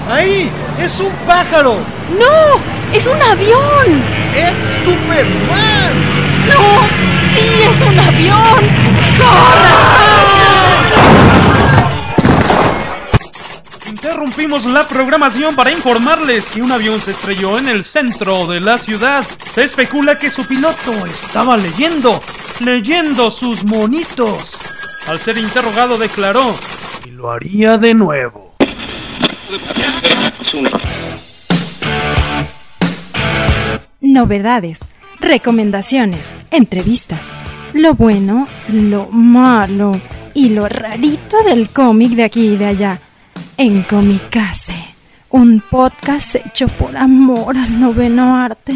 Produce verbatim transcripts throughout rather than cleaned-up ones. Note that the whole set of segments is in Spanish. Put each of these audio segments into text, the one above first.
¡Ahí! ¡Es un pájaro! ¡No! ¡Es un avión! ¡Es Superman! ¡No! ¡Sí, es un avión! ¡Corran! Interrumpimos la programación para informarles que un avión se estrelló en el centro de la ciudad. Se especula que su piloto estaba leyendo, leyendo sus monitos. Al ser interrogado declaró, y lo haría de nuevo. Novedades, recomendaciones, entrevistas, lo bueno, lo malo y lo rarito del cómic de aquí y de allá. En Comicase, un podcast hecho por amor al noveno arte.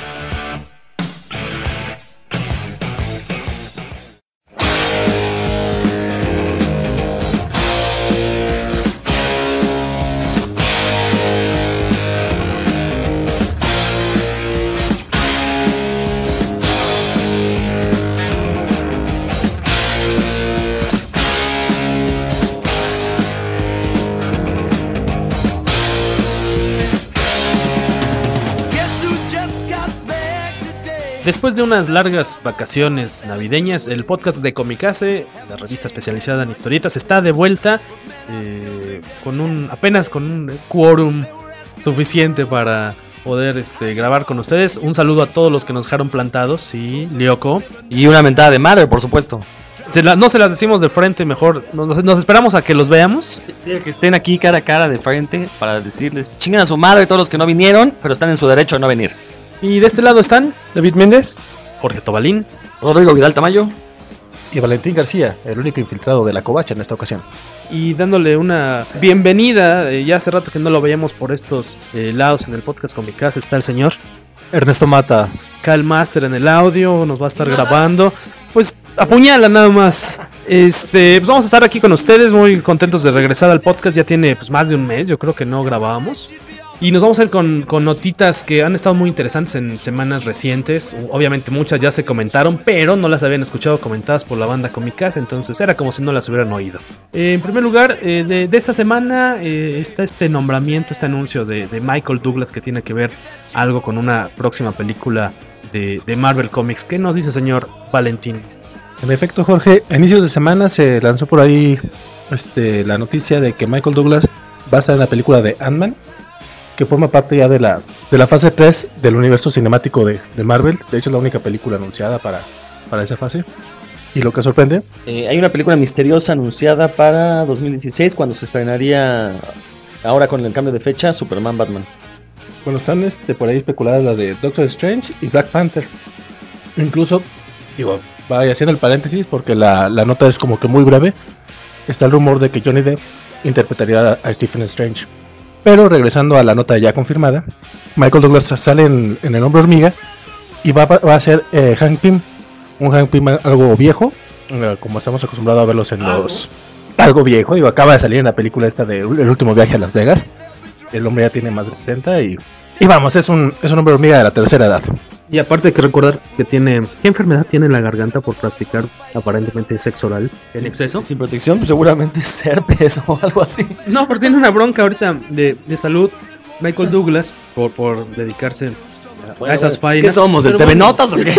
Después de unas largas vacaciones navideñas, el podcast de Comicase, la revista especializada en historietas, está de vuelta eh, con un apenas con un quórum suficiente para poder este, grabar con ustedes. Un saludo a todos los que nos dejaron plantados, sí, Lyoko. Y una mentada de madre, por supuesto. Se la, no se las decimos de frente, mejor nos, nos esperamos a que los veamos. Sí, que estén aquí cara a cara de frente para decirles chingan a su madre todos los que no vinieron, pero están en su derecho a no venir. Y de este lado están David Méndez, Jorge Tobalín, Rodrigo Vidal Tamayo y Valentín García, el único infiltrado de la covacha en esta ocasión. Y dándole una bienvenida, eh, ya hace rato que no lo veíamos por estos eh, lados en el podcast Comicase, está el señor Ernesto Mata, Cal Master en el audio, nos va a estar grabando, pues apuñala nada más. Este, pues vamos a estar aquí con ustedes, muy contentos de regresar al podcast, ya tiene pues más de un mes, yo creo que no grabábamos. Y nos vamos a ir con, con notitas que han estado muy interesantes en semanas recientes. Obviamente muchas ya se comentaron, pero no las habían escuchado comentadas por la banda Comicase, entonces era como si no las hubieran oído. Eh, en primer lugar, eh, de, de esta semana eh, está este nombramiento, este anuncio de, de Michael Douglas que tiene que ver algo con una próxima película de, de Marvel Comics. ¿Qué nos dice, señor Valentín? En efecto, Jorge, a inicios de semana se lanzó por ahí este, la noticia de que Michael Douglas va a estar en la película de Ant-Man, que forma parte ya de la de la fase tres del universo cinemático de, de Marvel. De hecho es la única película anunciada para, para esa fase. Y lo que sorprende, eh, hay una película misteriosa anunciada para dos mil dieciséis, cuando se estrenaría, ahora con el cambio de fecha, Superman Batman. Bueno, están este, por ahí especuladas la de Doctor Strange y Black Panther. Incluso, digo, vaya haciendo el paréntesis porque la, la nota es como que muy breve. Está el rumor de que Johnny Depp interpretaría a, a Stephen Strange. Pero regresando a la nota ya confirmada, Michael Douglas sale en, en El Hombre Hormiga y va, va a ser eh, Hank Pym, un Hank Pym algo viejo, eh, como estamos acostumbrados a verlos en los... Algo viejo, digo, acaba de salir en la película esta de El Último Viaje a Las Vegas. El hombre ya tiene más de sesenta y... Y vamos, es un, es un hombre hormiga de la tercera edad. Y aparte hay que recordar que tiene... ¿Qué enfermedad tiene en la garganta por practicar aparentemente sexo oral en ¿Sí? exceso? Sin protección, pues seguramente es herpes o algo así. No, pero tiene una bronca ahorita de, de salud Michael Douglas por, por dedicarse a, Bueno, a esas bueno, faenas. ¿qué somos, el Pero T V bueno. Notas o qué?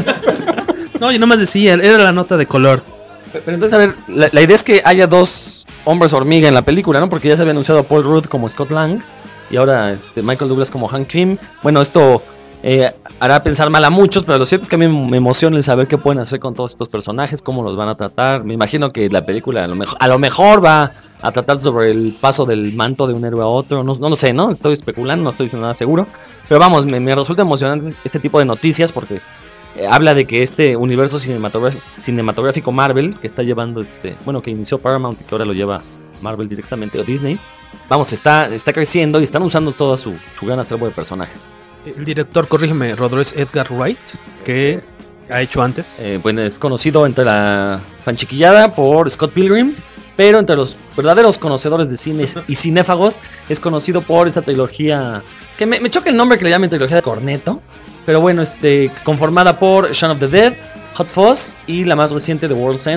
No, yo nomás decía, era la nota de color. Pero entonces, a ver, la, la idea es que haya dos hombres hormiga en la película, ¿no? Porque ya se había anunciado a Paul Rudd como Scott Lang y ahora este Michael Douglas como Hank Pym. Bueno, esto eh, hará pensar mal a muchos, pero lo cierto es que a mí me emociona el saber qué pueden hacer con todos estos personajes, cómo los van a tratar. Me imagino que la película a lo mejor, a lo mejor va a tratar sobre el paso del manto de un héroe a otro. No, no lo sé, ¿no? Estoy especulando, no estoy diciendo nada seguro. Pero vamos, me, me resulta emocionante este tipo de noticias porque eh, habla de que este universo cinematográfico, cinematográfico Marvel, que está llevando, este, bueno, que inició Paramount y que ahora lo lleva Marvel directamente o Disney, vamos, está, está creciendo y están usando todo su, su gran acervo de personajes. El director, corrígeme, Rodríguez Edgar Wright, que ha hecho antes. Eh, bueno, es conocido entre la fanchiquillada por Scott Pilgrim, pero entre los verdaderos conocedores de cine y cinéfagos es conocido por esa trilogía, que me, me choca el nombre que le llamen trilogía de Cornetto, pero bueno, este, conformada por Shaun of the Dead, Hot Fuzz y la más reciente The World's End,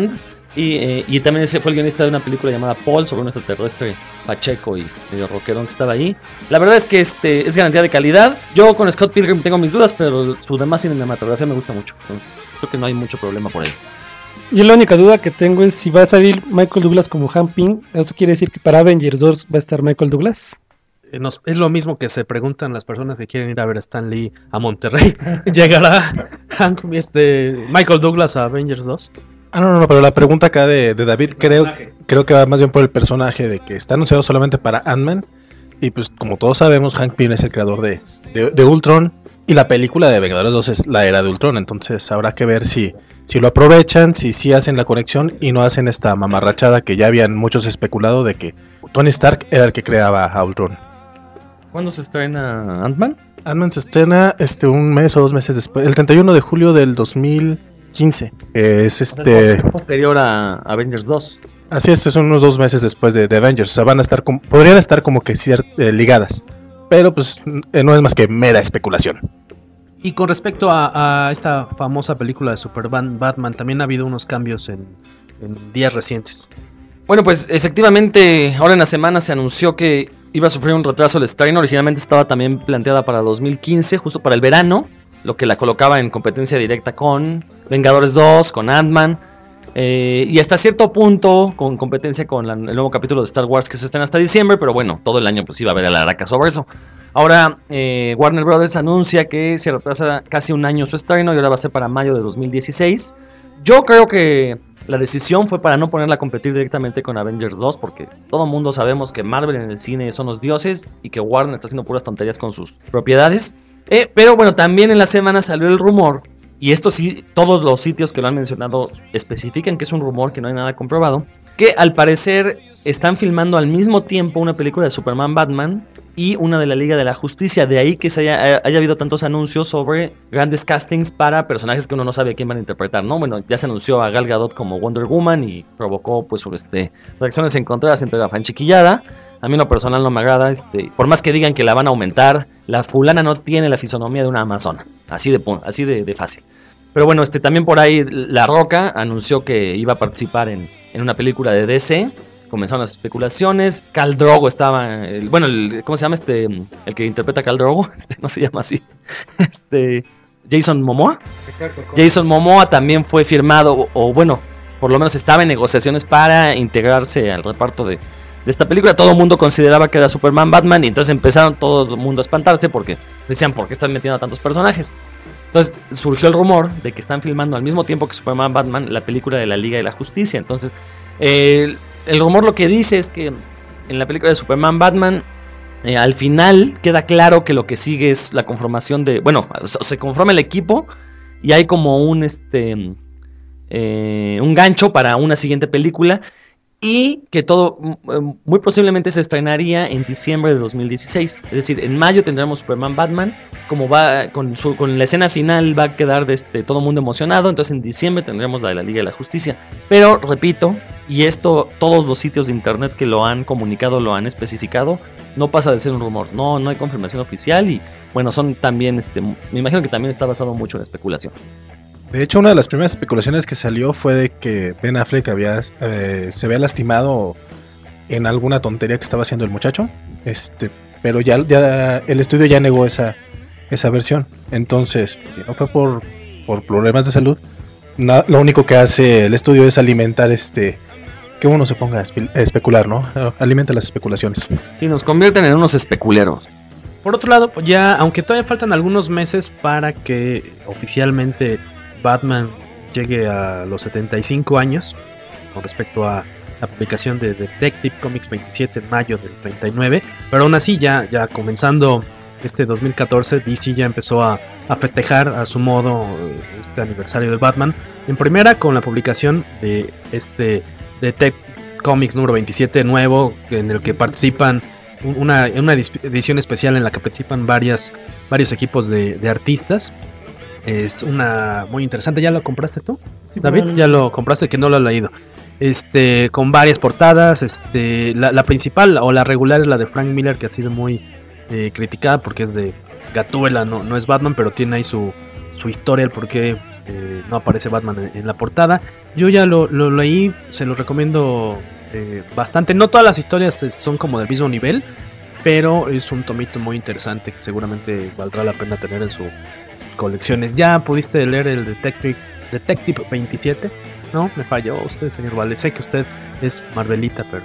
Y, eh, y también ese fue el guionista de una película llamada Paul, sobre un extraterrestre pacheco y medio rockerón que estaba ahí. La verdad es que este es garantía de calidad. Yo con Scott Pilgrim tengo mis dudas, pero su demás cinematografía me gusta mucho. Entonces, creo que no hay mucho problema por ahí. Yo la única duda que tengo es si va a salir Michael Douglas como Hank Pym. ¿Eso quiere decir que para Avengers dos va a estar Michael Douglas? Eh, nos- es lo mismo que se preguntan las personas que quieren ir a ver a Stan Lee a Monterrey. ¿Llegará Hank, este, Michael Douglas a Avengers dos? Ah, no, no, no, pero la pregunta acá de, de David creo, Personaje. creo que va más bien por el personaje de que está anunciado solamente para Ant-Man. Y pues como todos sabemos, Hank Pym es el creador de, de, de Ultron. Y la película de Vengadores dos es la era de Ultron. Entonces habrá que ver si, si lo aprovechan, si sí hacen la conexión y no hacen esta mamarrachada que ya habían muchos especulado de que Tony Stark era el que creaba a Ultron. ¿Cuándo se estrena Ant-Man? Ant-Man se estrena este, un mes o dos meses después, el treinta y uno de julio del dos mil quince. Que es este... Es posterior a Avengers dos. Así es, son unos dos meses después de, de Avengers. O sea, van a estar, como- podrían estar como que cier- eh, ligadas. Pero pues eh, no es más que mera especulación. Y con respecto a, a esta famosa película de Superman, Batman, también ha habido unos cambios en, en días recientes. Bueno, pues efectivamente, ahora en la semana se anunció que iba a sufrir un retraso el estreno. Originalmente estaba también planteada para dos mil quince, justo para el verano, lo que la colocaba en competencia directa con Vengadores dos, con Ant-Man, eh, y hasta cierto punto con competencia con la- el nuevo capítulo de Star Wars que se estrena hasta diciembre, pero bueno, todo el año pues iba a haber la araca sobre eso. Ahora eh, Warner Brothers anuncia que se retrasa casi un año su estreno y ahora va a ser para mayo de dos mil dieciséis. Yo creo que la decisión fue para no ponerla a competir directamente con Avengers dos, porque todo el mundo sabemos que Marvel en el cine son los dioses y que Warner está haciendo puras tonterías con sus propiedades. Eh, pero bueno, también en la semana salió el rumor, y esto sí, todos los sitios que lo han mencionado especifican que es un rumor, que no hay nada comprobado, que al parecer están filmando al mismo tiempo una película de Superman Batman y una de la Liga de la Justicia. De ahí que se haya, haya habido tantos anuncios sobre grandes castings para personajes que uno no sabe quién van a interpretar, ¿no? Bueno, ya se anunció a Gal Gadot como Wonder Woman y provocó pues este, reacciones encontradas entre la fan chiquillada. A mí en lo personal no me agrada, este, por más que digan que la van a aumentar, la fulana no tiene la fisonomía de una amazona, así de pu- así de, de fácil. Pero bueno, este también por ahí La Roca anunció que iba a participar en, en una película de D C. Comenzaron las especulaciones. Khal Drogo estaba, el- bueno, el, ¿cómo se llama este? El que interpreta a Khal Drogo, este, no se llama así. Este, Jason Momoa. Jason Momoa también fue firmado, o, o bueno, por lo menos estaba en negociaciones para integrarse al reparto de, de esta película. Todo el mundo consideraba que era Superman Batman y entonces empezaron todo el mundo a espantarse porque decían, ¿por qué están metiendo a tantos personajes? Entonces surgió el rumor de que están filmando al mismo tiempo que Superman Batman la película de la Liga de la Justicia. Entonces eh, el rumor lo que dice es que en la película de Superman Batman eh, al final queda claro que lo que sigue es la conformación de, bueno, se conforma el equipo y hay como un este eh, un gancho para una siguiente película. Y que todo muy posiblemente se estrenaría en diciembre de dos mil dieciséis. Es decir, en mayo tendremos Superman Batman. Como va con, su, con la escena final va a quedar de este, todo el mundo emocionado. Entonces en diciembre tendremos la de la Liga de la Justicia. Pero repito, y esto todos los sitios de internet que lo han comunicado lo han especificado, no pasa de ser un rumor. No, no hay confirmación oficial. Y bueno, son también, este, me imagino que también está basado mucho en especulación. De hecho, una de las primeras especulaciones que salió fue de que Ben Affleck había, eh, se había lastimado en alguna tontería que estaba haciendo el muchacho. Este, pero ya, ya el estudio ya negó esa, esa versión. Entonces, si no fue por, por problemas de salud, na- lo único que hace el estudio es alimentar este que uno se ponga a espe- a especular, ¿no? Alimenta las especulaciones. Sí, nos convierten en unos especuleros. Por otro lado, pues ya, aunque todavía faltan algunos meses para que oficialmente Batman llegue a los setenta y cinco años, con respecto a la publicación de Detective Comics veintisiete en mayo del treinta y nueve, pero aún así ya, ya comenzando este dos mil catorce, D C ya empezó a, a festejar a su modo este aniversario de Batman, en primera con la publicación de este Detective Comics número veintisiete nuevo, en el que participan una, una edición especial en la que participan varias, varios equipos de, de artistas. Es una muy interesante. ¿Ya lo compraste tú, Sí, David? pero- Ya lo compraste, que no lo he leído. Este, con varias portadas. Este, la, la principal o la regular es la de Frank Miller, que ha sido muy eh, criticada porque es de Gatúbela, no, no es Batman, pero tiene ahí su, su historia, el por qué eh, no aparece Batman en, en la portada. Yo ya lo, lo leí, se los recomiendo eh, bastante. No todas las historias son como del mismo nivel, pero es un tomito muy interesante que seguramente valdrá la pena tener en sus colecciones. ¿Ya pudiste leer el Detective, Detective veintisiete? No, me falló usted, señor Vale. Sé que usted es Marvelita, pero...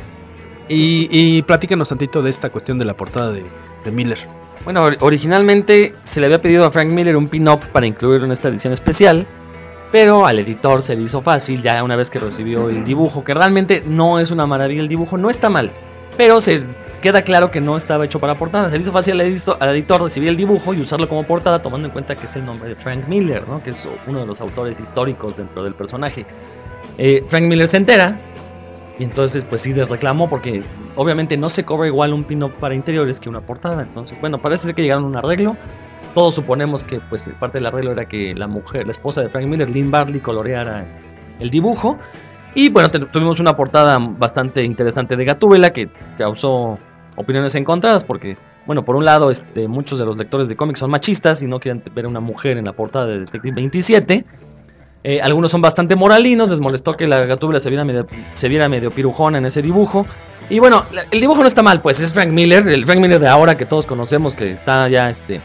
Y, y platícanos tantito de esta cuestión de la portada de, de Miller. Bueno, or- originalmente se le había pedido a Frank Miller un pin-up para incluirlo en esta edición especial, pero al editor se le hizo fácil ya una vez que recibió el dibujo, que realmente no es una maravilla el dibujo, no está mal, pero se queda claro que no estaba hecho para portada. Se le hizo fácil al, editor, al editor recibir el dibujo y usarlo como portada, tomando en cuenta que es el nombre de Frank Miller, ¿no? Que es uno de los autores históricos dentro del personaje. Eh, Frank Miller se entera y entonces pues sí les reclamó, porque obviamente no se cobra igual un pin-up para interiores que una portada. Entonces, bueno, parece ser que llegaron a un arreglo. Todos suponemos que pues parte del arreglo era que la mujer, la esposa de Frank Miller, Lynn Barley, coloreara el dibujo. Y bueno, te, tuvimos una portada bastante interesante de Gatúbela que causó opiniones encontradas, porque, bueno, por un lado, este, muchos de los lectores de cómics son machistas y no quieren ver a una mujer en la portada de Detective veintisiete. Eh, algunos son bastante moralinos, les molestó que la Gatúbela se viera medio, se viera medio pirujona en ese dibujo. Y bueno, la, el dibujo no está mal, pues es Frank Miller, el Frank Miller de ahora que todos conocemos, que está ya, este,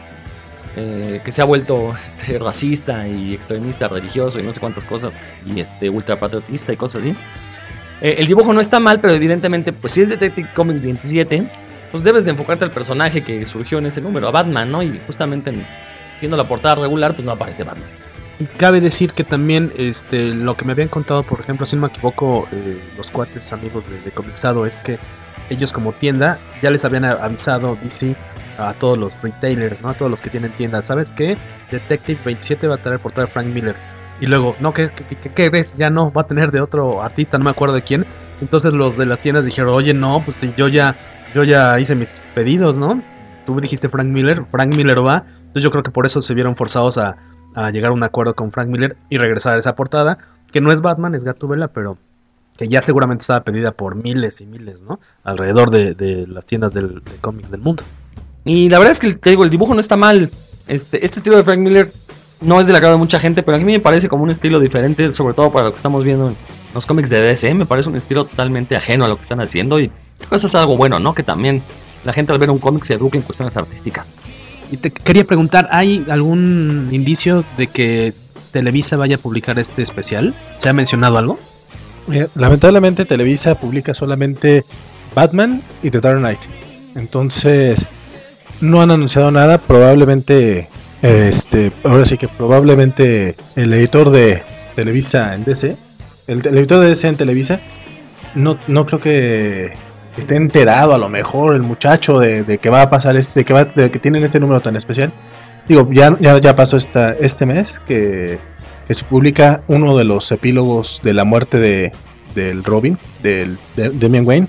eh, que se ha vuelto este, racista y extremista religioso y no sé cuántas cosas, y este ultrapatriotista y cosas así. Eh, el dibujo no está mal, pero evidentemente, pues si es Detective Comics veintisiete, pues debes de enfocarte al personaje que surgió en ese número, a Batman, ¿no? Y justamente en, siendo la portada regular, pues no aparece Batman. Cabe decir que también este, lo que me habían contado, por ejemplo, si no me equivoco, eh, los cuates amigos de, de Comixado, es que ellos como tienda ya les habían avisado D C a todos los retailers, ¿no? A todos los que tienen tiendas. ¿Sabes qué? Detective veintisiete va a tener portada de Frank Miller. Y luego, no, ¿qué, qué, qué, qué ves? Ya no, va a tener de otro artista, no me acuerdo de quién. Entonces los de las tiendas dijeron, oye, no, pues si yo ya, yo ya hice mis pedidos, ¿no? Tú dijiste Frank Miller, Frank Miller va. Entonces yo creo que por eso se vieron forzados a a llegar a un acuerdo con Frank Miller y regresar a esa portada, que no es Batman, es Gatúbela, pero que ya seguramente estaba pedida por miles y miles, ¿no? Alrededor de, de las tiendas del, de cómics del mundo. Y la verdad es que, te digo, el dibujo no está mal. Este, este estilo de Frank Miller no es del agrado de mucha gente, pero a mí me parece como un estilo diferente, sobre todo para lo que estamos viendo en los cómics de D C. Me parece un estilo totalmente ajeno a lo que están haciendo y eso es algo bueno, ¿no? Que también la gente al ver un cómic se eduque en cuestiones artísticas. Y te quería preguntar, ¿hay algún indicio de que Televisa vaya a publicar este especial? ¿Se ha mencionado algo? Eh, lamentablemente Televisa publica solamente Batman y The Dark Knight. Entonces no han anunciado nada. Probablemente eh, este, ahora sí que probablemente el editor de Televisa en D C, el, el editor de D C en Televisa, no, no creo que esté enterado a lo mejor el muchacho de, de que va a pasar este, que va, de que tienen este número tan especial. Digo, ya, ya, ya pasó esta, este mes que, que se publica uno de los epílogos de la muerte de del Robin, del de Damian Wayne,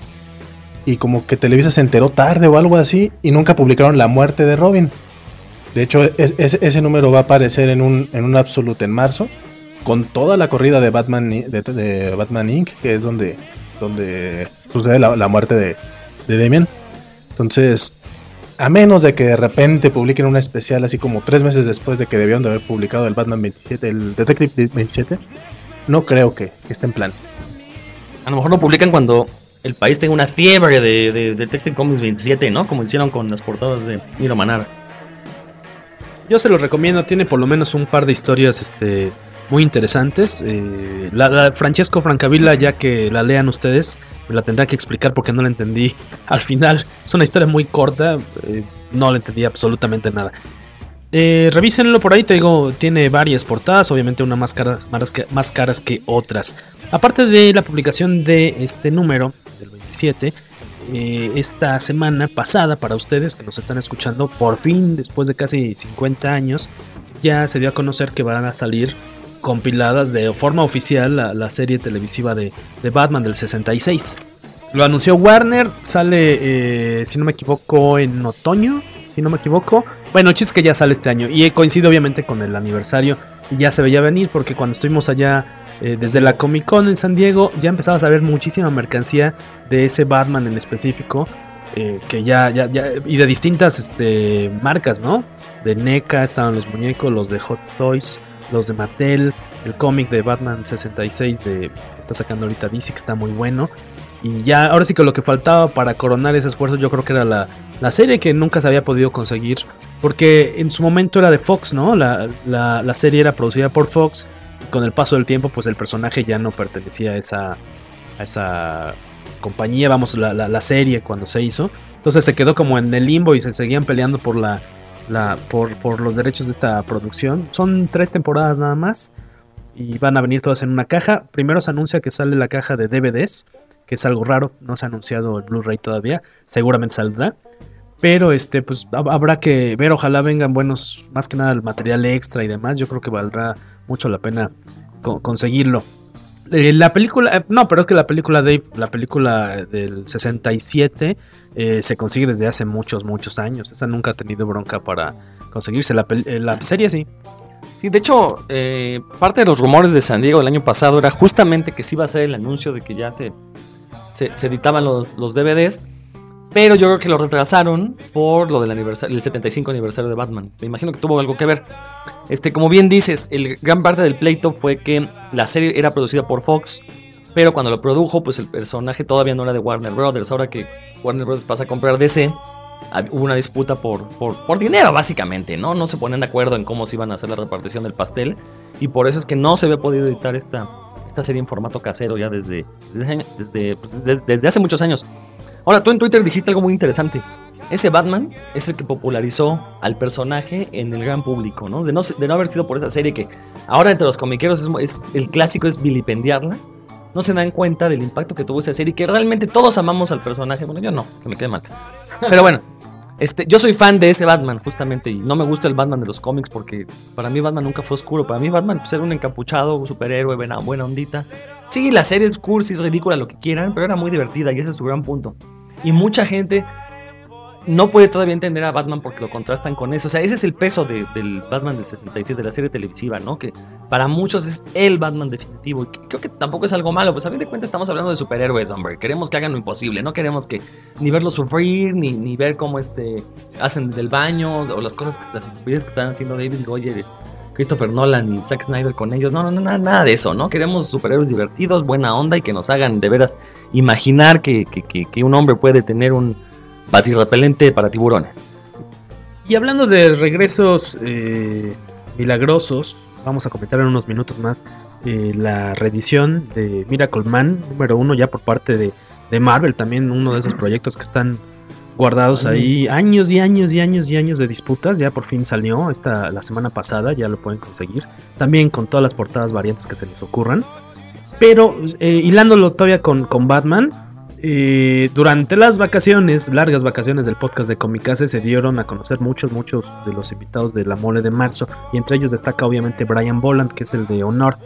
y como que Televisa se enteró tarde o algo así y nunca publicaron la muerte de Robin. De hecho, es, es, ese número va a aparecer en un en un Absolute en marzo, con toda la corrida de Batman de, de Batman incorporated, que es donde donde sucede la, la muerte de, de Damian. Entonces, a menos de que de repente publiquen una especial así como tres meses después de que debieron de haber publicado el Batman veintisiete, el Detective veintisiete, no creo que, que esté en plan. A lo mejor lo publican cuando el país tenga una fiebre de, de Detective Comics veintisiete, ¿no? Como hicieron con las portadas de Miro Manara. Yo se los recomiendo, tiene por lo menos un par de historias este muy interesantes. Eh, la, la Francesco Francavilla, ya que la lean ustedes, me la tendrán que explicar porque no la entendí al final. Es una historia muy corta, eh, no la entendí absolutamente nada. Eh, revísenlo por ahí, te digo, tiene varias portadas, obviamente unas más caras, más, que, más caras que otras. Aparte de la publicación de este número, del veintisiete, eh, esta semana pasada, para ustedes que nos están escuchando, por fin, después de casi cincuenta años, ya se dio a conocer que van a salir compiladas de forma oficial la, la serie televisiva de, de Batman del sesenta y seis. Lo anunció Warner, sale, eh, si no me equivoco, en otoño, si no me equivoco. Bueno, el chiste es que ya sale este año y coincide obviamente con el aniversario y ya se veía venir porque cuando estuvimos allá eh, desde la Comic Con en San Diego ya empezabas a ver muchísima mercancía de ese Batman en específico, eh, que ya, ya, ya, y de distintas este, marcas, ¿no? De NECA estaban los muñecos, los de Hot Toys, los de Mattel, el cómic de Batman sesenta y seis de, que está sacando ahorita D C, que está muy bueno. Y ya, ahora sí que lo que faltaba para coronar ese esfuerzo, yo creo que era la, la serie que nunca se había podido conseguir, porque en su momento era de Fox, ¿no? La, la, la serie era producida por Fox, y con el paso del tiempo, pues el personaje ya no pertenecía a esa, a esa compañía, vamos, la, la, la serie cuando se hizo. Entonces se quedó como en el limbo y se seguían peleando por la, la por, por los derechos de esta producción. Son tres temporadas nada más, y van a venir todas en una caja. Primero se anuncia que sale la caja de D V Ds, que es algo raro, no se ha anunciado el Blu-ray todavía, seguramente saldrá, pero este pues habrá que ver, ojalá vengan buenos, más que nada el material extra y demás. Yo creo que valdrá mucho la pena co- conseguirlo. Eh, la película, eh, no, pero es que la película Dave, la película del sesenta y siete eh, se consigue desde hace muchos, muchos años. Esa nunca ha tenido bronca para conseguirse. La, pel- eh, la serie sí. Sí, de hecho, eh, parte de los rumores de San Diego el año pasado era justamente que sí iba a ser el anuncio de que ya se, se, se editaban los, los D V Ds, pero yo creo que lo retrasaron por lo del aniversario, el setenta y cinco aniversario de Batman. Me imagino que tuvo algo que ver. Este, como bien dices, el gran parte del pleito fue que la serie era producida por Fox, pero cuando lo produjo, pues el personaje todavía no era de Warner Brothers. Ahora que Warner Brothers pasa a comprar D C, hubo una disputa por, por, por dinero, básicamente, ¿no? No se ponían de acuerdo en cómo se iban a hacer la repartición del pastel, y por eso es que no se había podido editar esta, esta serie en formato casero ya desde, desde, desde, pues, desde, desde hace muchos años. Ahora, tú en Twitter dijiste algo muy interesante. Ese Batman es el que popularizó al personaje en el gran público, ¿no? De no, de no haber sido por esa serie que ahora entre los comiqueros es, es, el clásico es vilipendiarla. No se dan cuenta del impacto que tuvo esa serie, que realmente todos amamos al personaje. Bueno, yo no, que me quede mal. Pero bueno, este, yo soy fan de ese Batman, justamente, y no me gusta el Batman de los cómics porque para mí Batman nunca fue oscuro. Para mí Batman pues, era un encapuchado, un superhéroe, buena, buena ondita. Sí, la serie es cursi, es ridícula, lo que quieran, pero era muy divertida y ese es su gran punto. Y mucha gente no puede todavía entender a Batman porque lo contrastan con eso. O sea, ese es el peso de, del Batman del sesenta y siete, de la serie televisiva, ¿no? Que para muchos es el Batman definitivo. Y creo que tampoco es algo malo, pues a fin de cuentas estamos hablando de superhéroes, hombre. Queremos que hagan lo imposible, no queremos que ni verlos sufrir, ni, ni ver cómo este hacen del baño, o las cosas, que, las estupideces que están haciendo David Goyer, Christopher Nolan y Zack Snyder con ellos. No, no, no, nada, nada de eso, ¿no? Queremos superhéroes divertidos, buena onda y que nos hagan de veras imaginar que, que, que, que un hombre puede tener un batirrepelente para tiburones. Y hablando de regresos eh, milagrosos, vamos a comentar en unos minutos más eh, la reedición de Miracle Man número uno ya por parte de, de Marvel, también uno de esos proyectos que están guardados ahí años y años y años y años de disputas. Ya por fin salió esta la semana pasada, ya lo pueden conseguir, también con todas las portadas variantes que se les ocurran. Pero eh, hilándolo todavía con, con Batman, eh, durante las vacaciones, largas vacaciones del podcast de Comicase, se dieron a conocer muchos, muchos de los invitados de la mole de marzo, y entre ellos destaca obviamente Brian Bolland, que es el de honor.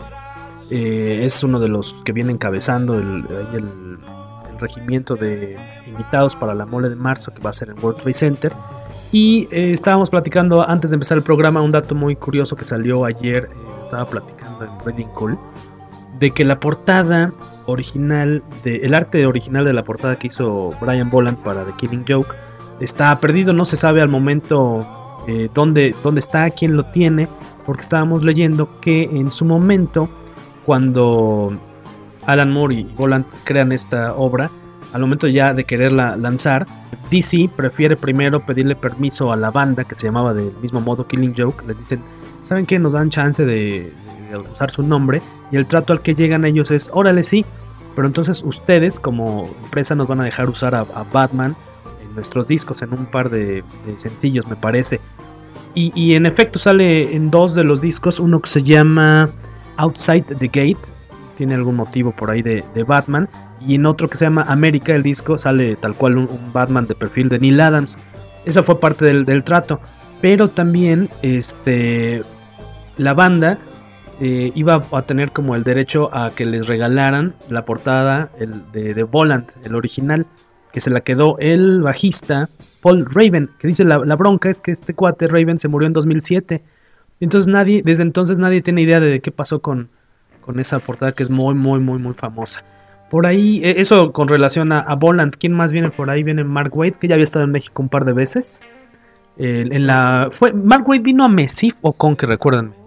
Eh, es uno de los que viene encabezando el, el, el regimiento de invitados para la mole de marzo, que va a ser en World Trade Center. Y eh, estábamos platicando antes de empezar el programa un dato muy curioso que salió ayer, eh, estaba platicando en Reading Cool, de que la portada original, de, el arte original de la portada que hizo Brian Bolland para The Killing Joke está perdido, no se sabe al momento eh, dónde, dónde está, quién lo tiene, porque estábamos leyendo que en su momento, cuando Alan Moore y Bolland crean esta obra, al momento ya de quererla lanzar, D C prefiere primero pedirle permiso a la banda, que se llamaba del mismo modo Killing Joke. Les dicen, ¿saben qué? Nos dan chance de, de usar su nombre, y el trato al que llegan ellos es, órale, sí, pero entonces ustedes como empresa nos van a dejar usar a, a Batman en nuestros discos, en un par de, de sencillos me parece. Y, y en efecto sale en dos de los discos, uno que se llama Outside the Gate, tiene algún motivo por ahí de, de Batman, y en otro que se llama América, el disco, sale tal cual un, un Batman de perfil de Neil Adams. Esa fue parte del, del trato, pero también este la banda eh, iba a tener como el derecho a que les regalaran la portada el, de, de Bolland, el original, que se la quedó el bajista Paul Raven, que dice la, la bronca es que este cuate Raven se murió en dos mil siete, entonces nadie, desde entonces nadie tiene idea de qué pasó con, con esa portada que es muy muy muy muy famosa. Por ahí, eso con relación a, a Bolland. ¿Quién más viene por ahí? Viene Mark Waid, que ya había estado en México un par de veces. Eh, en la fue Mark Waid vino a Mesif o con que recuerdan.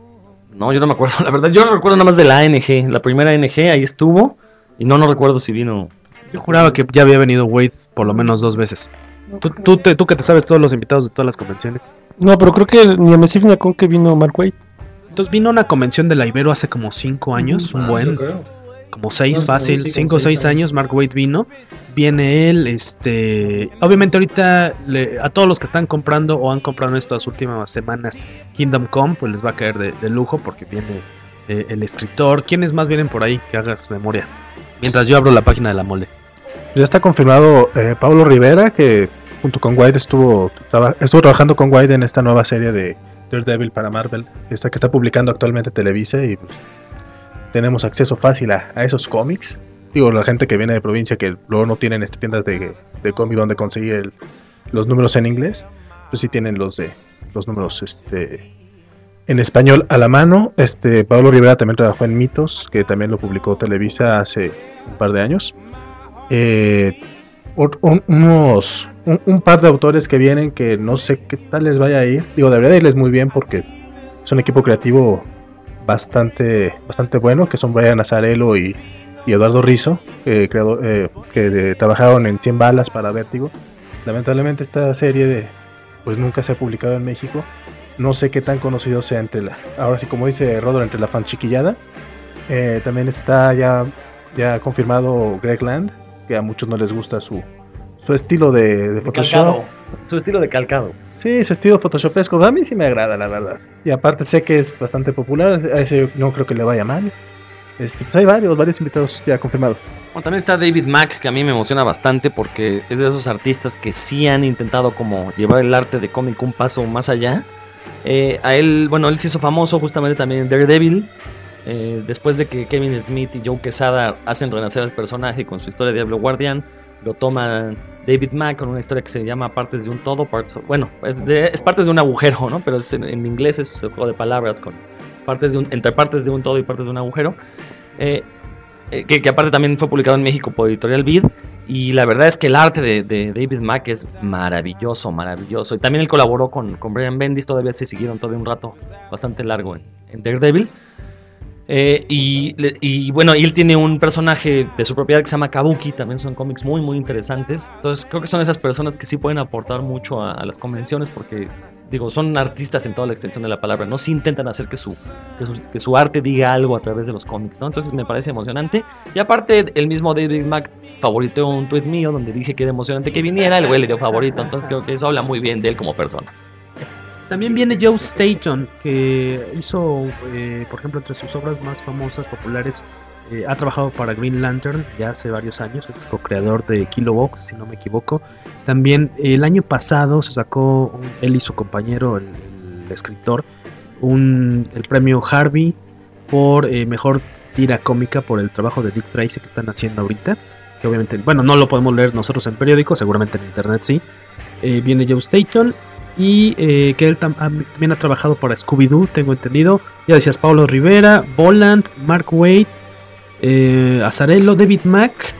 No, yo no me acuerdo, la verdad. Yo recuerdo nada más de la A N G. La primera A N G, ahí estuvo. Y no, no recuerdo si vino. Yo juraba que ya había venido Wade por lo menos dos veces. Tú, tú, te, tú que te sabes todos los invitados de todas las convenciones. No, pero creo que ni a Mesif ni a Con que vino Mark Waid. Entonces vino a una convención de la Ibero hace como cinco años, un buen, como seis No, fácil, sí, cinco o como seis seis años. Mark Waid vino, viene él, este, obviamente ahorita le- a todos los que están comprando o han comprado en estas últimas semanas Kingdom Come, pues les va a caer de, de lujo porque viene eh, el escritor. ¿Quiénes más vienen por ahí? Que hagas memoria. Mientras yo abro la página de la mole. Ya está confirmado eh, Pablo Rivera, que junto con White estuvo, traba- estuvo trabajando con White en esta nueva serie de Daredevil para Marvel, esta que está publicando actualmente Televisa, y pues, tenemos acceso fácil a, a esos cómics. Digo, la gente que viene de provincia que luego no tienen este, tiendas de, de cómic donde conseguir el- los números en inglés, pues sí tienen los de los números este en español a la mano. Este Pablo Rivera también trabajó en Mitos, que también lo publicó Televisa hace un par de años. Eh, or- un, unos un, un par de autores que vienen que no sé qué tal les vaya a ir. Digo, debería irles muy bien porque es un equipo creativo bastante bastante bueno, que son Brian Azzarello y, y Eduardo Rizzo, eh, creador, eh, que de- trabajaron en cien balas para Vértigo. Lamentablemente esta serie de, pues nunca se ha publicado en México. No sé qué tan conocido sea entre la, ahora sí como dice Rodor, entre la fanchiquillada. Eh, también está ya, ya confirmado Greg Land, que a muchos no les gusta su, su estilo de, de Photoshop. Calcado. Su estilo de calcado. Sí, su estilo photoshopesco, a mí sí me agrada, la verdad. Y aparte sé que es bastante popular, a ese yo no creo que le vaya mal. Este, pues hay varios, varios invitados ya confirmados. Bueno, también está David Mack, que a mí me emociona bastante porque es de esos artistas que sí han intentado como llevar el arte de cómic un paso más allá. Eh, a él, bueno, él se hizo famoso justamente también en Daredevil. Eh, después de que Kevin Smith y Joe Quesada hacen renacer al personaje con su historia de Diablo Guardián, lo toma David Mack con una historia que se llama Partes de un Todo, parts of- bueno, es, de- es Partes de un Agujero, ¿no? Pero es en, en inglés es un juego de palabras con partes de un, entre partes de un todo y partes de un agujero. Eh, eh, que, que aparte también fue publicado en México por Editorial Vid. Y la verdad es que el arte de, de David Mack es maravilloso, maravilloso. Y también él colaboró con, con Brian Bendis, todavía se siguieron todavía un rato bastante largo en, en Daredevil. Eh, y, le- y bueno, y él tiene un personaje de su propiedad que se llama Kabuki, también son cómics muy muy interesantes. Entonces creo que son esas personas que sí pueden aportar mucho a, a las convenciones porque, digo, son artistas en toda la extensión de la palabra, no sí intentan hacer que su, que su, que su arte diga algo a través de los cómics, ¿no? Entonces me parece emocionante. Y aparte, el mismo David Mack favoriteó un tweet mío donde dije que era emocionante que viniera, el güey le dio favorito, entonces creo que eso habla muy bien de él como persona. También viene Joe Staton, que hizo, eh, por ejemplo, entre sus obras más famosas, populares, eh, ha trabajado para Green Lantern ya hace varios años, es co-creador de Kilovox, si no me equivoco. También el año pasado se sacó, un- él y su compañero, el, el escritor, un, el premio Harvey por eh, mejor tira cómica por el trabajo de Dick Tracy que están haciendo ahorita, que obviamente, bueno, no lo podemos leer nosotros en periódicos, seguramente en internet sí. Eh, viene Joe Staton. Y eh, que él tam- ha- también ha trabajado para Scooby-Doo, tengo entendido. Ya decías, Paulo Rivera, Boland, Mark Waid, eh, Azzarello, David Mack,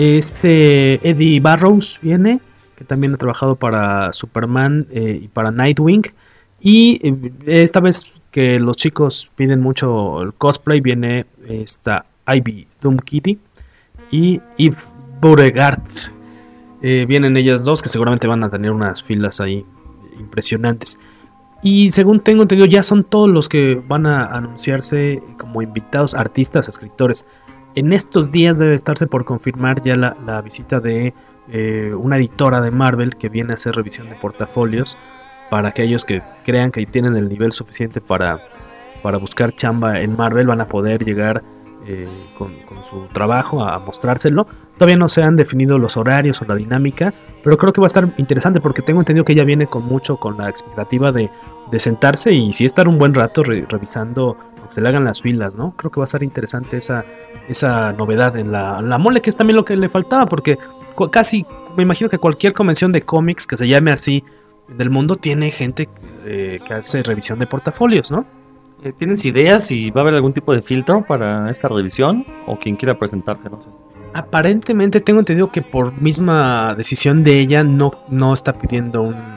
este Eddie Barrows viene, que también ha trabajado para Superman eh, y para Nightwing. Y eh, esta vez que los chicos piden mucho el cosplay, viene esta Ivy Doom Kitty y Eve Beauregard. Eh, vienen ellas dos que seguramente van a tener unas filas ahí impresionantes. Y según tengo entendido, ya son todos los que van a anunciarse como invitados, artistas, escritores. En estos días debe estarse por confirmar ya la, la visita de eh, una editora de Marvel que viene a hacer revisión de portafolios para aquellos que crean que tienen el nivel suficiente para, para buscar chamba en Marvel. Van a poder llegar eh, con, con su trabajo a, a mostrárselo. Todavía no se han definido los horarios o la dinámica, pero creo que va a estar interesante porque tengo entendido que ella viene con mucho con la expectativa de, de sentarse y sí estar un buen rato re- revisando que se le hagan las filas, ¿no? Creo que va a estar interesante esa, esa novedad en la, en la mole, que es también lo que le faltaba, porque cu- casi me imagino que cualquier convención de cómics que se llame así del mundo tiene gente eh, que hace revisión de portafolios, ¿no? Eh, ¿Tienes ideas y va a haber algún tipo de filtro para esta revisión? O quien quiera presentarse, no sé. Aparentemente tengo entendido que por misma decisión de ella no, no está pidiendo un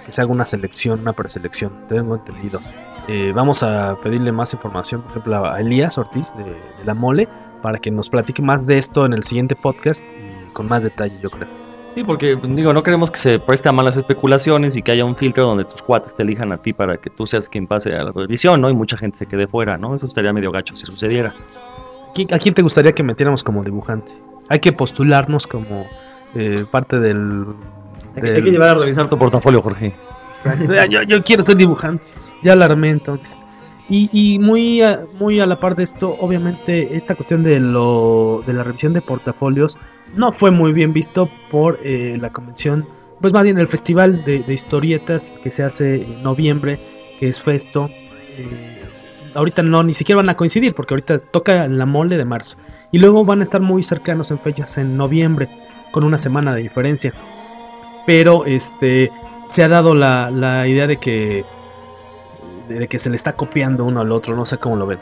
que se haga una selección, una preselección, tengo entendido. Eh, vamos a pedirle más información, por ejemplo, a Elías Ortiz de, de La Mole, para que nos platique más de esto en el siguiente podcast y con más detalle, yo creo. Sí, porque digo, no queremos que se preste a malas especulaciones y que haya un filtro donde tus cuates te elijan a ti para que tú seas quien pase a la revisión, ¿no? Y mucha gente se quede fuera, ¿no? Eso estaría medio gacho si sucediera. ¿A quién te gustaría que metiéramos como dibujante? Hay que postularnos como eh, parte del, Hay, del... hay que llevar a revisar tu portafolio, Jorge. yo, yo quiero ser dibujante, ya la armé entonces. Y, y muy, a, muy a la par de esto, obviamente esta cuestión de lo de la revisión de portafolios no fue muy bien visto por eh, la convención, pues más bien el festival de, de historietas que se hace en noviembre, que es Festo. Eh, ahorita no, ni siquiera van a coincidir, porque ahorita toca en La Mole de marzo. Y luego van a estar muy cercanos en fechas en noviembre, con una semana de diferencia. Pero este se ha dado la, la idea de que de que se le está copiando uno al otro, no sé cómo lo ven.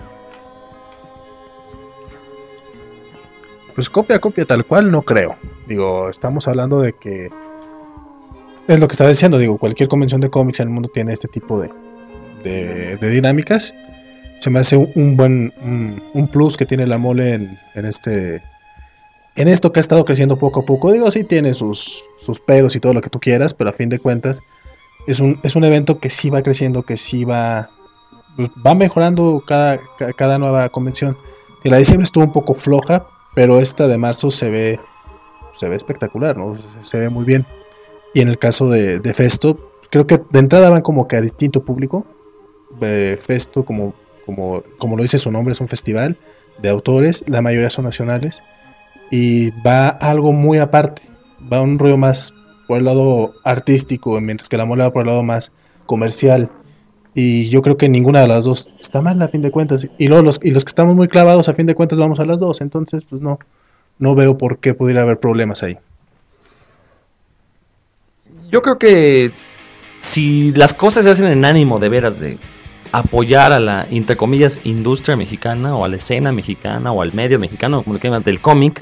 Pues copia, copia tal cual, no creo. Digo, estamos hablando de que es lo que estaba diciendo, digo, cualquier convención de cómics en el mundo tiene este tipo de, de, de dinámicas. Se me hace un, un buen un, un plus que tiene La Mole en, en este en esto que ha estado creciendo poco a poco. Digo, sí tiene sus, sus peros y todo lo que tú quieras, pero a fin de cuentas es un, es un evento que sí va creciendo, que sí va va mejorando cada, cada nueva convención. Y la de diciembre estuvo un poco floja, pero esta de marzo se ve se ve espectacular, ¿no? Se ve muy bien. Y en el caso de, de Festo, creo que de entrada van como que a distinto público. Eh, Festo, como, como, como lo dice su nombre, es un festival de autores, la mayoría son nacionales, y va algo muy aparte, va un rollo más por el lado artístico, mientras que La Mole va por el lado más comercial, y yo creo que ninguna de las dos está mal a fin de cuentas, y luego los, y los que estamos muy clavados a fin de cuentas vamos a las dos, entonces pues no, no veo por qué pudiera haber problemas ahí. Yo creo que si las cosas se hacen en ánimo de veras de apoyar a la, entre comillas, industria mexicana o a la escena mexicana o al medio mexicano, como lo que llaman, del cómic,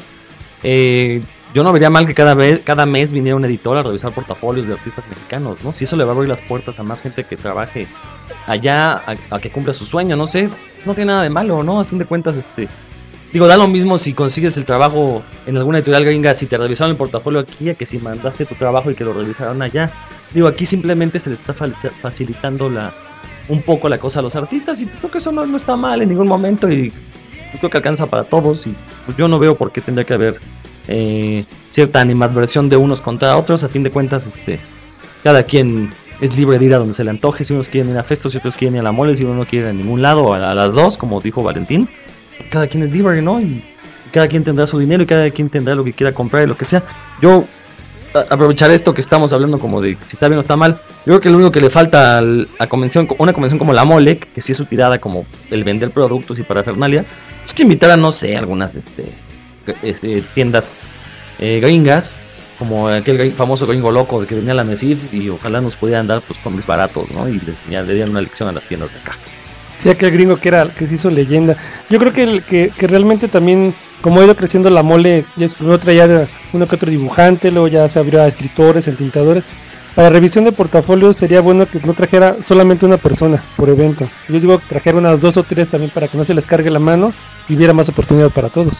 eh, yo no vería mal que cada vez, cada mes viniera un editor a revisar portafolios de artistas mexicanos, ¿no? Si eso le va a abrir las puertas a más gente que trabaje allá, a, a que cumpla su sueño, no sé, no tiene nada de malo, ¿no? A fin de cuentas, este... Digo, da lo mismo si consigues el trabajo en alguna editorial gringa, si te revisaron el portafolio aquí, a que si mandaste tu trabajo y que lo revisaron allá. Digo, aquí simplemente se les está facilitando la, un poco la cosa a los artistas, y creo que eso no, no está mal en ningún momento, y creo que alcanza para todos, y pues yo no veo por qué tendría que haber eh, cierta animadversión de unos contra otros. A fin de cuentas, este, cada quien es libre de ir a donde se le antoje, si unos quieren ir a Festo, si otros quieren ir a La Mole, si uno no quiere ir a ningún lado, a, a las dos, como dijo Valentín. Cada quien es libre, ¿no? Y cada quien tendrá su dinero y cada quien tendrá lo que quiera comprar y lo que sea. Yo a, aprovechar esto que estamos hablando como de si está bien o está mal. Yo creo que lo único que le falta a la convención, una convención como La Mole, que sí es su tirada como el vender productos y parafernalia, es que invitar a, no sé, algunas este, este, tiendas eh, gringas, como aquel famoso gringo loco de que venía a la Mesif, y ojalá nos pudieran dar pues cómics baratos, ¿no? Y les ya, le dieran una lección a las tiendas de acá. Sí, aquel gringo que era que se hizo leyenda. Yo creo que, el, que, que realmente también, como ha ido creciendo La Mole, ya primero traía uno que otro dibujante, luego ya se abrió a escritores, entintadores. Para revisión de portafolios sería bueno que no trajera solamente una persona por evento. Yo digo que trajera unas dos o tres también para que no se les cargue la mano y hubiera más oportunidad para todos.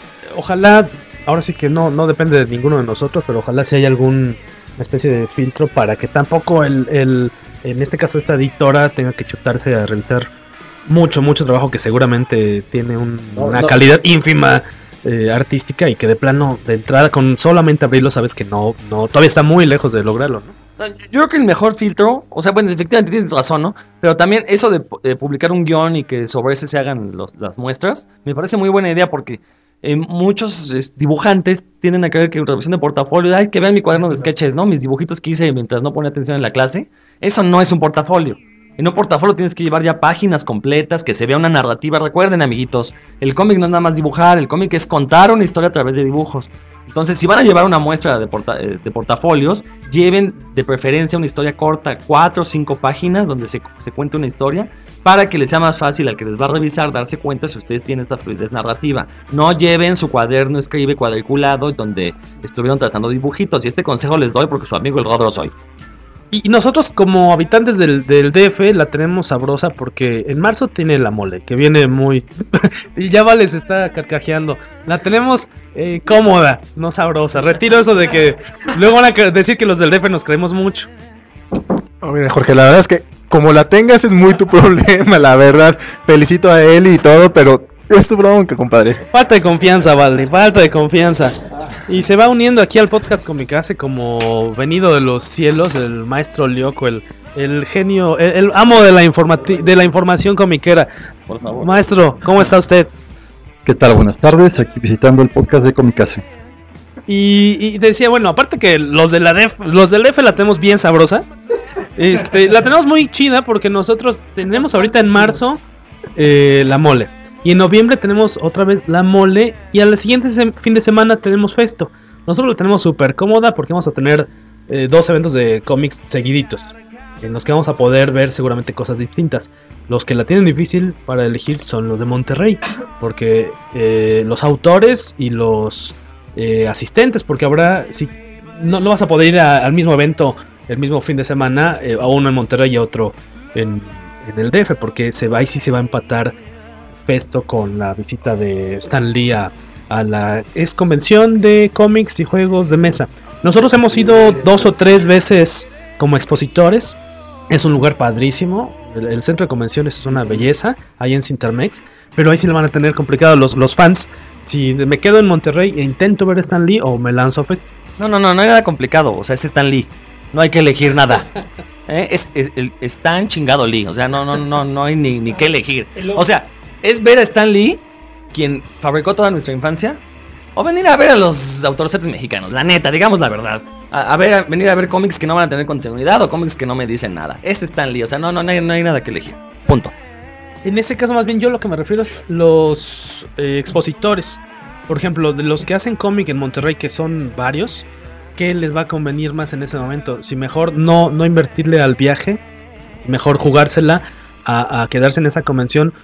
Ojalá, ahora sí que no, no depende de ninguno de nosotros, pero ojalá si hay alguna especie de filtro para que tampoco el, el en este caso esta editora tenga que chutarse a realizar mucho, mucho trabajo que seguramente tiene un, no, una no. calidad ínfima eh, artística, y que de plano, de entrada, con solamente abrirlo sabes que no, no todavía está muy lejos de lograrlo, ¿no? Yo creo que el mejor filtro, o sea, bueno, efectivamente tienes razón, ¿no? Pero también eso de, de publicar un guión y que sobre ese se hagan los, las muestras, me parece muy buena idea, porque eh, muchos es, dibujantes tienden a creer que revisión de portafolio, ay, que vean mi cuaderno de sketches, ¿no? Mis dibujitos que hice mientras no ponía atención en la clase. Eso no es un portafolio. En un portafolio tienes que llevar ya páginas completas, que se vea una narrativa. Recuerden, amiguitos, el cómic no es nada más dibujar, el cómic es contar una historia a través de dibujos. Entonces, si van a llevar una muestra de, porta, de portafolios, lleven de preferencia una historia corta, cuatro o cinco páginas, donde se, se cuente una historia, para que les sea más fácil al que les va a revisar darse cuenta si ustedes tienen esta fluidez narrativa. No lleven su cuaderno escribe cuadriculado donde estuvieron trazando dibujitos, y este consejo les doy porque su amigo el Rodro soy. Y nosotros como habitantes del, del D F la tenemos sabrosa porque en marzo tiene la mole, que viene muy... y ya vale, se está carcajeando. La tenemos eh, cómoda, no sabrosa. Retiro eso de que luego van a decir que los del D F nos creemos mucho. Oh, mira, Jorge, la verdad es que como la tengas es muy tu problema, la verdad. Felicito a él y todo, pero es tu bronca, compadre. Falta de confianza, Valdi, falta de confianza. Y se va uniendo aquí al podcast Comicase como venido de los cielos, el maestro Lyoko, el, el genio, el, el amo de la, informati- de la información comiquera. Por favor. Maestro, ¿cómo está usted? ¿Qué tal? Buenas tardes, aquí visitando el podcast de Comicase. Y, y decía, bueno, aparte que los de la D F, los del D F la tenemos bien sabrosa. Este, la tenemos muy chida porque nosotros tenemos ahorita en marzo eh, la mole. Y en noviembre tenemos otra vez la mole. Y al siguiente sem- fin de semana tenemos Festo. Nosotros lo tenemos súper cómoda porque vamos a tener eh, dos eventos de cómics seguiditos, en los que vamos a poder ver seguramente cosas distintas. Los que la tienen difícil para elegir son los de Monterrey, porque eh, los autores y los eh, asistentes, porque habrá, si no, no vas a poder ir a, al mismo evento el mismo fin de semana, eh, a uno en Monterrey y a otro en, en el D F, porque se va, ahí sí se va a empatar Festo con la visita de Stan Lee a, a la es convención de cómics y juegos de mesa. Nosotros hemos ido dos o tres veces como expositores. Es un lugar padrísimo. El, el centro de convenciones es una belleza ahí en Cintermex, pero ahí sí le van a tener complicado los, los fans. Si me quedo en Monterrey e intento ver a Stan Lee o me lanzo a Festo. No, no, no, no hay nada complicado. O sea, es Stan Lee. No hay que elegir nada. ¿Eh? Es, es, es, es tan chingado Lee. O sea, no, no, no, no hay ni, ni que elegir. O sea, es ver a Stan Lee, quien fabricó toda nuestra infancia, o venir a ver a los autores mexicanos. La neta, digamos la verdad. A, a ver, a venir a ver cómics que no van a tener continuidad o cómics que no me dicen nada. Es Stan Lee. O sea, no, no, no hay, no hay nada que elegir. Punto. En ese caso, más bien, yo lo que me refiero es los eh, expositores. Por ejemplo, de los que hacen cómic en Monterrey, que son varios, ¿qué les va a convenir más en ese momento? Si mejor no, no invertirle al viaje, mejor jugársela a, a quedarse en esa convención,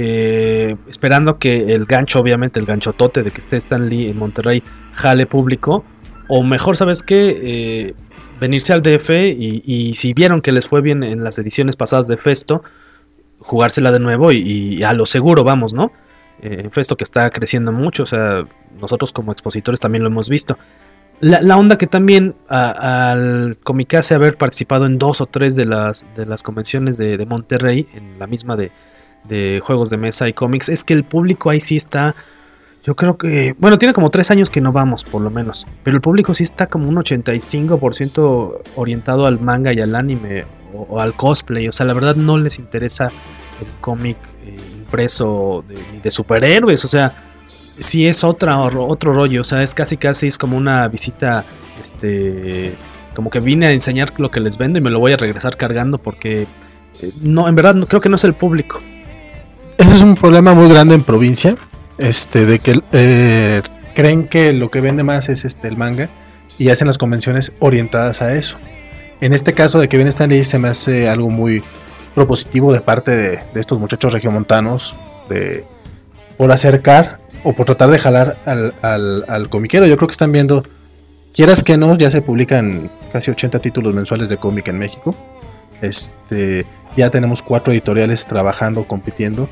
eh, esperando que el gancho, obviamente, el ganchotote de que esté Stan Lee en Monterrey jale público, o mejor, ¿sabes qué? Eh, venirse al D F y, y si vieron que les fue bien en las ediciones pasadas de Festo, jugársela de nuevo y, y a lo seguro, vamos, ¿no? Eh, Festo que está creciendo mucho, o sea, nosotros como expositores también lo hemos visto. La, la onda que también a, al Comicase haber participado en dos o tres de las de las convenciones de, de Monterrey, en la misma de, de juegos de mesa y cómics, es que el público ahí sí está, yo creo que, bueno, tiene como tres años que no vamos, por lo menos, pero el público sí está como un ochenta y cinco por ciento orientado al manga y al anime o, o al cosplay. O sea, la verdad no les interesa el cómic eh, impreso de, de superhéroes, o sea, sí es otra otro rollo, o sea, es casi casi es como una visita, este, como que vine a enseñar lo que les vendo y me lo voy a regresar cargando porque eh, no, en verdad no, creo que no es el público. Ese es un problema muy grande en provincia, este, de que eh, creen que lo que vende más es este el manga y hacen las convenciones orientadas a eso. En este caso de que viene Stan Lee se me hace algo muy propositivo de parte de, de estos muchachos regiomontanos, de por acercar o por tratar de jalar al, al, al comiquero. Yo creo que están viendo, quieras que no, ya se publican casi ochenta títulos mensuales de cómic en México. Este, ya tenemos cuatro editoriales trabajando, compitiendo.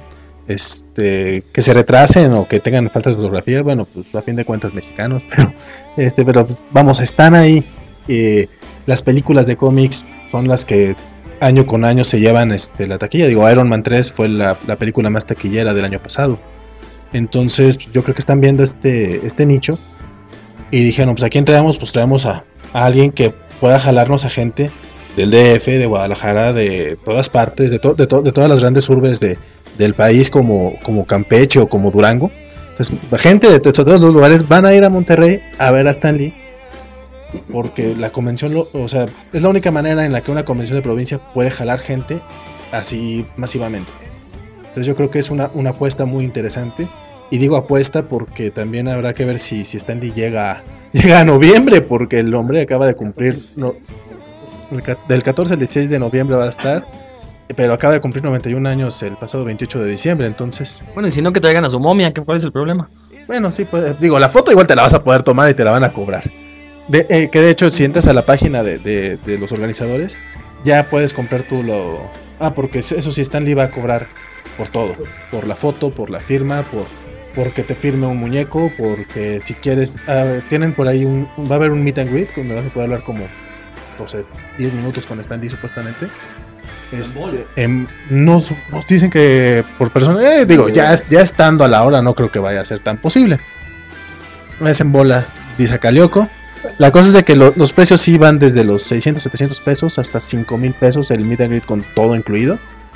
Este, que se retrasen o que tengan faltas de ortografía, bueno, pues a fin de cuentas mexicanos, pero este, pero pues, vamos, están ahí. Eh, las películas de cómics son las que año con año se llevan este, la taquilla. Digo, Iron Man tres fue la, la película más taquillera del año pasado. Entonces yo creo que están viendo este, este nicho y dijeron, pues ¿a quién traemos? Pues traemos a, a alguien que pueda jalarnos a gente del D F, de Guadalajara, de todas partes, de, to, de, to, de todas las grandes urbes de, del país, como, como Campeche o como Durango. Entonces la gente de, de todos los lugares van a ir a Monterrey a ver a Stan Lee, porque la convención, lo, o sea, es la única manera en la que una convención de provincia puede jalar gente así masivamente. Entonces yo creo que es una, una apuesta muy interesante. Y digo apuesta porque también habrá que ver si, si Stan Lee llega, llega a noviembre, porque el hombre acaba de cumplir, no, del catorce al dieciséis de noviembre va a estar, pero acaba de cumplir noventa y un años el pasado veintiocho de diciembre, entonces... Bueno, y si no, que traigan a su momia, ¿cuál es el problema? Bueno, sí, pues, digo, la foto igual te la vas a poder tomar y te la van a cobrar. De, eh, que de hecho, si entras a la página de, de, de los organizadores, ya puedes comprar tú lo... Ah, porque eso sí, Stan Lee va a cobrar por todo. Por la foto, por la firma, por porque te firme un muñeco, porque si quieres... Uh, tienen por ahí un... Va a haber un meet and greet, donde vas a poder hablar como, no sé, diez minutos con Stan Lee supuestamente. Este, eh, no, nos dicen que por persona... Eh, digo, ya, ya estando a la hora no creo que vaya a ser tan posible. Es en bola, dice Calioco. La cosa es de que lo, los precios sí van desde los seiscientos, setecientos pesos hasta cinco mil pesos el meet and greet con todo incluido.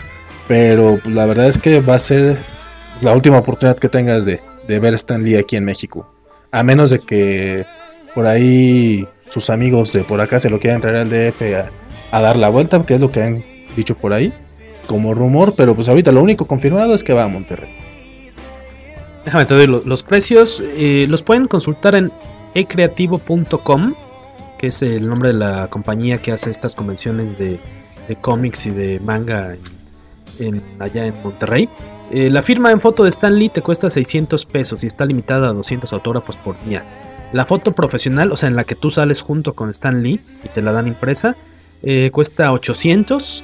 Pero pues, la verdad es que va a ser la última oportunidad que tengas de, de ver a Stan Lee aquí en México. A menos de que por ahí sus amigos de por acá se lo quieran traer al D F a, a dar la vuelta, que es lo que han dicho por ahí, como rumor. Pero pues ahorita lo único confirmado es que va a Monterrey. Déjame te doy los, los precios. Eh, los pueden consultar en e creativo punto com, que es el nombre de la compañía que hace estas convenciones de, de cómics y de manga en, en, allá en Monterrey. Eh, la firma en foto de Stan Lee te cuesta seiscientos pesos y está limitada a doscientos autógrafos por día. La foto profesional, o sea, en la que tú sales junto con Stan Lee y te la dan impresa, eh, cuesta ochocientos.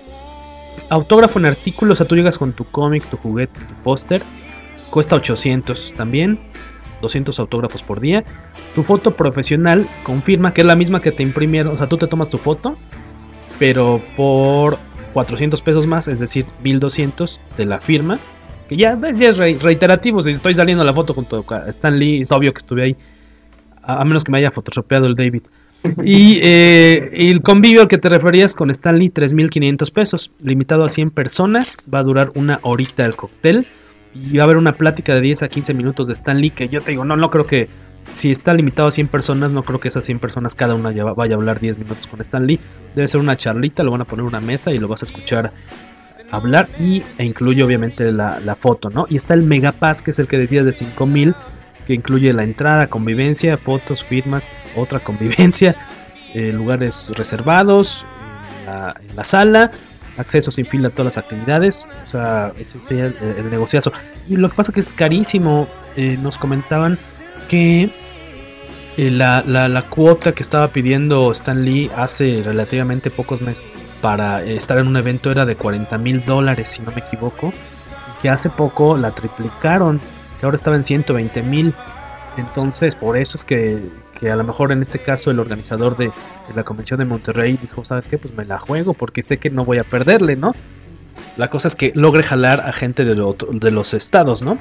Autógrafo en artículo, o sea, tú llegas con tu cómic, tu juguete, tu póster, cuesta ochocientos también. doscientos autógrafos por día. Tu foto profesional confirma que es la misma que te imprimieron, o sea, tú te tomas tu foto, pero por cuatrocientos pesos más, es decir, mil doscientos de la firma, que ya, ya es re- reiterativo. Si estoy saliendo a la foto junto a Stan Lee, es obvio que estuve ahí, a, a menos que me haya photoshopeado el David. Y eh, el convivio al que te referías con Stan Lee, tres mil quinientos pesos, limitado a cien personas, va a durar una horita el cóctel. Y va a haber una plática de diez a quince minutos de Stan Lee, que yo te digo, no, no creo que, si está limitado a cien personas, no creo que esas cien personas cada una ya vaya a hablar diez minutos con Stan Lee. Debe ser una charlita, lo van a poner en una mesa y lo vas a escuchar hablar, y, e incluye obviamente la, la foto, ¿no? Y está el Megapass, que es el que decías de cinco mil, que incluye la entrada, convivencia, fotos, firma, otra convivencia, eh, lugares reservados, en la, en la sala, acceso sin fila a todas las actividades. O sea, ese sería el, el negociazo. Y lo que pasa que es carísimo. Eh, nos comentaban que eh, la, la, la cuota que estaba pidiendo Stan Lee hace relativamente pocos meses para eh, estar en un evento era de cuarenta mil dólares, si no me equivoco, y que hace poco la triplicaron, que ahora estaba en ciento veinte mil. Entonces, por eso es que, que a lo mejor en este caso el organizador de, de la convención de Monterrey dijo, ¿sabes qué? Pues me la juego porque sé que no voy a perderle, ¿no? La cosa es que logre jalar a gente de, lo, de los estados, ¿no?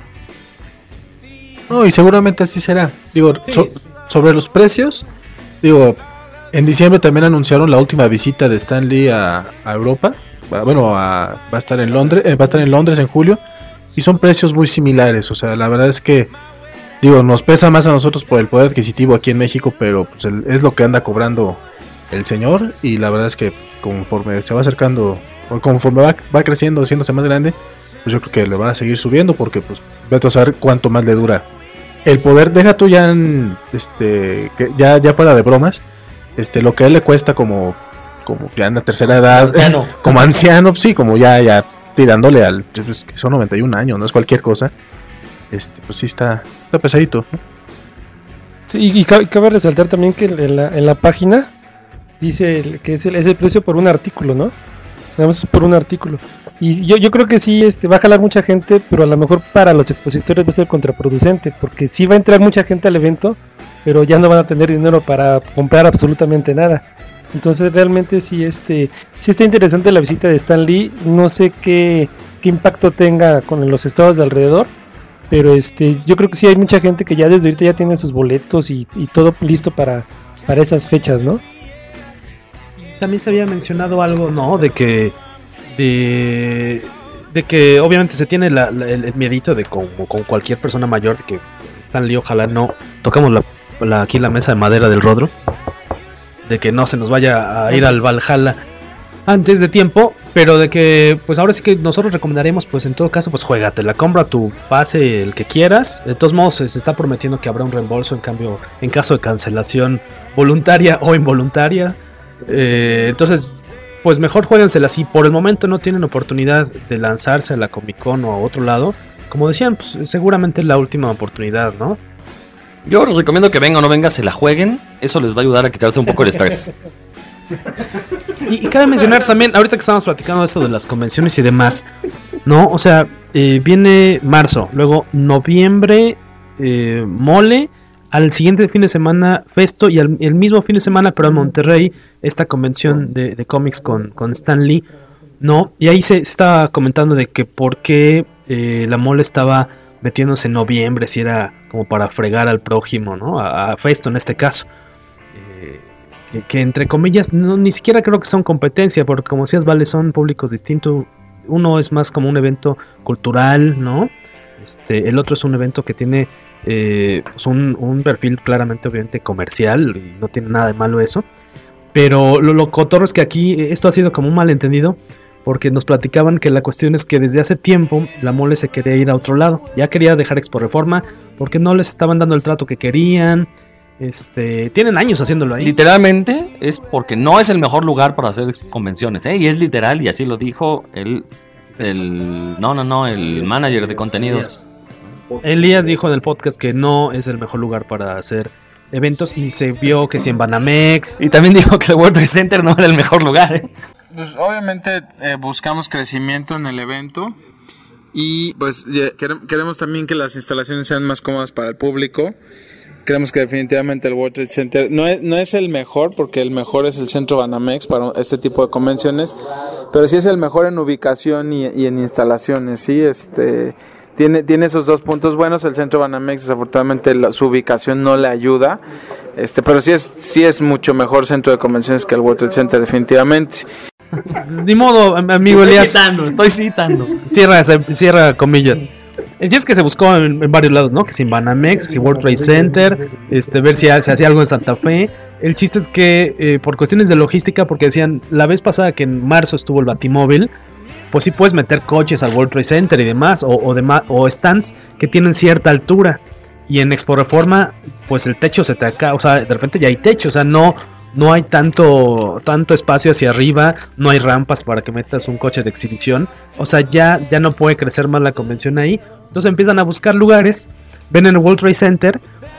No, y seguramente así será. Digo, Sí. so, sobre los precios, digo, en diciembre también anunciaron la última visita de Stan Lee a, a Europa. Bueno, a, va a estar en Londres, eh, va a estar en Londres en julio, y son precios muy similares. O sea, la verdad es que, digo, nos pesa más a nosotros por el poder adquisitivo aquí en México, pero pues, el, es lo que anda cobrando el señor, y la verdad es que conforme se va acercando, o conforme va, va creciendo, haciéndose más grande, pues yo creo que le va a seguir subiendo, porque pues vete a saber cuánto más le dura el poder. Deja tú ya en, este que ya ya fuera de bromas, este lo que a él le cuesta como como ya en la tercera edad, Anciano. como anciano, sí, como ya ya tirándole al, pues, que son noventa y un años, no es cualquier cosa. Este pues sí está está pesadito, ¿no? Sí, y cabe, cabe resaltar también que en la, en la página dice el, que es el, es el precio por un artículo, ¿no? Nada más es por un artículo. Y yo, yo creo que sí este, va a jalar mucha gente, pero a lo mejor para los expositores va a ser contraproducente, porque sí va a entrar mucha gente al evento, pero ya no van a tener dinero para comprar absolutamente nada. Entonces realmente sí, este, sí está interesante la visita de Stan Lee. No sé qué, qué impacto tenga con los estados de alrededor, pero este, yo creo que sí hay mucha gente que ya desde ahorita ya tiene sus boletos y, y todo listo para, para esas fechas, ¿no? También se había mencionado algo, ¿no? De que de, de que obviamente se tiene la, la, el, el miedito de como con cualquier persona mayor, de que Stan Lee, ojalá no tocamos la, la aquí la mesa de madera del Rodro, de que no se nos vaya a ir al Valhalla antes de tiempo, pero de que pues ahora sí que nosotros recomendaremos, pues en todo caso, pues juégatela, compra tu pase el que quieras. De todos modos se está prometiendo que habrá un reembolso en cambio en caso de cancelación voluntaria o involuntaria. Eh, entonces pues mejor juéguensela. Si por el momento no tienen oportunidad de lanzarse a la Comic Con o a otro lado, como decían, pues seguramente es la última oportunidad, ¿no? Yo les recomiendo que venga o no venga, se la jueguen. Eso les va a ayudar a quitarse un poco el estrés. Y, y cabe mencionar también, ahorita que estamos platicando esto de las convenciones y demás, ¿no? O sea, eh, viene marzo, luego noviembre, eh, mole, al siguiente fin de semana Festo y al, el mismo fin de semana, pero en Monterrey, esta convención de, de cómics con, con Stan Lee, ¿no? Y ahí se, se estaba comentando de que por qué eh, la mole estaba metiéndose en noviembre, si era como para fregar al prójimo, ¿no? A, a Festo en este caso. Eh, que, que entre comillas, no, ni siquiera creo que son competencia, porque como decías, vale, son públicos distintos. Uno es más como un evento cultural, ¿no? Este, el otro es un evento que tiene eh, pues un, un perfil claramente, obviamente, comercial, y no tiene nada de malo eso. Pero lo, lo cotorro es que aquí esto ha sido como un malentendido, porque nos platicaban que la cuestión es que desde hace tiempo la mole se quería ir a otro lado. Ya quería dejar Expo Reforma porque no les estaban dando el trato que querían. Este, tienen años haciéndolo ahí. Literalmente es porque no es el mejor lugar para hacer convenciones, ¿eh? Y es literal, y así lo dijo el, el no, no, no, el manager de contenidos. Elías dijo en el podcast que no es el mejor lugar para hacer eventos, y se vio que si en Banamex. Y también dijo que el World Trade Center no era el mejor lugar, ¿eh? Pues obviamente eh, buscamos crecimiento en el evento y pues queremos también que las instalaciones sean más cómodas para el público. Creemos que definitivamente el World Trade Center no es, no es el mejor, porque el mejor es el Centro Banamex para este tipo de convenciones, pero sí es el mejor en ubicación y, y en instalaciones, sí, este tiene tiene esos dos puntos buenos. El Centro Banamex desafortunadamente la, su ubicación no le ayuda, este pero sí es sí es mucho mejor centro de convenciones que el World Trade Center, definitivamente. Ni modo, amigo estoy Elías. Citando, estoy citando. Cierra, cierra comillas. El chiste es que se buscó en, en varios lados, ¿no? Que si Banamex, si World Trade Center, este, ver si se hacía algo en Santa Fe. El chiste es que eh, por cuestiones de logística, porque decían la vez pasada que en marzo estuvo el Batimóvil, pues sí puedes meter coches al World Trade Center y demás, o, o, dema, o stands que tienen cierta altura. Y en Expo Reforma, pues el techo se te acaba, o sea, de repente ya hay techo, o sea, no... No hay tanto tanto espacio hacia arriba, no hay rampas para que metas un coche de exhibición. O sea, ya, ya no puede crecer más la convención ahí. Entonces empiezan a buscar lugares, ven en el World Trade Center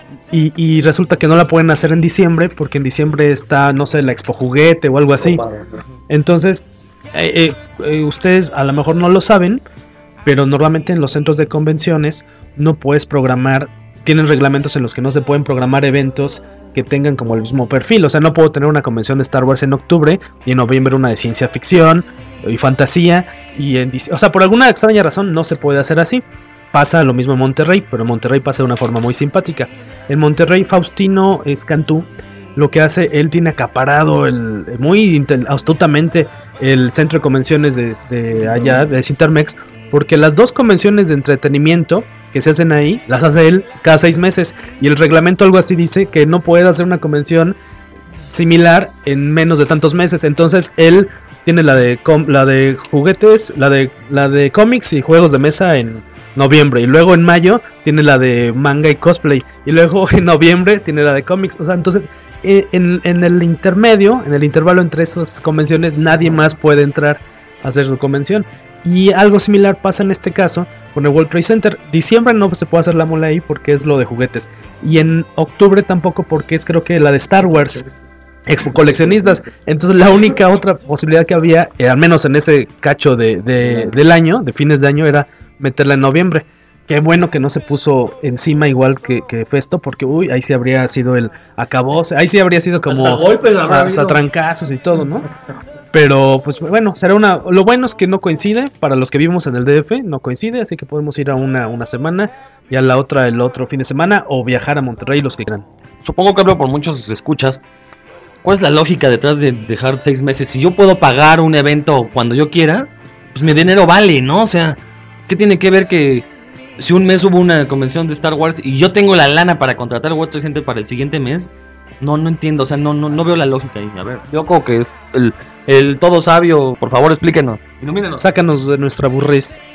y, y resulta que no la pueden hacer en diciembre, porque en diciembre está, no sé, la Expo Juguete o algo así. Entonces, eh, eh, eh, ustedes a lo mejor no lo saben, pero normalmente en los centros de convenciones no puedes programar, tienen reglamentos en los que no se pueden programar eventos que tengan como el mismo perfil. O sea, no puedo tener una convención de Star Wars en octubre y en noviembre una de ciencia ficción y fantasía, y en, o sea, por alguna extraña razón no se puede hacer así. Pasa lo mismo en Monterrey, pero en Monterrey pasa de una forma muy simpática. En Monterrey, Faustino Escantú lo que hace, él tiene acaparado el, muy astutamente el centro de convenciones de, de allá, de Cintermex, porque las dos convenciones de entretenimiento que se hacen ahí, las hace él cada seis meses, y el reglamento algo así dice que no puede hacer una convención similar en menos de tantos meses. Entonces él tiene la de com, la de juguetes, la de la de cómics y juegos de mesa en noviembre, y luego en mayo tiene la de manga y cosplay, y luego en noviembre tiene la de cómics. O sea, entonces en, en el intermedio, en el intervalo entre esas convenciones, nadie más puede entrar a hacer su convención. Y algo similar pasa en este caso con el World Trade Center. Diciembre no se puede hacer la mole ahí porque es lo de juguetes, y en octubre tampoco, porque es creo que la de Star Wars, Expo Coleccionistas. Entonces la única otra posibilidad que había, eh, al menos en ese cacho de, de, del año, de fines de año, era meterla en noviembre. Qué bueno que no se puso encima igual que, que Festo, porque uy, ahí sí habría sido el acabose, ahí sí habría sido como hasta golpes, hasta, hasta trancazos y todo, ¿no? Pero pues bueno, será una. Lo bueno es que no coincide, para los que vivimos en el D F, no coincide, así que podemos ir a una, una semana y a la otra el otro fin de semana, o viajar a Monterrey, los que quieran. Supongo que hablo por muchos escuchas. ¿Cuál es la lógica detrás de dejar seis meses? Si yo puedo pagar un evento cuando yo quiera, pues mi dinero vale, ¿no? O sea, ¿qué tiene que ver que si un mes hubo una convención de Star Wars y yo tengo la lana para contratar el World Trade Center para el siguiente mes? No, no entiendo, o sea, no, no, no veo la lógica ahí. A ver, yo creo que es el, el todo sabio, por favor explíquenos, ilumínenos. Sácanos de nuestra burrez.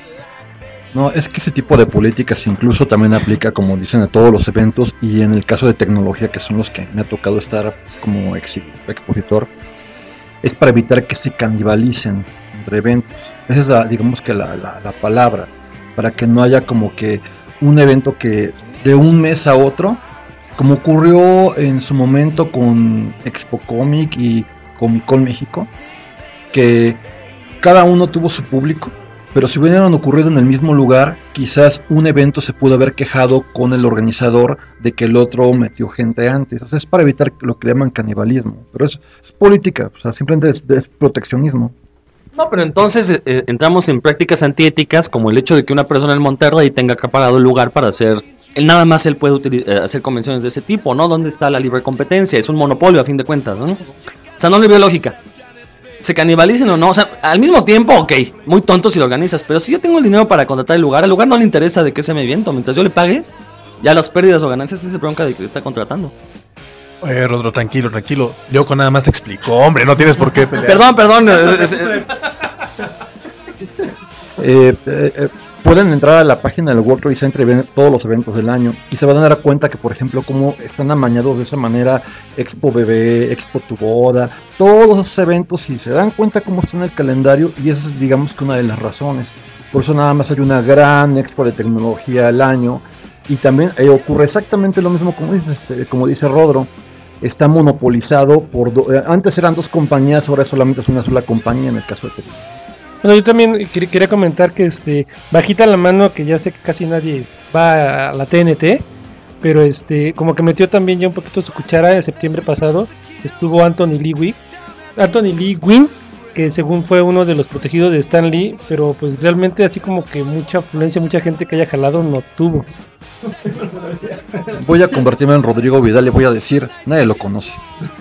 No, es que ese tipo de políticas incluso también aplica, como dicen, a todos los eventos, y en el caso de tecnología, que son los que me ha tocado estar como ex- expositor, es para evitar que se canibalicen entre eventos. Esa es la, digamos que la, la, la palabra, para que no haya como que un evento que de un mes a otro como ocurrió en su momento con Expo Comic y Comic Con México, que cada uno tuvo su público, pero si hubieran ocurrido en el mismo lugar, quizás un evento se pudo haber quejado con el organizador de que el otro metió gente antes. O sea, es para evitar lo que llaman canibalismo, pero es, es política, o sea, simplemente es, es proteccionismo. No, pero entonces eh, entramos en prácticas antiéticas, como el hecho de que una persona en Monterrey tenga acaparado el lugar para hacer, él nada más él puede util- eh, hacer convenciones de ese tipo, ¿no? ¿Dónde está la libre competencia? Es un monopolio a fin de cuentas, ¿no? O sea, no le veo lógica. Se canibalicen o no, o sea, al mismo tiempo, ok, muy tonto si lo organizas, pero si yo tengo el dinero para contratar el lugar, al lugar no le interesa de qué sea mi evento, mientras yo le pague, ya las pérdidas o ganancias es bronca de que está contratando. Eh, Rodro, tranquilo, tranquilo. Yoko nada más te explicó, hombre, no tienes por qué pelear. Perdón, perdón. es- es- Eh, eh, eh, pueden entrar a la página del World Trade Center y ver todos los eventos del año y se van a dar cuenta que, por ejemplo, como están amañados de esa manera Expo Bebé, Expo Tu Boda, todos esos eventos, y se dan cuenta cómo está en el calendario, y esa es, digamos, que una de las razones. Por eso nada más hay una gran expo de tecnología al año, y también eh, ocurre exactamente lo mismo como dice, este, como dice Rodro. Está monopolizado por do- eh, antes eran dos compañías, ahora solamente es una sola compañía en el caso de Televisa. Bueno, yo también quer- quería comentar que este bajita la mano, que ya sé que casi nadie va a la T N T, pero este como que metió también ya un poquito su cuchara. De septiembre pasado estuvo Anthony Lee Wing, Anthony Lee Wing, que según fue uno de los protegidos de Stan Lee, pero pues realmente así como que mucha afluencia, mucha gente que haya jalado no tuvo. Voy a convertirme en Rodrigo Vidal y voy a decir, nadie lo conoce.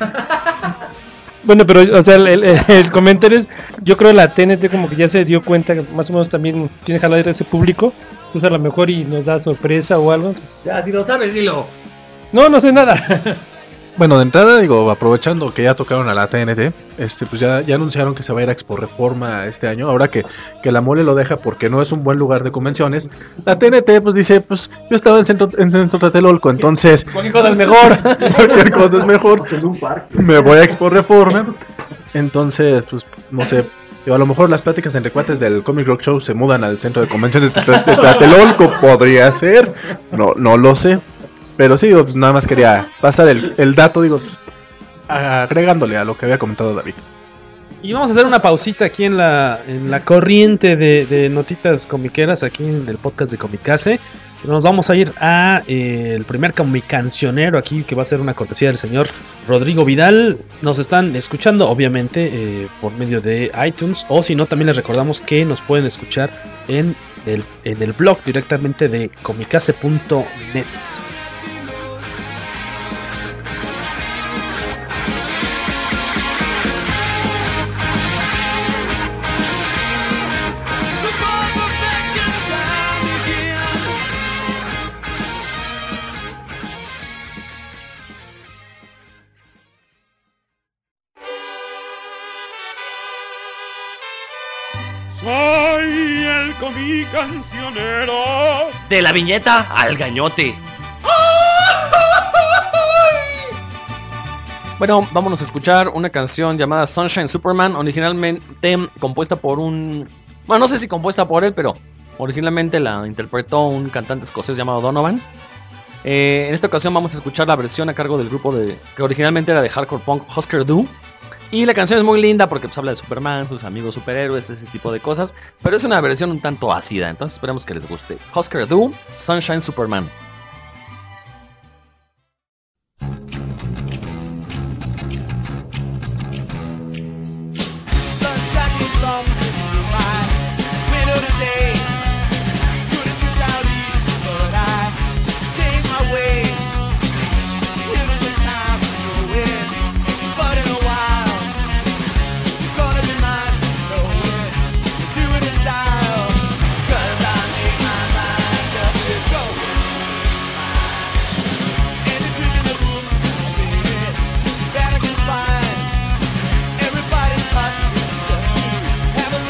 Bueno, pero o sea, el, el, el comentario es, yo creo que la T N T como que ya se dio cuenta que más o menos también tiene jalado ese público, entonces a lo mejor y nos da sorpresa o algo. Ya, si lo sabes, dilo. No, no sé nada. Bueno, de entrada, digo, aprovechando que ya tocaron a la T N T, este, pues ya, ya anunciaron que se va a ir a Expo Reforma este año. Ahora que, que la mole lo deja porque no es un buen lugar de convenciones, la T N T pues dice, pues yo estaba en centro, en centro Tlatelolco, entonces Cualquier cosa es mejor. cualquier cosa es mejor. Me voy a Expo Reforma. Entonces, pues no sé, digo, a lo mejor las pláticas entre cuates del Comic Rock Show se mudan al centro de convenciones de, Tla- de Tlatelolco, podría ser, no, no lo sé. Pero sí, digo, pues nada más quería pasar el, el dato, digo, agregándole a lo que había comentado David. Y vamos a hacer una pausita aquí en la, en la corriente de, de notitas comiqueras aquí en el podcast de Comicase. Nos vamos a ir a eh, el primer comicancionero aquí, que va a ser una cortesía del señor Rodrigo Vidal. Nos están escuchando obviamente eh, por medio de iTunes, o si no también les recordamos que nos pueden escuchar en el, en el blog directamente de comicase punto net. Soy el comicancionero. De la viñeta al gañote. Bueno, vámonos a escuchar una canción llamada Sunshine Superman, originalmente compuesta por un... Bueno, no sé si compuesta por él, pero originalmente la interpretó un cantante escocés llamado Donovan. Eh, en esta ocasión vamos a escuchar la versión a cargo del grupo de que originalmente era de hardcore punk Husker Du. Y la canción es muy linda porque pues, habla de Superman, sus amigos superhéroes, ese tipo de cosas. Pero es una versión un tanto ácida, entonces esperemos que les guste. Husker Du, Sunshine Superman. Everybody's hustling just to have a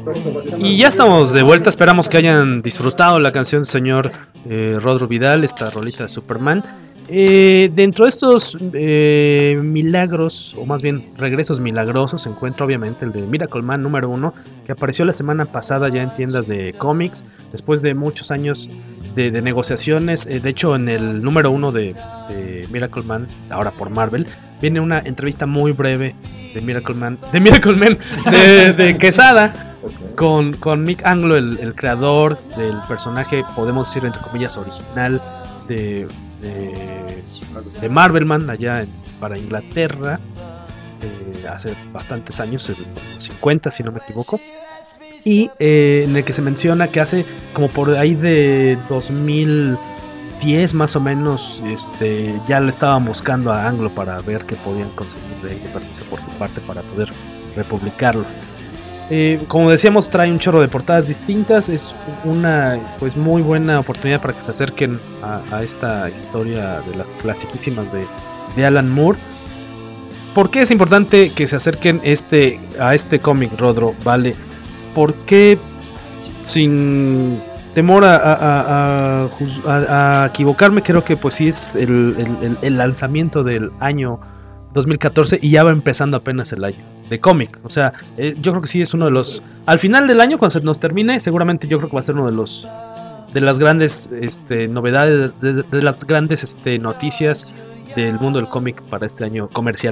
Y ya estamos de vuelta, esperamos que hayan disfrutado la canción del señor eh, Rodro Vidal, esta rolita de Superman. Eh, dentro de estos eh, milagros, o más bien regresos milagrosos, se encuentra obviamente el de Miracle Man número uno, que apareció la semana pasada ya en tiendas de cómics, después de muchos años de, de negociaciones. Eh, de hecho, en el número uno de, de Miracle Man, ahora por Marvel, viene una entrevista muy breve de Miracle Man, de Miracle Man, de, de Quesada, con, con Mick Anglo, el, el creador del personaje, podemos decir entre comillas, original de... De, de Marvelman allá en, para Inglaterra eh, hace bastantes años, en los cincuenta si no me equivoco, y eh, en el que se menciona que hace como por ahí de dos mil diez más o menos, este, ya le estaban buscando a Anglo para ver qué podían conseguir de ahí de permiso por su parte para poder republicarlo. Eh, como decíamos, trae un chorro de portadas distintas. Es una pues muy buena oportunidad para que se acerquen a, a esta historia de las clasiquísimas de, de Alan Moore. ¿Por qué es importante que se acerquen este a este cómic, Rodro? Vale, porque sin temor a, a, a, a, a equivocarme, creo que pues sí es el, el, el lanzamiento del año dos mil catorce y ya va empezando apenas el año de cómic. O sea, eh, yo creo que sí es uno de los... Al final del año, cuando se nos termine, seguramente yo creo que va a ser uno de los... De las grandes este, novedades, de, de, de las grandes este, noticias del mundo del cómic para este año comercial.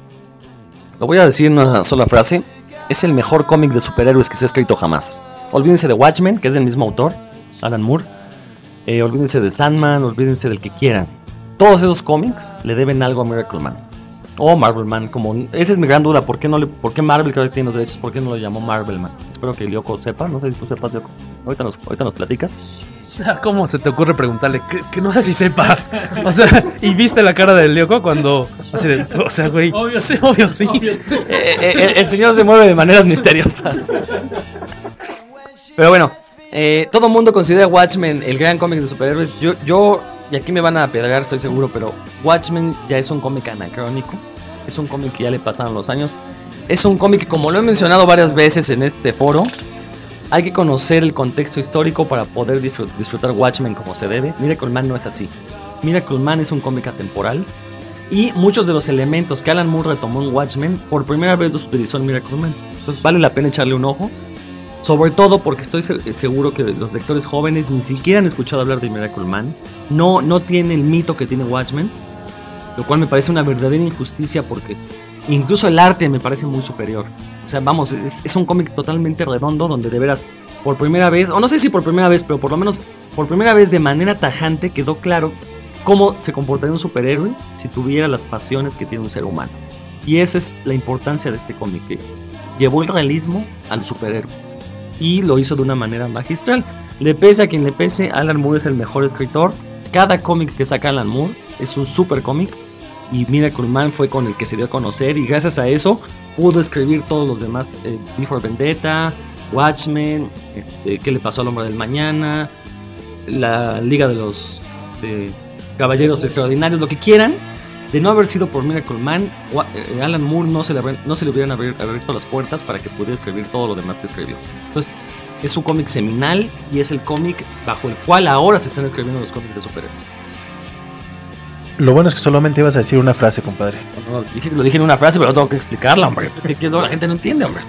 Lo voy a decir en una sola frase. Es el mejor cómic de superhéroes que se ha escrito jamás. Olvídense de Watchmen, que es del mismo autor, Alan Moore. Eh, olvídense de Sandman, olvídense del que quieran. Todos esos cómics le deben algo a Miracle Man. O Marvel Man, como esa es mi gran duda, ¿por qué no le, por qué Marvel creo que tiene los derechos? ¿Por qué no lo llamó Marvel Man? Espero que Lyoko sepa, no sé si tú sepas, Lyoko. Ahorita nos, ahorita nos platicas. ¿Cómo se te ocurre preguntarle? Que, que no sé si sepas. O sea, y viste la cara de Lyoko cuando así de, o sea, güey, obvio sí, obvio sí. Obvio. Eh, eh, el, el señor se mueve de maneras misteriosas. Pero bueno, eh, todo el mundo considera Watchmen el gran cómic de superhéroes. Yo, yo y aquí me van a pegar, estoy seguro, pero Watchmen ya es un cómic anacrónico. Es un cómic que ya le pasaron los años. Es un cómic, como lo he mencionado varias veces en este foro, hay que conocer el contexto histórico para poder disfrutar Watchmen como se debe. Miracle Man no es así. Miracle Man es un cómic atemporal. Y muchos de los elementos que Alan Moore retomó en Watchmen, por primera vez los utilizó en Miracle Man. Entonces vale la pena echarle un ojo. Sobre todo porque estoy seguro que los lectores jóvenes ni siquiera han escuchado hablar de Miracle Man. No, no tiene el mito que tiene Watchmen. Lo cual me parece una verdadera injusticia porque incluso el arte me parece muy superior. O sea, vamos, es, es un cómic totalmente redondo donde de veras, por primera vez, o no sé si por primera vez, pero por lo menos por primera vez de manera tajante quedó claro cómo se comportaría un superhéroe si tuviera las pasiones que tiene un ser humano. Y esa es la importancia de este cómic, que llevó el realismo al superhéroe y lo hizo de una manera magistral. Le pese a quien le pese, Alan Moore es el mejor escritor. Cada cómic que saca Alan Moore es un super cómic. Y Miracle Man fue con el que se dio a conocer. Y gracias a eso pudo escribir todos los demás. eh, Before Vendetta, Watchmen, este, ¿Qué le pasó al hombre del mañana? La Liga de los de Caballeros Extraordinarios, lo que quieran. De no haber sido por Miracle Man, eh, Alan Moore no se le, no se le hubieran abierto las puertas para que pudiera escribir todo lo demás que escribió. Entonces es un cómic seminal y es el cómic bajo el cual ahora se están escribiendo los cómics de superhéroes. Lo bueno es que solamente ibas a decir una frase, compadre. No, no, dije, lo dije en una frase, pero no tengo que explicarla, hombre. Es que la gente no entiende, hombre.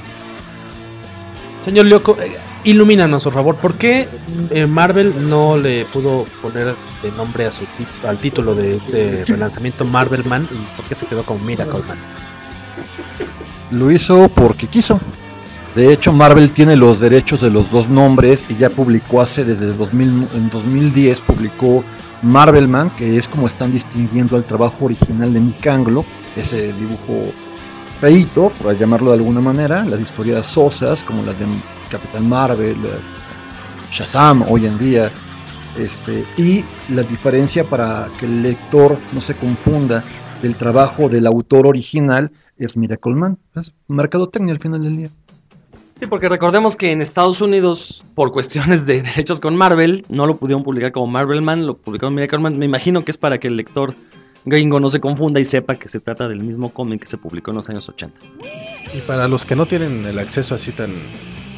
Señor Lyoko, eh, ilumínanos, por favor. ¿Por qué eh, Marvel no le pudo poner de nombre a su tit- al título de este relanzamiento Marvel Man? ¿Y por qué se quedó con Miracle Man? Lo hizo porque quiso. De hecho, Marvel tiene los derechos de los dos nombres y ya publicó hace desde el dos mil, en dos mil diez publicó Marvel Man, que es como están distinguiendo al trabajo original de Mick Anglo, ese dibujo feíto, por llamarlo de alguna manera, las historias sosas como las de Capitán Marvel, Shazam hoy en día, este, y la diferencia para que el lector no se confunda del trabajo del autor original es Miracle Man, es mercadotecnia al final del día. Sí, porque recordemos que en Estados Unidos, por cuestiones de derechos con Marvel, no lo pudieron publicar como Marvel Man, lo publicaron Miracle Man. Me imagino que es para que el lector gringo no se confunda y sepa que se trata del mismo cómic que se publicó en los años ochenta. Y para los que no tienen el acceso así tan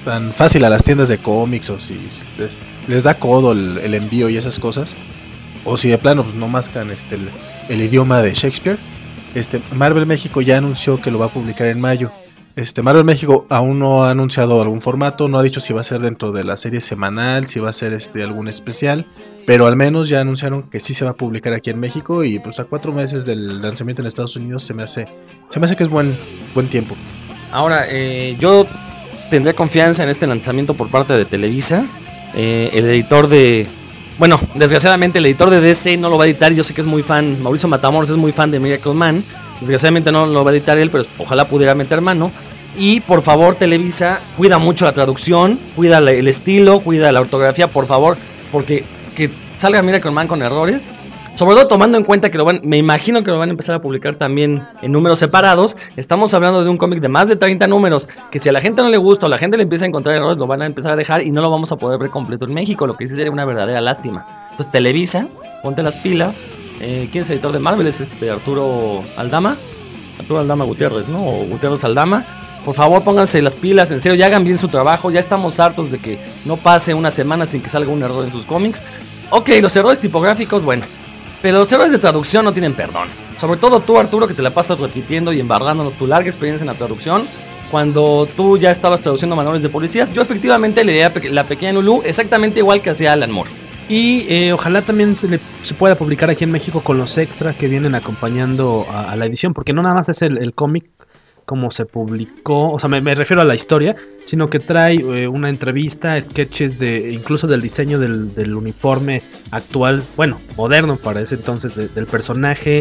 tan fácil a las tiendas de cómics o si les, les da codo el, el envío y esas cosas, o si de plano pues, no mascan este, el, el idioma de Shakespeare, este, Marvel México ya anunció que lo va a publicar en mayo. Este, Marvel México aún no ha anunciado algún formato, no ha dicho si va a ser dentro de la serie semanal, si va a ser este algún especial, pero al menos ya anunciaron que sí se va a publicar aquí en México y pues a cuatro meses del lanzamiento en Estados Unidos se me hace, se me hace que es buen, buen tiempo. Ahora, eh, yo tendré confianza en este lanzamiento por parte de Televisa. Eh, el editor de... Bueno, desgraciadamente el editor de D C no lo va a editar, yo sé que es muy fan, Mauricio Matamoros es muy fan de Miracle Man, desgraciadamente no lo va a editar él, pero ojalá pudiera meter mano. Y por favor, Televisa, cuida mucho la traducción, cuida el estilo, cuida la ortografía, por favor, porque que salga Miracle Man con errores, sobre todo tomando en cuenta que lo van, me imagino que lo van a empezar a publicar también en números separados. Estamos hablando de un cómic de más de treinta números, que si a la gente no le gusta o la gente le empieza a encontrar errores, lo van a empezar a dejar y no lo vamos a poder ver completo en México, lo que sí sería una verdadera lástima. Entonces, Televisa, ponte las pilas. Eh, ¿Quién es el editor de Marvel? Es este Arturo Aldama, Arturo Aldama Gutiérrez, ¿no? O Gutiérrez Aldama. Por favor, pónganse las pilas, en serio, ya hagan bien su trabajo. Ya estamos hartos de que no pase una semana sin que salga un error en sus cómics. Ok, los errores tipográficos, bueno, pero los errores de traducción no tienen perdón. Sobre todo tú, Arturo, que te la pasas repitiendo y embargándonos tu larga experiencia en la traducción. Cuando tú ya estabas traduciendo manuales de policías, yo efectivamente leía La Pequeña Lulú exactamente igual que hacía Alan Moore. Y eh, ojalá también se, le, se pueda publicar aquí en México con los extras que vienen acompañando a, a la edición, porque no nada más es el, el cómic como se publicó, o sea, me, me refiero a la historia, sino que trae eh, una entrevista, sketches de incluso del diseño del, del uniforme actual, bueno, moderno para ese entonces de, del personaje.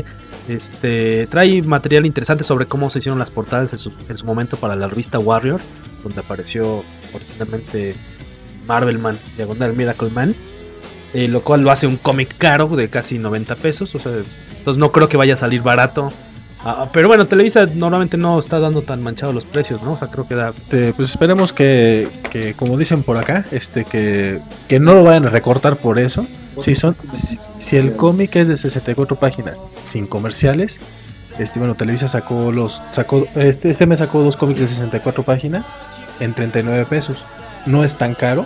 Este trae material interesante sobre cómo se hicieron las portadas en su, en su momento para la revista Warrior, donde apareció originalmente Marvel Man, diagonal Miracle Man. Eh, lo cual lo hace un cómic caro de casi noventa pesos, o sea, entonces no creo que vaya a salir barato. Uh, pero bueno, Televisa normalmente no está dando tan manchados los precios, ¿no? O sea, creo que da... Este, pues esperemos que, que, como dicen por acá, este que, que no lo vayan a recortar por eso. Si, son, si, si el cómic es de sesenta y cuatro páginas sin comerciales, este bueno, Televisa sacó los sacó este, este mes sacó dos cómics de sesenta y cuatro páginas en treinta y nueve pesos. No es tan caro.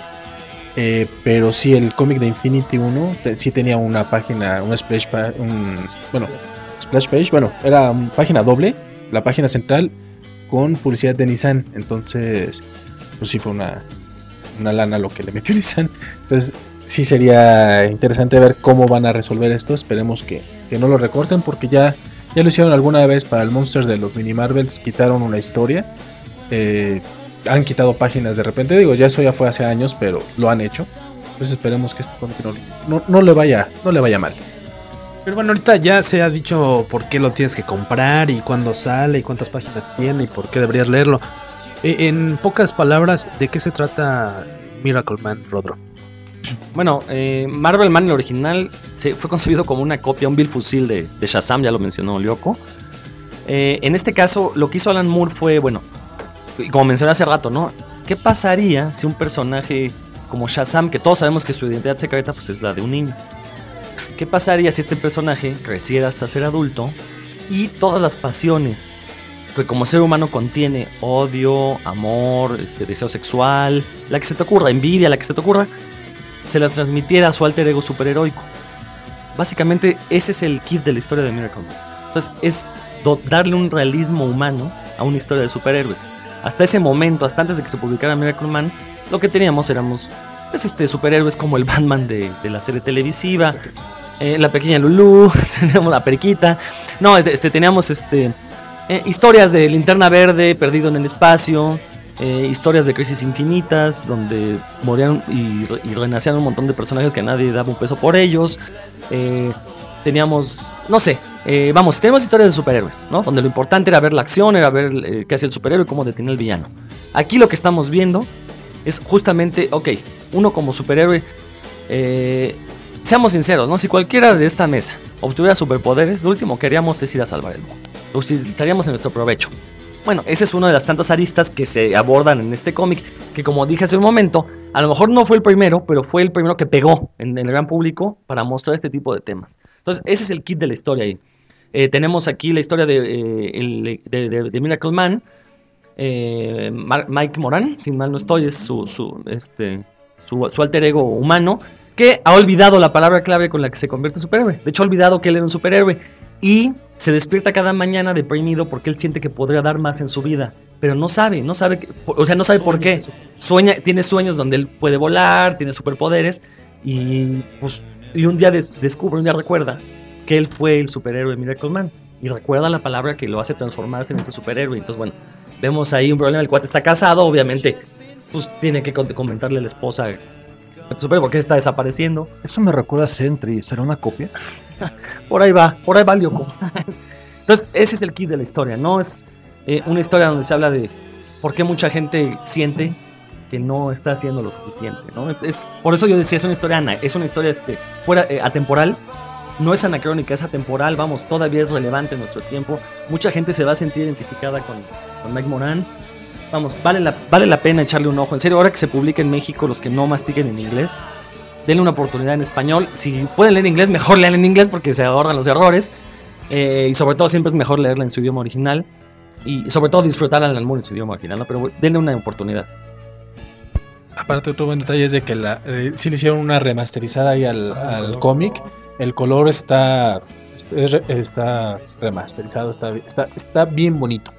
Eh, pero sí, el cómic de Infinity uno te, sí tenía una página, un splash, pa, un, bueno, splash page, bueno, era una página doble, la página central con publicidad de Nissan, entonces pues sí fue una, una lana lo que le metió Nissan. Entonces sí sería interesante ver cómo van a resolver esto, esperemos que, que no lo recorten porque ya, ya lo hicieron alguna vez para el Monster de los Mini Marvels, quitaron una historia, eh, han quitado páginas de repente, digo, ya eso ya fue hace años, pero lo han hecho. Entonces esperemos que esto no, no, no le vaya, no le vaya mal. Pero bueno, ahorita ya se ha dicho por qué lo tienes que comprar y cuándo sale y cuántas páginas tiene y por qué deberías leerlo. Eh, en pocas palabras, ¿de qué se trata Miracle Man, Rodro? Bueno, eh, Marvel Man, el original, se fue concebido como una copia, un vil fusil de, de Shazam, ya lo mencionó Lyoko. Eh, en este caso, lo que hizo Alan Moore fue, bueno, como mencioné hace rato, ¿no? ¿Qué pasaría si un personaje como Shazam, que todos sabemos que su identidad secreta pues es la de un niño? ¿Qué pasaría si este personaje creciera hasta ser adulto y todas las pasiones que como ser humano contiene, odio, amor, este, deseo sexual, la que se te ocurra, envidia, la que se te ocurra, se la transmitiera a su alter ego superheroico? Básicamente ese es el kit de la historia de Miracle Man. Entonces es do- darle un realismo humano a una historia de superhéroes. Hasta ese momento, hasta antes de que se publicara Miracle Man, lo que teníamos éramos pues, este, superhéroes como el Batman de, de la serie televisiva, eh, la pequeña Lulú, teníamos la periquita, no, este, teníamos este, eh, historias de Linterna Verde perdido en el espacio, eh, historias de Crisis Infinitas, donde morían y, y renacían un montón de personajes que nadie daba un peso por ellos, eh, teníamos, no sé, eh, vamos, tenemos historias de superhéroes, ¿no? Donde lo importante era ver la acción, era ver eh, qué hacía el superhéroe y cómo detenía al villano. Aquí lo que estamos viendo es justamente, ok, uno como superhéroe, eh, seamos sinceros, ¿no? Si cualquiera de esta mesa obtuviera superpoderes, lo último que haríamos es ir a salvar el mundo. Lo utilizaríamos en nuestro provecho. Bueno, esa es una de las tantas aristas que se abordan en este cómic, que como dije hace un momento, a lo mejor no fue el primero, pero fue el primero que pegó en, en el gran público para mostrar este tipo de temas. Entonces, ese es el kit de la historia ahí. Eh, tenemos aquí la historia de, eh, el, de, de, de Miracle Man. eh, Mar- Mike Moran, si mal no estoy, es su, su, este, su, su alter ego humano, que ha olvidado la palabra clave con la que se convierte en superhéroe. De hecho, ha olvidado que él era un superhéroe. Y se despierta cada mañana deprimido porque él siente que podría dar más en su vida. Pero no sabe, no sabe, que, o sea, no sabe por qué. Sueña, tiene sueños donde él puede volar, tiene superpoderes. Y, pues, y un día de, descubre, un día recuerda que él fue el superhéroe Miracle Man. Y recuerda la palabra que lo hace transformarse en este superhéroe. Entonces, bueno, vemos ahí un problema. El cuate está casado, obviamente, pues tiene que comentarle a la esposa ¿por qué se está desapareciendo? Eso me recuerda a Sentry, ¿será una copia? Por ahí va, por ahí va Lyoko. Entonces, ese es el kit de la historia, ¿no? Es eh, una historia donde se habla de por qué mucha gente siente que no está haciendo lo suficiente, ¿no? Es, por eso yo decía, es una historia ana, es una historia este, fuera, eh, atemporal, no es anacrónica, es atemporal, vamos, todavía es relevante en nuestro tiempo. Mucha gente se va a sentir identificada con, con Mike Moran. Vamos, vale la, vale la pena echarle un ojo. En serio, ahora que se publica en México, los que no mastiquen en inglés, denle una oportunidad en español. Si pueden leer en inglés, mejor lean en inglés porque se ahorran los errores. Eh, y sobre todo siempre es mejor leerla en su idioma original. Y sobre todo disfrutar al Alan Moore en su idioma original, ¿no? Pero denle una oportunidad. Aparte, otro buen detalle es de que la, eh, sí le hicieron una remasterizada ahí al, al cómic. El color está, está remasterizado, está, está, está bien bonito.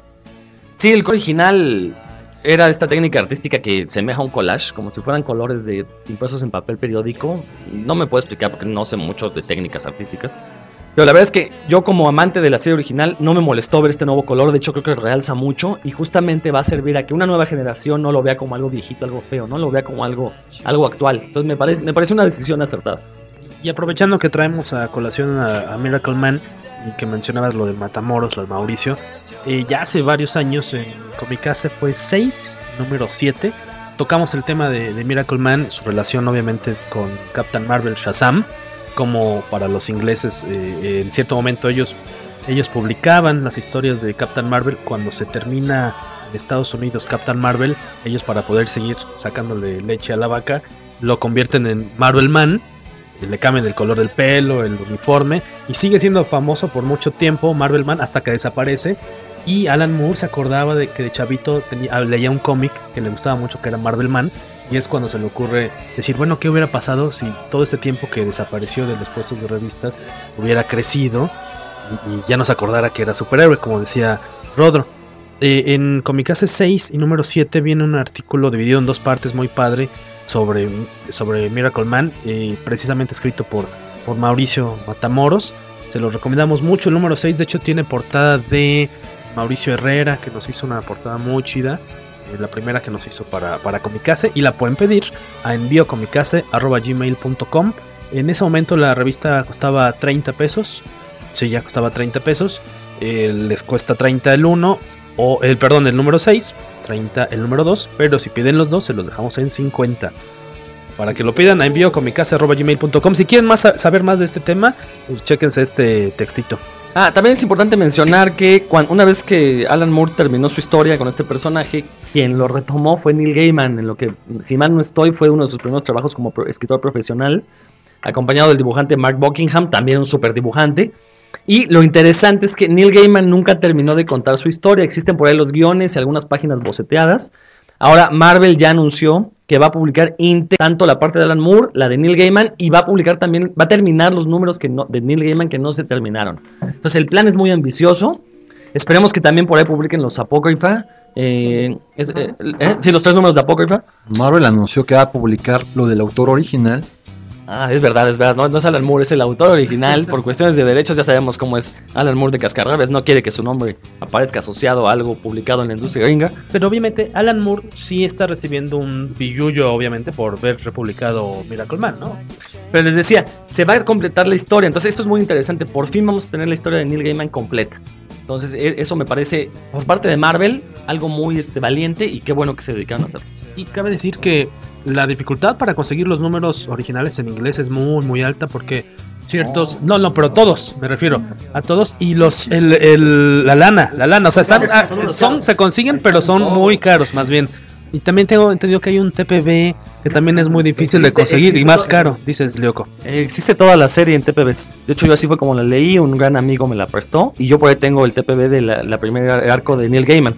Sí, el original era esta técnica artística que semeja a un collage, como si fueran colores de impresos en papel periódico. No me puedo explicar porque no sé mucho de técnicas artísticas. Pero la verdad es que yo, como amante de la serie original, no me molestó ver este nuevo color. De hecho, creo que realza mucho y justamente va a servir a que una nueva generación no lo vea como algo viejito, algo feo, no lo vea como algo, algo actual. Entonces me parece, me parece una decisión acertada. Y aprovechando que traemos a colación a, a Miracle Man y que mencionabas lo de Matamoros, lo de Mauricio, eh, ya hace varios años en Comicase fue seis, número siete, tocamos el tema de, de Miracle Man, su relación obviamente con Captain Marvel Shazam, como para los ingleses eh, en cierto momento ellos, ellos publicaban las historias de Captain Marvel cuando se termina en Estados Unidos Captain Marvel, ellos para poder seguir sacándole leche a la vaca, lo convierten en Marvel Man, le cambian el color del pelo, el uniforme, y sigue siendo famoso por mucho tiempo Marvel Man hasta que desaparece. Y Alan Moore se acordaba de que de chavito tenía, leía un cómic que le gustaba mucho que era Marvel Man, y es cuando se le ocurre decir, bueno, ¿qué hubiera pasado si todo este tiempo que desapareció de los puestos de revistas hubiera crecido y, y ya no se acordara que era superhéroe, como decía Rodro? Eh, en Comicase seis y número siete viene un artículo dividido en dos partes muy padre sobre, sobre Miracle Man, eh, precisamente escrito por, por Mauricio Matamoros. Se lo recomendamos mucho. El número seis de hecho tiene portada de Mauricio Herrera, que nos hizo una portada muy chida, eh, la primera que nos hizo para, para Comicase, y la pueden pedir a enviocomicase arroba gmail punto com. En ese momento la revista costaba treinta pesos, sí, ya costaba treinta pesos, eh, les cuesta treinta el uno, o el perdón, el número seis, treinta el número dos, pero si piden los dos se los dejamos en cincuenta. Para que lo pidan a enviocomicase arroba gmail punto com. Si quieren más saber más de este tema, pues chéquense este textito. Ah, también es importante mencionar que cuando, una vez que Alan Moore terminó su historia con este personaje, quien lo retomó fue Neil Gaiman, en lo que, si mal no estoy, fue uno de sus primeros trabajos como pro- escritor profesional, acompañado del dibujante Mark Buckingham, también un super dibujante. Y lo interesante es que Neil Gaiman nunca terminó de contar su historia. Existen por ahí los guiones y algunas páginas boceteadas. Ahora Marvel ya anunció que va a publicar íntegra tanto la parte de Alan Moore, la de Neil Gaiman, y va a publicar también, va a terminar los números que no, de Neil Gaiman que no se terminaron. Entonces el plan es muy ambicioso. Esperemos que también por ahí publiquen los Apócrifa. Eh, es, eh, eh, sí, los tres números de Apócrifa. Marvel anunció que va a publicar lo del autor original. Ah, es verdad, es verdad, no, no es Alan Moore, es el autor original. Por cuestiones de derechos ya sabemos cómo es Alan Moore de Cascarrabias. No quiere que su nombre aparezca asociado a algo publicado en la industria gringa. Pero obviamente Alan Moore sí está recibiendo un billullo, obviamente, por ver republicado Miracle Man, ¿no? Pero les decía, se va a completar la historia. Entonces esto es muy interesante. Por fin vamos a tener la historia de Neil Gaiman completa. Entonces eso me parece, por parte de Marvel, algo muy este, valiente, y qué bueno que se dedicaron a hacerlo. Y cabe decir que la dificultad para conseguir los números originales en inglés es muy muy alta, porque ciertos, no, no, pero todos, me refiero a todos, y los, el, el, la lana, la lana, o sea, están, ah, son, se consiguen, pero son muy caros, más bien. Y también tengo entendido que hay un T P B que también es muy difícil existe, de conseguir existe, y más caro, dices Lyoko. Eh, existe toda la serie en T P Bs. De hecho, yo así fue como la leí, un gran amigo me la prestó, y yo por ahí tengo el T P B de la, la primer arco de Neil Gaiman.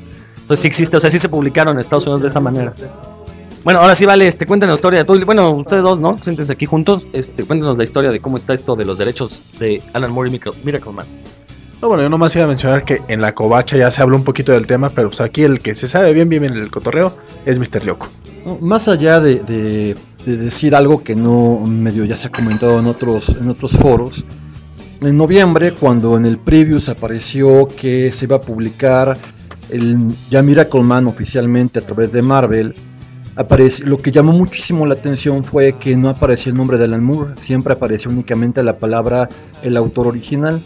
Entonces sí existe, o sea, sí se publicaron en Estados Unidos de esa manera. Bueno, ahora sí, vale, este, cuéntanos la historia de todo. Bueno, ustedes dos, ¿no? Siéntense aquí juntos. Este, cuéntanos la historia de cómo está esto de los derechos de Alan Moore y Miracle, Miracle Man. No, bueno, yo nomás iba a mencionar que en la covacha ya se habló un poquito del tema, pero pues aquí el que se sabe bien, bien, bien el cotorreo es mister Lyoko. No, más allá de, de, de decir algo que no medio ya se ha comentado en otros, en otros foros, en noviembre, cuando en el previews apareció que se iba a publicar el ya Miracle Man oficialmente a través de Marvel, aparece, lo que llamó muchísimo la atención fue que no aparecía el nombre de Alan Moore, siempre apareció únicamente la palabra el autor original.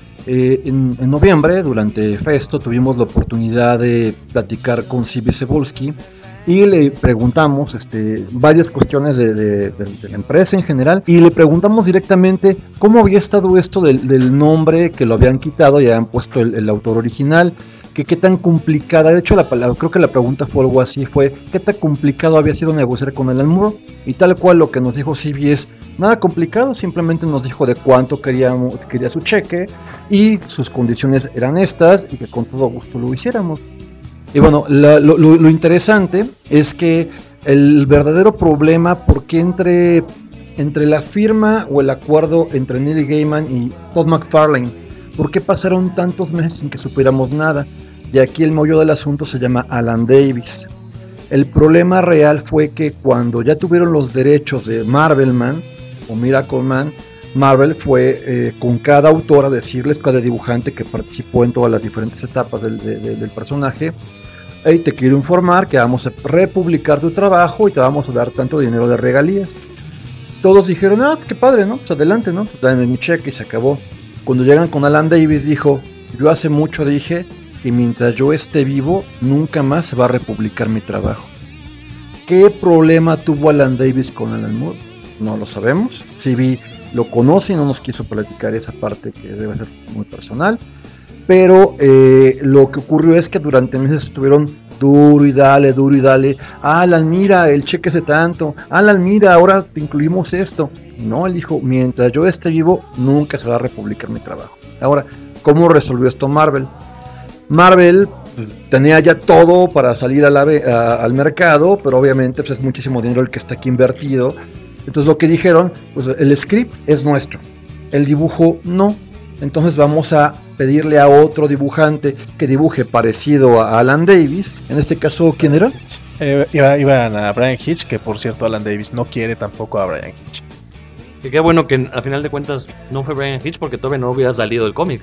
Eh, en, en noviembre, durante Festo, tuvimos la oportunidad de platicar con Sibi Cebulski y le preguntamos este, varias cuestiones de, de, de, de la empresa en general, y le preguntamos directamente cómo había estado esto del, del nombre, que lo habían quitado y habían puesto el, el autor original, que qué tan complicada, de hecho la palabra, creo que la pregunta fue algo así, fue qué tan complicado había sido negociar con Alan Moore, y tal cual lo que nos dijo Sibi es nada complicado, simplemente nos dijo de cuánto queríamos, quería su cheque y sus condiciones eran estas y que con todo gusto lo hiciéramos. Y bueno, la, lo, lo, lo interesante es que el verdadero problema, porque entre, entre la firma o el acuerdo entre Neil Gaiman y Todd McFarlane, ¿por qué pasaron tantos meses sin que supiéramos nada? Y aquí el meollo del asunto se llama Alan Davis. El problema real fue que cuando ya tuvieron los derechos de Marvel Man o Miracle Man, Marvel fue eh, con cada autor a decirles, cada dibujante que participó en todas las diferentes etapas del, de, de, del personaje: hey, te quiero informar que vamos a republicar tu trabajo y te vamos a dar tanto dinero de regalías. Todos dijeron, ah, qué padre, ¿no? Pues adelante, ¿no? Dame mi cheque y se acabó. Cuando llegan con Alan Davis dijo, yo hace mucho dije que mientras yo esté vivo nunca más se va a republicar mi trabajo. ¿Qué problema tuvo Alan Davis con Alan Moore? No lo sabemos. C B lo conoce y no nos quiso platicar esa parte que debe ser muy personal. Pero eh, lo que ocurrió es que durante meses estuvieron duro y dale, duro y dale. Alan, mira, el cheque es tanto. Alan, mira, ahora te incluimos esto. No, él dijo, mientras yo esté vivo, nunca se va a republicar mi trabajo. Ahora, ¿cómo resolvió esto Marvel? Marvel pues, tenía ya todo para salir a la, a, al mercado, pero obviamente pues, es muchísimo dinero el que está aquí invertido. Entonces lo que dijeron, pues el script es nuestro, el dibujo no. Entonces vamos a pedirle a otro dibujante que dibuje parecido a Alan Davis. En este caso, ¿quién era? Eh, iba, iban a Brian Hitch, que por cierto Alan Davis no quiere tampoco a Brian Hitch. Que qué bueno que a final de cuentas no fue Brian Hitch, porque todavía no hubiera salido el cómic.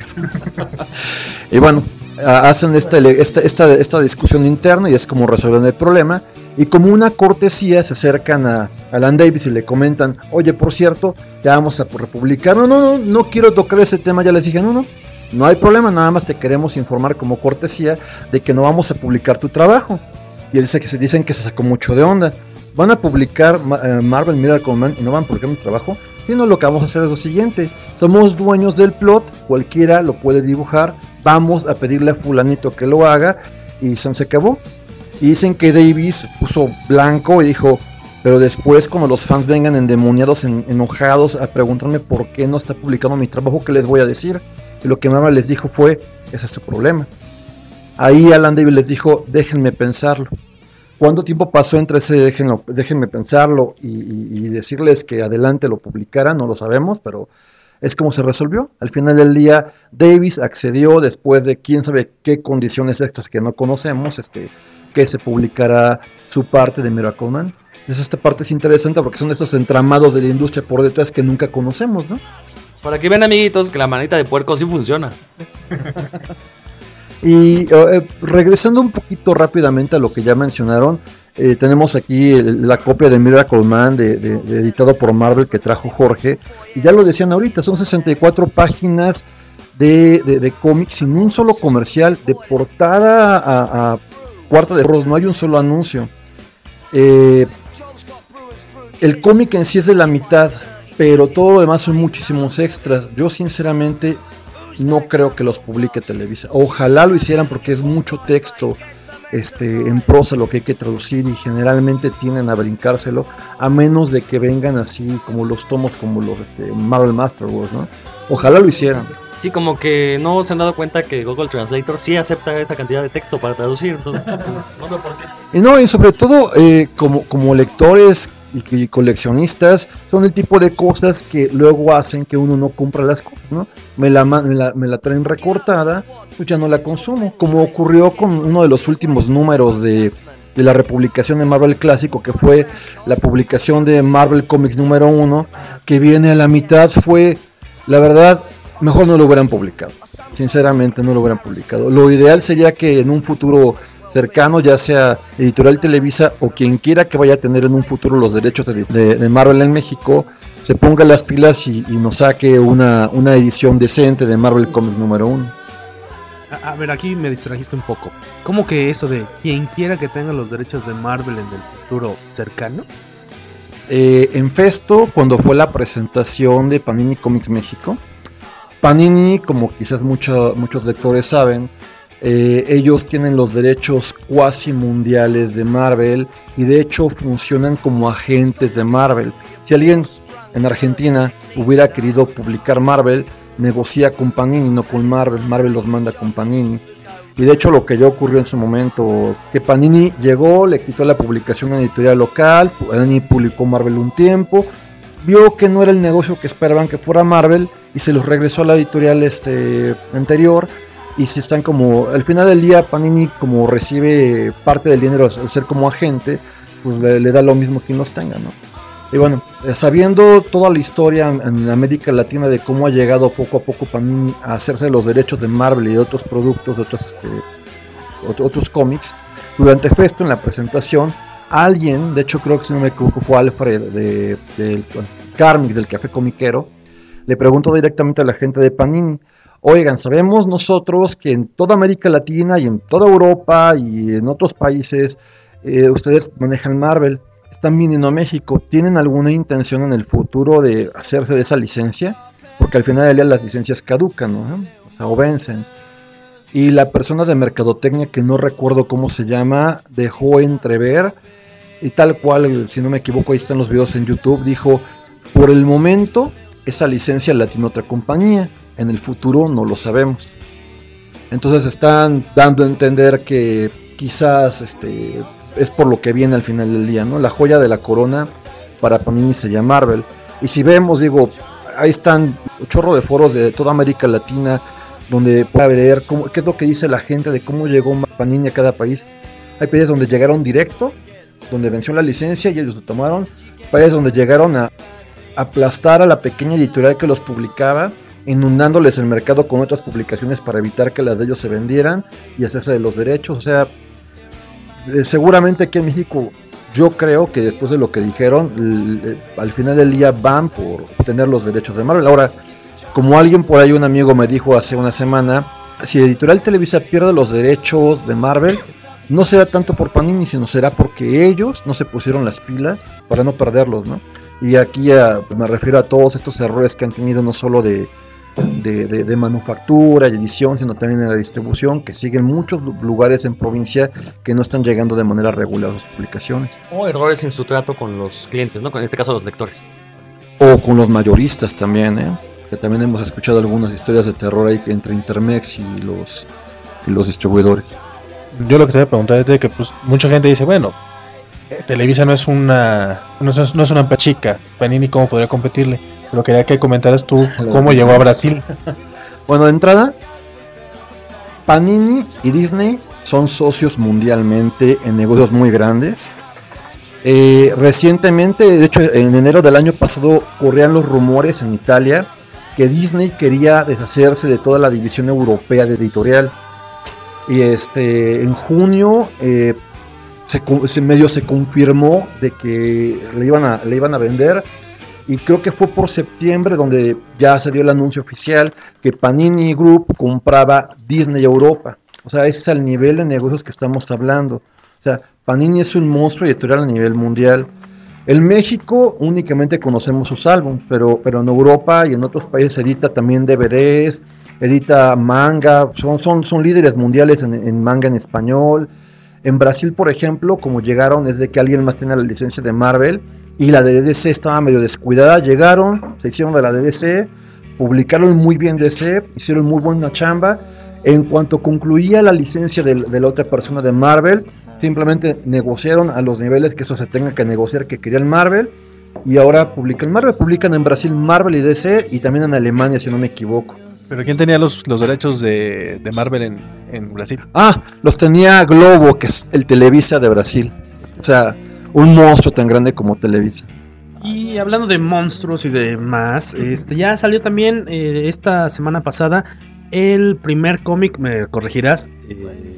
Y bueno, hacen esta, esta, esta, esta discusión interna y es como resuelven el problema. Y como una cortesía se acercan a Alan Davis y le comentan, oye, por cierto, ya vamos a republicar. No, no, no, no quiero tocar ese tema. Ya les dije, no, no, no hay problema, nada más te queremos informar como cortesía de que no vamos a publicar tu trabajo. Y él dice que se dicen que se sacó mucho de onda. ¿Van a publicar uh, Marvel Miracle Man y no van a publicar mi trabajo? Si no, lo que vamos a hacer es lo siguiente. Somos dueños del plot, cualquiera lo puede dibujar. Vamos a pedirle a fulanito que lo haga y se acabó. Y dicen que Davis puso blanco y dijo, pero después cuando los fans vengan endemoniados, en, enojados a preguntarme por qué no está publicando mi trabajo, ¿qué les voy a decir? Y lo que Marvel les dijo fue, ese es tu problema. Ahí Alan Davis les dijo, déjenme pensarlo. ¿Cuánto tiempo pasó entre ese déjenlo, déjenme pensarlo y, y, y decirles que adelante lo publicaran? No lo sabemos, pero es como se resolvió. Al final del día, Davis accedió después de quién sabe qué condiciones extras que no conocemos, este, que se publicara su parte de Miracle Man. Esta parte es interesante porque son estos entramados de la industria por detrás que nunca conocemos, ¿no? Para que vean, amiguitos, que la manita de puerco sí funciona. Y eh, regresando un poquito rápidamente a lo que ya mencionaron, eh, tenemos aquí el, la copia de Miracle Man de, de, de editado por Marvel que trajo Jorge, y ya lo decían ahorita, son sesenta y cuatro páginas de, de, de cómics sin un solo comercial, de portada a, a cuarta de horros, no hay un solo anuncio. Eh, el cómic en sí es de la mitad, pero todo lo demás son muchísimos extras. Yo sinceramente no creo que los publique Televisa. Ojalá lo hicieran porque es mucho texto este, en prosa lo que hay que traducir y generalmente tienden a brincárselo, a menos de que vengan así como los tomos como los este, Marvel Masterworks, ¿no? Ojalá lo hicieran. Sí, como que no se han dado cuenta que Google Translator sí acepta esa cantidad de texto para traducir, entonces no veo por qué. Y no, y sobre todo eh, como, como lectores y, y coleccionistas, son el tipo de cosas que luego hacen que uno no compra las cosas, ¿no? Me la, me la, me la traen recortada, pues ya no la consumo, como ocurrió con uno de los últimos números de, de la republicación de Marvel Clásico, que fue la publicación de Marvel Comics número uno, que viene a la mitad, fue, la verdad, mejor no lo hubieran publicado, sinceramente no lo hubieran publicado. Lo ideal sería que en un futuro cercano, ya sea Editorial Televisa o quien quiera que vaya a tener en un futuro los derechos de, de, de Marvel en México, se ponga las pilas y, y nos saque una, una edición decente de Marvel Comics número uno. A, a ver, aquí me distrajiste un poco. ¿Cómo que eso de quien quiera que tenga los derechos de Marvel en el futuro cercano? Eh, en Festo, cuando fue la presentación de Panini Comics México, Panini, como quizás mucho, muchos lectores saben, eh, ellos tienen los derechos cuasi mundiales de Marvel y de hecho funcionan como agentes de Marvel. Si alguien en Argentina hubiera querido publicar Marvel, negocia con Panini, no con Marvel. Marvel los manda con Panini. Y de hecho lo que ya ocurrió en su momento, que Panini llegó, le quitó la publicación a editorial local, Panini publicó Marvel un tiempo, vio que no era el negocio que esperaban que fuera Marvel y se los regresó a la editorial este anterior, y si están como, al final del día Panini como recibe parte del dinero al ser como agente, pues le, le da lo mismo quien los tenga, ¿no? Y bueno, sabiendo toda la historia en América Latina de cómo ha llegado poco a poco Panini a hacerse los derechos de Marvel y de otros productos, de otros, este, otros cómics, durante Festo en la presentación, alguien, de hecho creo que si no me equivoco fue Alfred de, de, de Carmix, del Café Comiquero, le preguntó directamente a la gente de Panini: oigan, sabemos nosotros que en toda América Latina y en toda Europa y en otros países eh, ustedes manejan Marvel, están viniendo a México, ¿tienen alguna intención en el futuro de hacerse de esa licencia? Porque al final del día las licencias caducan, ¿no? O sea, o vencen. Y la persona de mercadotecnia, que no recuerdo cómo se llama, dejó entrever, y tal cual, si no me equivoco, ahí están los videos en YouTube, dijo: por el momento esa licencia la tiene otra compañía, en el futuro no lo sabemos. Entonces están dando a entender que quizás este es por lo que viene al final del día, ¿no? La joya de la corona para Panini sería Marvel. Y si vemos, digo, ahí están un chorro de foros de toda América Latina donde puede ver cómo, qué es lo que dice la gente de cómo llegó Panini a cada país. Hay países donde llegaron directo, donde venció la licencia y ellos lo tomaron. Países donde llegaron a aplastar a la pequeña editorial que los publicaba, inundándoles el mercado con otras publicaciones para evitar que las de ellos se vendieran y hacerse de los derechos. O sea, eh, seguramente aquí en México, yo creo que después de lo que dijeron, l- l- al final del día van por obtener los derechos de Marvel. Ahora, como alguien por ahí, un amigo me dijo hace una semana, si Editorial Televisa pierde los derechos de Marvel, no será tanto por Panini, sino será porque ellos no se pusieron las pilas para no perderlos, ¿no? Y aquí a, me refiero a todos estos errores que han tenido, no solo de, de, de, de manufactura y edición, sino también en la distribución, que siguen muchos lugares en provincia que no están llegando de manera regular a sus publicaciones. O errores en su trato con los clientes, ¿no? En este caso los lectores. O con los mayoristas también, ¿eh? Que también hemos escuchado algunas historias de terror ahí entre Intermex y los, y los distribuidores. Yo lo que te voy a preguntar es de que pues mucha gente dice, bueno, eh, Televisa no es una no es, no es una empresa chica, Panini cómo podría competirle, pero quería que comentaras tú cómo llegó a Brasil. Bueno, de entrada, Panini y Disney son socios mundialmente en negocios muy grandes. Eh, recientemente, de hecho en enero del año pasado, corrían los rumores en Italia que Disney quería deshacerse de toda la división europea de editorial. Y este en junio eh, se, se medio se confirmó de que le iban a le iban a vender, y creo que fue por septiembre donde ya se dio el anuncio oficial que Panini Group compraba Disney Europa. O sea, ese es el nivel de negocios que estamos hablando. O sea, Panini es un monstruo editorial a nivel mundial. En México únicamente conocemos sus álbumes, pero pero en Europa y en otros países edita también D V Ds, edita manga, son, son, son líderes mundiales en, en manga en español. En Brasil, por ejemplo, como llegaron es de que alguien más tenía la licencia de Marvel y la de D C estaba medio descuidada, llegaron, se hicieron de la de D C, publicaron muy bien D C, hicieron muy buena chamba. En cuanto concluía la licencia de, de la otra persona de Marvel, simplemente negociaron a los niveles que eso se tenga que negociar que quería el Marvel, y ahora publican Marvel, publican en Brasil Marvel y D C, y también en Alemania, si no me equivoco. ¿Pero quién tenía los, los derechos de, de Marvel en, en Brasil? Ah, los tenía Globo, que es el Televisa de Brasil. O sea, un monstruo tan grande como Televisa. Y hablando de monstruos y de más, este ya salió también eh, esta semana pasada el primer cómic, me corregirás, eh,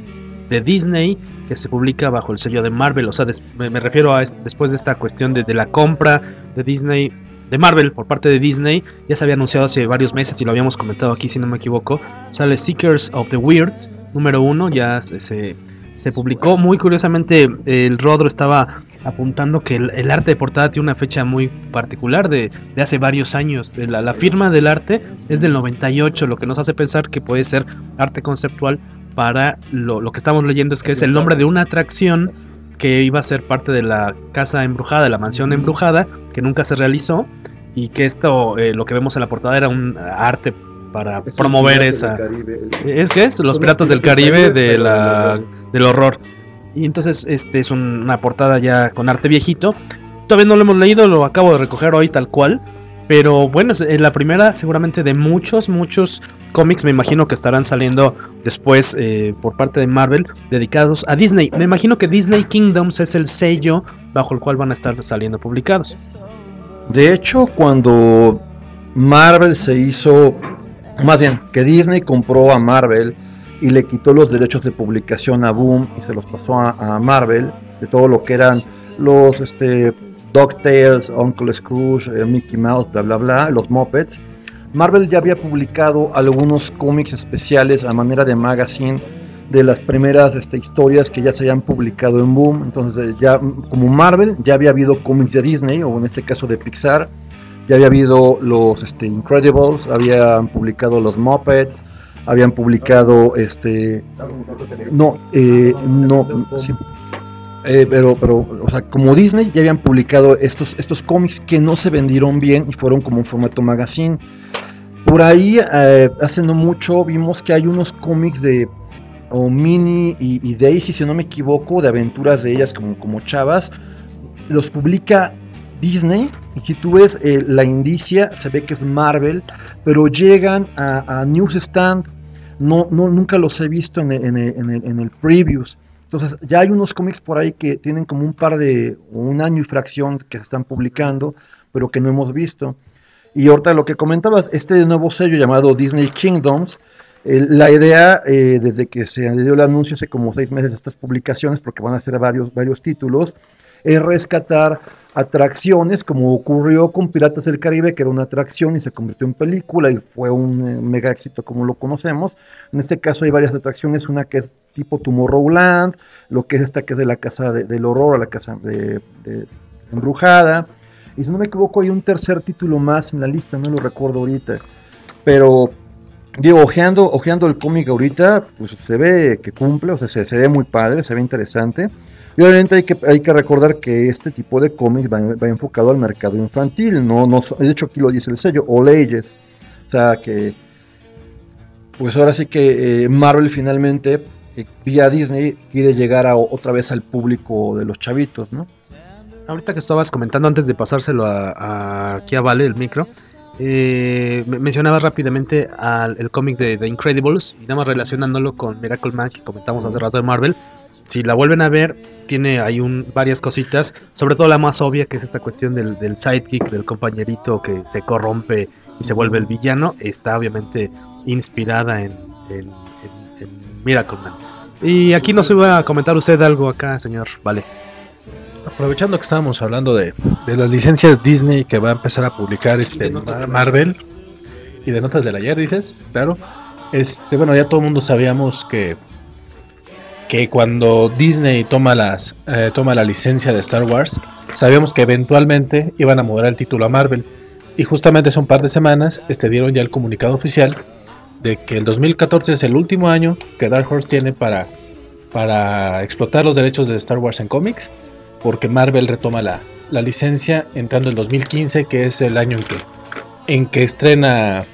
de Disney que se publica bajo el sello de Marvel. O sea, des, me, me refiero a este, después de esta cuestión de, de la compra de Disney, de Marvel por parte de Disney. Ya se había anunciado hace varios meses y lo habíamos comentado aquí, si no me equivoco. Sale Seekers of the Weird número uno, ya se, se, se publicó. Muy curiosamente, el Rodro estaba apuntando que el, el arte de portada tiene una fecha muy particular de, de hace varios años. La, la firma del arte es del noventa y ocho, lo que nos hace pensar que puede ser arte conceptual para lo, lo que estamos leyendo, es que es el nombre de una atracción que iba a ser parte de la casa embrujada, de la mansión embrujada, que nunca se realizó, y que esto, eh, lo que vemos en la portada era un arte para es promover esa... ¿Es que es? Los Piratas del Caribe de la, del horror. Y entonces este es un, una portada ya con arte viejito. Todavía no lo hemos leído, lo acabo de recoger hoy tal cual. Pero bueno, es la primera seguramente de muchos, muchos cómics, me imagino que estarán saliendo después eh, por parte de Marvel, dedicados a Disney. Me imagino que Disney Kingdoms es el sello bajo el cual van a estar saliendo publicados. De hecho, cuando Marvel se hizo, más bien, que Disney compró a Marvel y le quitó los derechos de publicación a Boom y se los pasó a, a Marvel, de todo lo que eran los este, DuckTales, Uncle Scrooge, eh, Mickey Mouse, bla bla bla, los Muppets. Marvel ya había publicado algunos cómics especiales a manera de magazine de las primeras este, historias que ya se habían publicado en Boom. Entonces ya como Marvel ya había habido cómics de Disney, o en este caso de Pixar, ya había habido los este, Incredibles, habían publicado los Muppets, habían publicado este no eh, no sí, eh, pero pero o sea, como Disney ya habían publicado estos estos cómics que no se vendieron bien y fueron como un formato magazine. Por ahí eh, hace no mucho vimos que hay unos cómics de o Minnie y, y Daisy, si no me equivoco, de aventuras de ellas como como chavas, los publica Disney, y si tú ves eh, la indicia se ve que es Marvel, pero llegan a, a Newsstand. No, no, nunca los he visto en el, en, el, en, el, en el previews. Entonces ya hay unos cómics por ahí que tienen como un par de, un año y fracción que se están publicando, pero que no hemos visto. Y ahorita lo que comentabas, este nuevo sello llamado Disney Kingdoms, eh, la idea eh, desde que se dio el anuncio hace como seis meses de estas publicaciones, porque van a ser varios, varios títulos, es rescatar atracciones, como ocurrió con Piratas del Caribe, que era una atracción y se convirtió en película y fue un eh, mega éxito como lo conocemos. En este caso hay varias atracciones, una que es tipo Tomorrowland, lo que es esta que es de la casa de, del horror, a la casa de, de embrujada, y si no me equivoco hay un tercer título más en la lista, no lo recuerdo ahorita, pero digo, ojeando, ojeando el cómic ahorita, pues se ve que cumple, o sea, se, se ve muy padre, se ve interesante. Y obviamente hay que, hay que recordar que este tipo de cómics va, va enfocado al mercado infantil, no, no, de hecho aquí lo dice el sello, All Ages, o sea que, pues ahora sí que eh, Marvel finalmente, eh, vía Disney, quiere llegar a, otra vez al público de los chavitos, ¿no? Ahorita que estabas comentando, antes de pasárselo a, a aquí a Vale, el micro, eh, mencionaba rápidamente al el cómic de The Incredibles, y nada más relacionándolo con Miracle Man, que comentamos hace rato de Marvel. Si la vuelven a ver, tiene ahí un, varias cositas, sobre todo la más obvia, que es esta cuestión del, del sidekick, del compañerito que se corrompe y se vuelve el villano. Está obviamente inspirada en, en, en, en Miracle Man. Y aquí nos iba a comentar usted algo acá, señor Vale. Aprovechando que estábamos hablando de, de las licencias Disney que va a empezar a publicar este Mar- Marvel y de notas del ayer, dices, claro. Este, bueno, ya todo el mundo sabíamos que que cuando Disney toma las eh, toma la licencia de Star Wars, sabíamos que eventualmente iban a mover el título a Marvel, y justamente hace un par de semanas este dieron ya el comunicado oficial de que el dos mil catorce es el último año que Dark Horse tiene para para explotar los derechos de Star Wars en cómics, porque Marvel retoma la, la licencia entrando el dos mil quince, que es el año en que en que estrena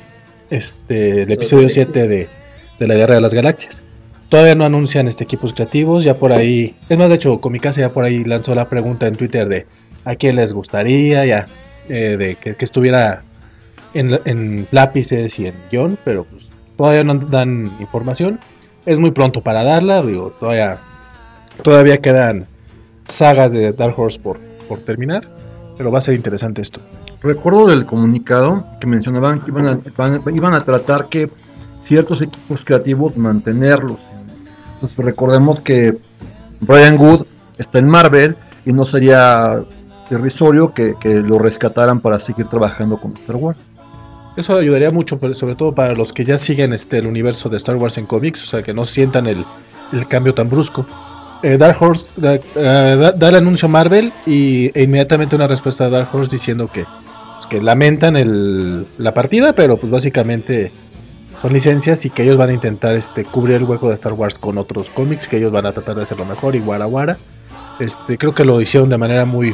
este el episodio siete de, de la Guerra de las Galaxias. Todavía no anuncian este equipos creativos, ya por ahí, es más, de hecho, Comicase ya por ahí lanzó la pregunta en Twitter de a quién les gustaría, ya, eh, de que, que estuviera en, en lápices y en guión, pero pues todavía no dan información. Es muy pronto para darla, digo, todavía, todavía quedan sagas de Dark Horse por, por terminar, pero va a ser interesante esto. Recuerdo del comunicado que mencionaban que iban a, iban, iban a tratar que ciertos equipos creativos mantenerlos. Entonces recordemos que Brian Wood está en Marvel y no sería irrisorio que, que lo rescataran para seguir trabajando con Star Wars. Eso ayudaría mucho, sobre todo para los que ya siguen este el universo de Star Wars en cómics, o sea, que no sientan el, el cambio tan brusco. Eh, Dark Horse da, uh, da, da el anuncio a Marvel y e inmediatamente una respuesta de Dark Horse diciendo que, pues, que lamentan el, la partida, pero pues básicamente son licencias y que ellos van a intentar este cubrir el hueco de Star Wars con otros cómics, que ellos van a tratar de hacerlo mejor y guara guara. Este, creo que lo hicieron de manera muy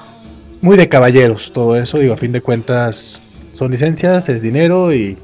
muy de caballeros todo eso, digo, a fin de cuentas son licencias, es dinero y,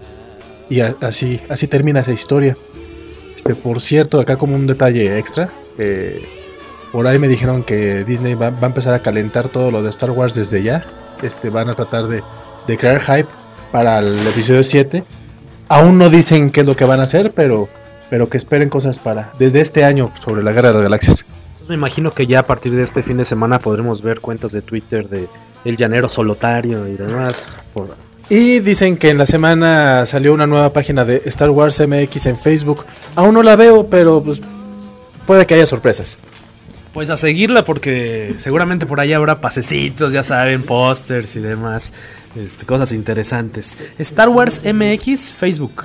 y a, así así termina esa historia. Este, por cierto, acá como un detalle extra, eh, por ahí me dijeron que Disney va, va a empezar a calentar todo lo de Star Wars desde ya. Este, van a tratar de, de crear hype para el episodio siete. Aún no dicen qué es lo que van a hacer, pero, pero que esperen cosas para desde este año sobre la Guerra de las Galaxias. Me imagino que ya a partir de este fin de semana podremos ver cuentas de Twitter de El Llanero Solitario y demás. Por... Y dicen que en la semana salió una nueva página de Star Wars M X en Facebook. Aún no la veo, pero pues puede que haya sorpresas. Pues a seguirla porque seguramente por ahí habrá pasecitos, ya saben, pósters y demás, este, cosas interesantes. Star Wars M X Facebook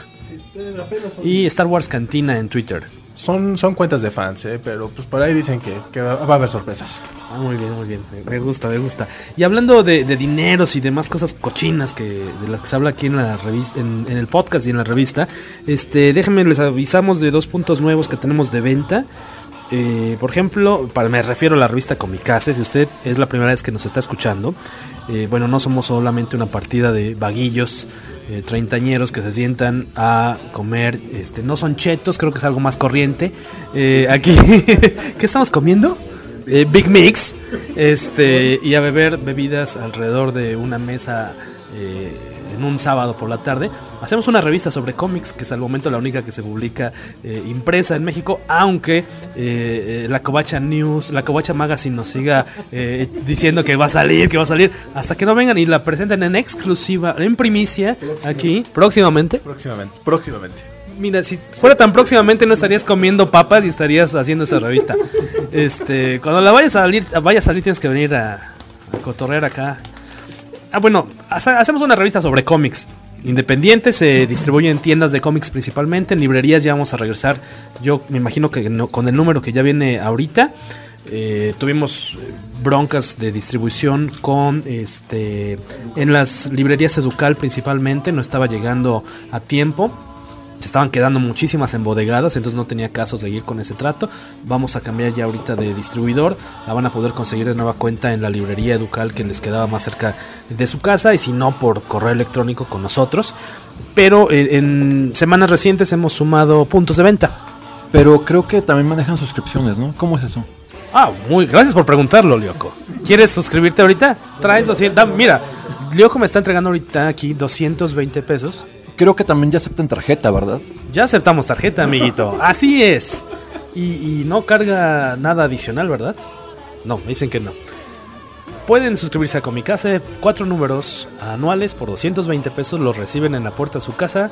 y Star Wars Cantina en Twitter. Son, son cuentas de fans, ¿eh? Pero pues por ahí dicen que, que va, va a haber sorpresas. Ah, muy bien, muy bien, me, me gusta, me gusta. Y hablando de, de dineros y demás cosas cochinas que de las que se habla aquí en la revista, en, en el podcast y en la revista, este, déjenme les avisamos de dos puntos nuevos que tenemos de venta. Eh, por ejemplo, para, me refiero a la revista Comicase. Si usted es la primera vez que nos está escuchando, eh, bueno, no somos solamente una partida de vaguillos eh, treintañeros que se sientan a comer, este, no son chetos, creo que es algo más corriente. Eh, aquí, ¿qué estamos comiendo? Eh, Big Mix, este, y a beber bebidas alrededor de una mesa eh, en un sábado por la tarde. Hacemos una revista sobre cómics, que es al momento la única que se publica eh, impresa en México, aunque eh, eh, la Covacha News, la Covacha Magazine nos siga eh, diciendo que va a salir, que va a salir, hasta que no vengan y la presenten en exclusiva, en primicia, aquí, próximamente. Próximamente, próximamente. Mira, si fuera tan próximamente no estarías comiendo papas y estarías haciendo esa revista. Este, cuando la vayas a salir, vaya a salir tienes que venir a, a cotorrear acá. Ah, bueno, hacemos una revista sobre cómics independientes, se distribuye en tiendas de cómics principalmente, en librerías ya vamos a regresar, yo me imagino que no, con el número que ya viene ahorita. Eh, tuvimos broncas de distribución con este en las librerías Educal principalmente, no estaba llegando a tiempo. Se estaban quedando muchísimas embodegadas, entonces no tenía caso seguir con ese trato. Vamos a cambiar ya ahorita de distribuidor. La van a poder conseguir de nueva cuenta en la librería Educal que les quedaba más cerca de su casa, y si no, por correo electrónico con nosotros. Pero eh, en semanas recientes hemos sumado puntos de venta. Pero creo que también manejan suscripciones, ¿no? ¿Cómo es eso? Ah, muy gracias por preguntarlo, Lyoko. ¿Quieres suscribirte ahorita? Traes doscientos. Mira, Lyoko me está entregando ahorita aquí doscientos veinte pesos. Creo que también ya aceptan tarjeta, ¿verdad? Ya aceptamos tarjeta, amiguito. Así es. Y, y no carga nada adicional, ¿verdad? No, me dicen que no. Pueden suscribirse a Comicase. Cuatro números anuales por doscientos veinte pesos. Los reciben en la puerta de su casa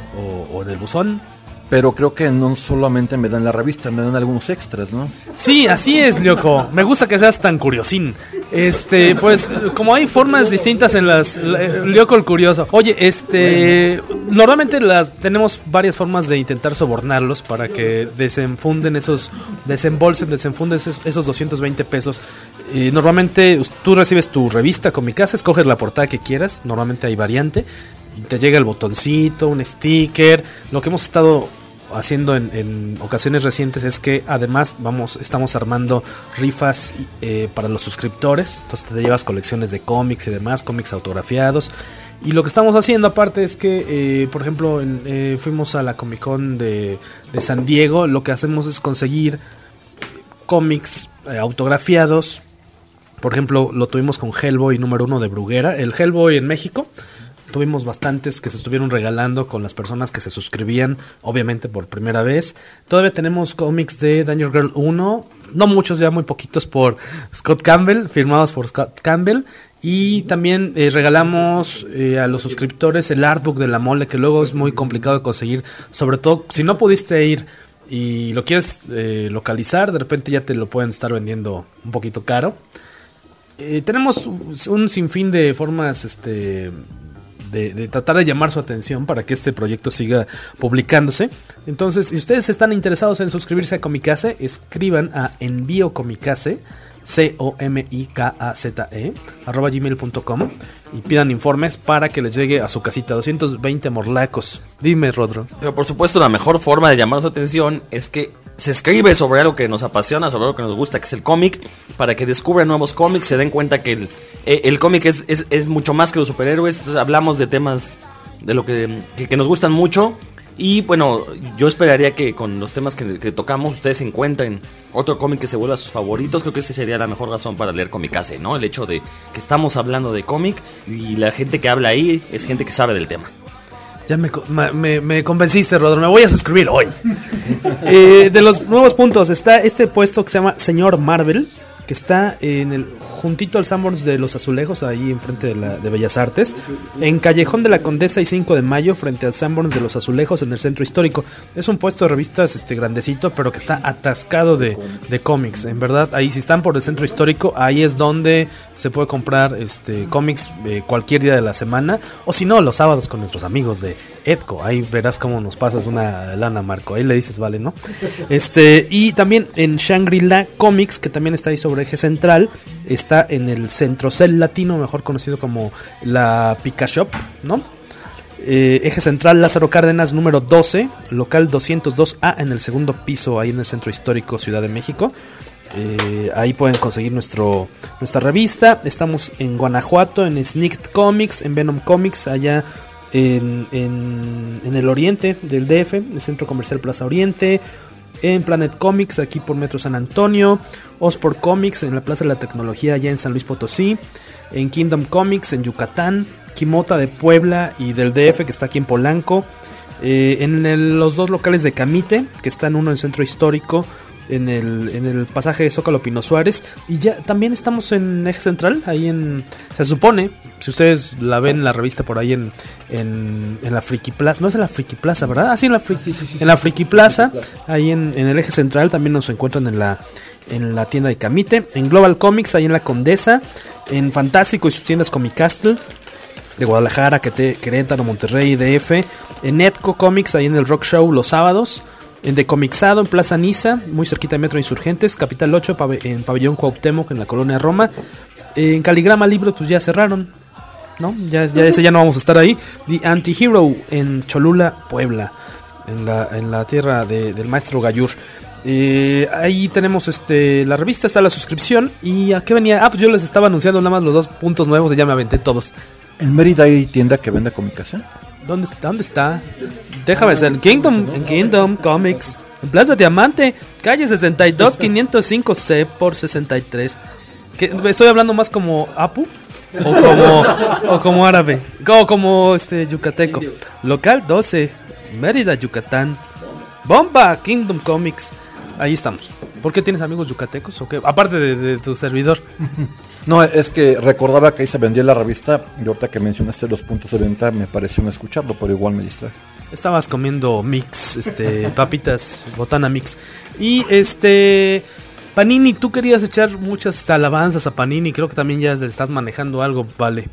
o, o en el buzón. Pero creo que no solamente me dan la revista, me dan algunos extras, ¿no? Sí, así es, Lyoko. Me gusta que seas tan curiosín. Este, pues, como hay formas distintas en las... Lyoko el curioso. Oye, este... Normalmente las tenemos varias formas de intentar sobornarlos para que desenfunden esos... Desembolsen, desenfunden esos, esos doscientos veinte pesos. Y normalmente tú recibes tu revista Comicase, escoges la portada que quieras. Normalmente hay variante. Te llega el botoncito, un sticker, lo que hemos estado haciendo en, en ocasiones recientes es que además vamos estamos armando rifas eh, para los suscriptores. Entonces te llevas colecciones de cómics y demás, cómics autografiados. Y lo que estamos haciendo aparte es que, eh, por ejemplo, en, eh, fuimos a la Comic Con de, de San Diego. Lo que hacemos es conseguir cómics eh, autografiados. Por ejemplo, lo tuvimos con Hellboy número uno de Bruguera. El Hellboy en México. Tuvimos bastantes que se estuvieron regalando con las personas que se suscribían, obviamente por primera vez. Todavía tenemos cómics de Danger Girl uno. No muchos, ya muy poquitos, por Scott Campbell, firmados por Scott Campbell. Y también eh, regalamos eh, a los suscriptores el artbook de La Mole, que luego es muy complicado de conseguir. Sobre todo, si no pudiste ir y lo quieres eh, localizar, de repente ya te lo pueden estar vendiendo un poquito caro. Eh, tenemos un sinfín de formas este, de, de tratar de llamar su atención para que este proyecto siga publicándose. Entonces, si ustedes están interesados en suscribirse a Comicase, escriban a envío comicase, C O M I K A Z E, arroba gmail punto com, y pidan informes para que les llegue a su casita. Doscientos veinte morlacos. Dime, Rodro. Pero por supuesto, la mejor forma de llamar su atención es que se escribe sobre algo que nos apasiona, sobre algo que nos gusta, que es el cómic, para que descubran nuevos cómics, se den cuenta que el, el cómic es, es, es mucho más que los superhéroes. Entonces hablamos de temas de lo que, que, que nos gustan mucho. Y bueno, yo esperaría que con los temas que, que tocamos ustedes encuentren otro cómic que se vuelva a sus favoritos. Creo que esa sería la mejor razón para leer Comicase, ¿no? El hecho de que estamos hablando de cómic y la gente que habla ahí es gente que sabe del tema. Ya me, me, me convenciste, Rodro. Me voy a suscribir hoy. eh, de los nuevos puntos está este puesto que se llama Señor Marvel, que está en el juntito al Sanborns de los Azulejos, ahí enfrente de, la, de Bellas Artes, en Callejón de la Condesa y cinco de mayo, frente al Sanborns de los Azulejos, en el centro histórico. Es un puesto de revistas este grandecito, pero que está atascado de, de cómics. En verdad, ahí si están por el centro histórico, ahí es donde se puede comprar este cómics eh, cualquier día de la semana, o si no, los sábados con nuestros amigos de Edco. Ahí verás cómo nos pasas una lana, Marco. Ahí le dices, vale, ¿no? Este, y también en Shangri-La Comics, que también está ahí sobre Eje Central, está en el Centrocel Latino, mejor conocido como la Pica Shop, ¿no? Eh, Eje Central Lázaro Cárdenas número doce, local doscientos dos A, en el segundo piso, ahí en el Centro Histórico Ciudad de México. Eh, ahí pueden conseguir nuestro nuestra revista. Estamos en Guanajuato, en Sneaked Comics, en Venom Comics, allá en, en, en el oriente del D F, el Centro Comercial Plaza Oriente. En Planet Comics, aquí por Metro San Antonio. Osport Comics, en la Plaza de la Tecnología, allá en San Luis Potosí. En Kingdom Comics, en Yucatán. Kimota de Puebla y del D F, que está aquí en Polanco. Eh, en el, los dos locales de Camite, que están uno en el Centro Histórico, en el, en el pasaje de Zócalo Pino Suárez. Y ya también estamos en Eje Central, ahí en... Se supone, si ustedes la ven la revista por ahí en, en, en la Friki Plaza. No es en la Friki Plaza, ¿verdad? Ah, sí, en la Friki, sí, sí, sí, en la Friki Plaza, ahí en, en el Eje Central. También nos encuentran en la, en la tienda de Camite. En Global Comics, ahí en la Condesa. En Fantástico y sus tiendas Comicastle de Guadalajara, Querétaro, Monterrey, D F. En Netco Comics, ahí en el Rock Show los sábados. En The Comixado, en Plaza Niza, muy cerquita de Metro Insurgentes. Capital ocho, pab- en Pabellón Cuauhtémoc, en la Colonia Roma. En Caligrama Libros, pues ya cerraron, ¿no? Ya, ya ese ya no vamos a estar ahí. The Anti-Hero, en Cholula, Puebla, en la, en la tierra de, del maestro Gallur. Eh, ahí tenemos este la revista, está la suscripción. ¿Y a qué venía? Ah, pues yo les estaba anunciando nada más los dos puntos nuevos y ya me aventé todos. ¿En Mérida hay tienda que venda Comicase? ¿Dónde está? ¿Dónde está? Déjame ver. En Kingdom, en Kingdom Comics, en Plaza Diamante, calle sesenta y dos, quinientos cinco C por sesenta y tres. ¿Qué? ¿Estoy hablando más como Apu? ¿O como, o como árabe? O como este yucateco. Local doce, Mérida, Yucatán. Bomba, Kingdom Comics. Ahí estamos. ¿Por qué tienes amigos yucatecos o qué? Aparte de, de tu servidor. No, es que recordaba que ahí se vendía la revista y ahorita que mencionaste los puntos de venta me pareció no escucharlo, pero igual me distrae. Estabas comiendo mix, este, papitas, botana mix. Y este, Panini, tú querías echar muchas alabanzas a Panini, creo que también ya estás manejando algo, vale.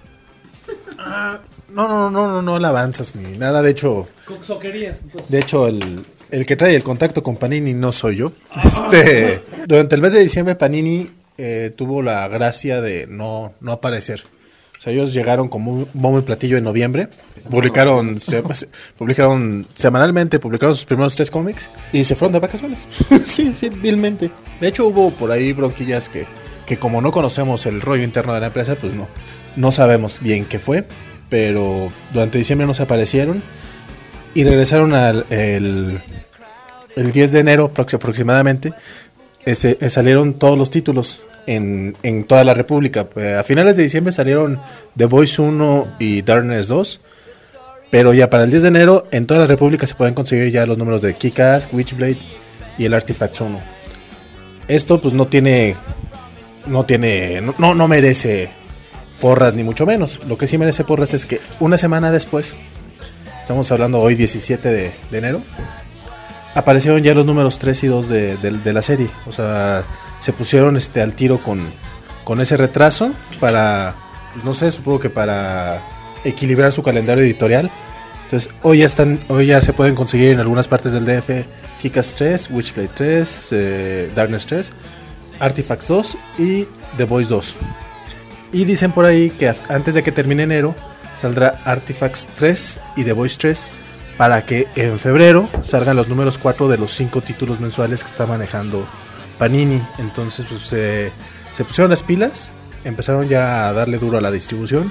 Ah, no, no, no, no, no alabanzas ni nada, de hecho... Coquerías, entonces. De hecho, el, el que trae el contacto con Panini no soy yo. Este, durante el mes de diciembre Panini eh, tuvo la gracia de no, no aparecer O sea, ellos llegaron como un bombo y platillo en noviembre. Publicaron, se, publicaron semanalmente, publicaron sus primeros tres cómics y se fueron de vacaciones. sí, sí, vilmente. De hecho, hubo por ahí bronquillas que, que como no conocemos el rollo interno de la empresa, pues no, no sabemos bien qué fue. Pero durante diciembre no se aparecieron y regresaron al el, el diez de enero aproximadamente. Ese, salieron todos los títulos en, en toda la República. A finales de diciembre salieron The Boys uno y Darkness dos. Pero ya para el diez de enero en toda la República se pueden conseguir ya los números de Kick-Ass, Witchblade y el Artifacts uno. Esto pues no tiene no tiene no, no merece porras ni mucho menos. Lo que sí merece porras es que una semana después, estamos hablando hoy diecisiete de, de enero, aparecieron ya los números tres y dos de, de, de la serie. O sea, se pusieron este al tiro con, con ese retraso para, pues no sé, supongo que para equilibrar su calendario editorial. Entonces hoy ya están, hoy ya se pueden conseguir en algunas partes del D F Kick-Ass tres, Witchblade tres, eh, Darkness tres, Artifacts dos y The Boys dos. Y dicen por ahí que a, antes de que termine enero saldrá Artifacts tres y The Boys tres, para que en febrero salgan los números cuatro de los cinco títulos mensuales que está manejando Panini. Entonces pues se, se pusieron las pilas, empezaron ya a darle duro a la distribución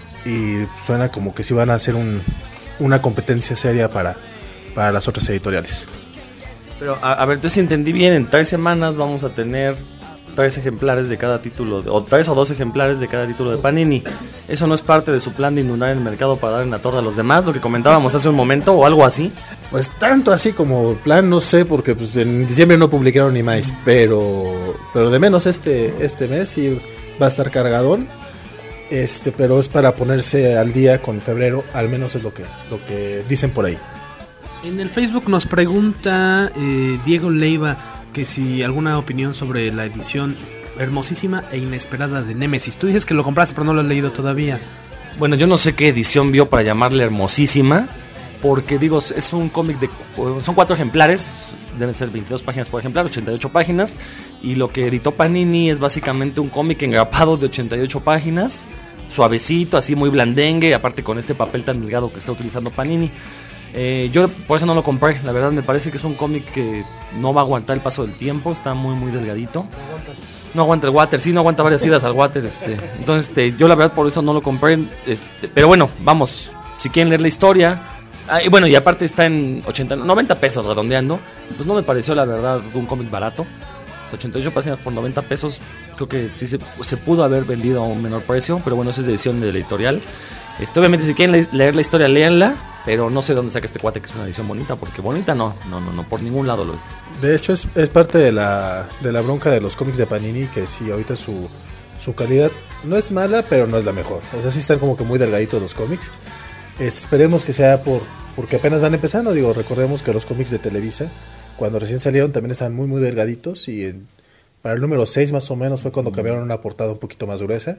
y suena como que sí van a hacer un, una competencia seria para, para las otras editoriales. Pero a, a ver, entonces si entendí bien, en tres semanas vamos a tener tres ejemplares de cada título, de, o tres o dos ejemplares de cada título de Panini. ¿Eso no es parte de su plan de inundar el mercado para dar en la torre a los demás, lo que comentábamos hace un momento o algo así? Pues tanto así como plan, no sé, porque pues en diciembre no publicaron ni más, pero pero de menos este este mes sí va a estar cargadón. Este, pero es para ponerse al día con febrero, al menos es lo que lo que dicen por ahí. En el Facebook nos pregunta eh, Diego Leiva que si alguna opinión sobre la edición hermosísima e inesperada de Némesis. Tú dices que lo compraste pero no lo has leído todavía. Bueno, yo no sé qué edición vio para llamarle hermosísima, porque digo, es un cómic de... son cuatro ejemplares, deben ser veintidós páginas por ejemplar, ochenta y ocho páginas, y lo que editó Panini es básicamente un cómic engrapado de ochenta y ocho páginas, suavecito, así muy blandengue, aparte con este papel tan delgado que está utilizando Panini. Eh, yo por eso no lo compré, la verdad me parece que es un cómic que no va a aguantar el paso del tiempo, está muy muy delgadito. No aguanta el water, sí, no aguanta varias idas al water, este. Entonces este, yo la verdad por eso no lo compré, este, pero bueno, vamos, si quieren leer la historia, ah, y bueno, y aparte está en ochenta, noventa pesos redondeando, pues no me pareció la verdad un cómic barato. ochenta y ocho páginas por noventa pesos, creo que sí se, se pudo haber vendido a un menor precio, pero bueno, esa es de edición de la editorial. Este, obviamente si quieren le- leer la historia, léanla, pero no sé dónde saca este cuate que es una edición bonita, porque bonita no, no, no, no, por ningún lado lo es. De hecho es, es parte de la de la bronca de los cómics de Panini, que sí, ahorita su, su calidad no es mala, pero no es la mejor. O sea, sí están como que muy delgaditos los cómics. Este, esperemos que sea por porque apenas van empezando, digo, recordemos que los cómics de Televisa, cuando recién salieron, también estaban muy muy delgaditos, y en, para el número seis más o menos fue cuando cambiaron una portada un poquito más gruesa.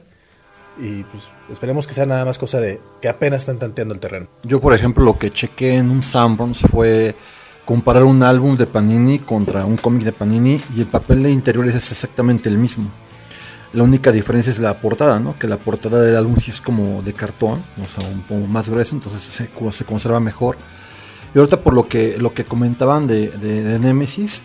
Y pues esperemos que sea nada más cosa de que apenas están tanteando el terreno. Yo, por ejemplo, lo que chequé en un Sanborns fue comparar un álbum de Panini contra un cómic de Panini, y el papel de interiores es exactamente el mismo. La única diferencia es la portada, ¿no? Que la portada del álbum sí es como de cartón, o sea, un poco más gruesa, entonces se, se conserva mejor. Y ahorita por lo que lo que comentaban de, de, de Némesis,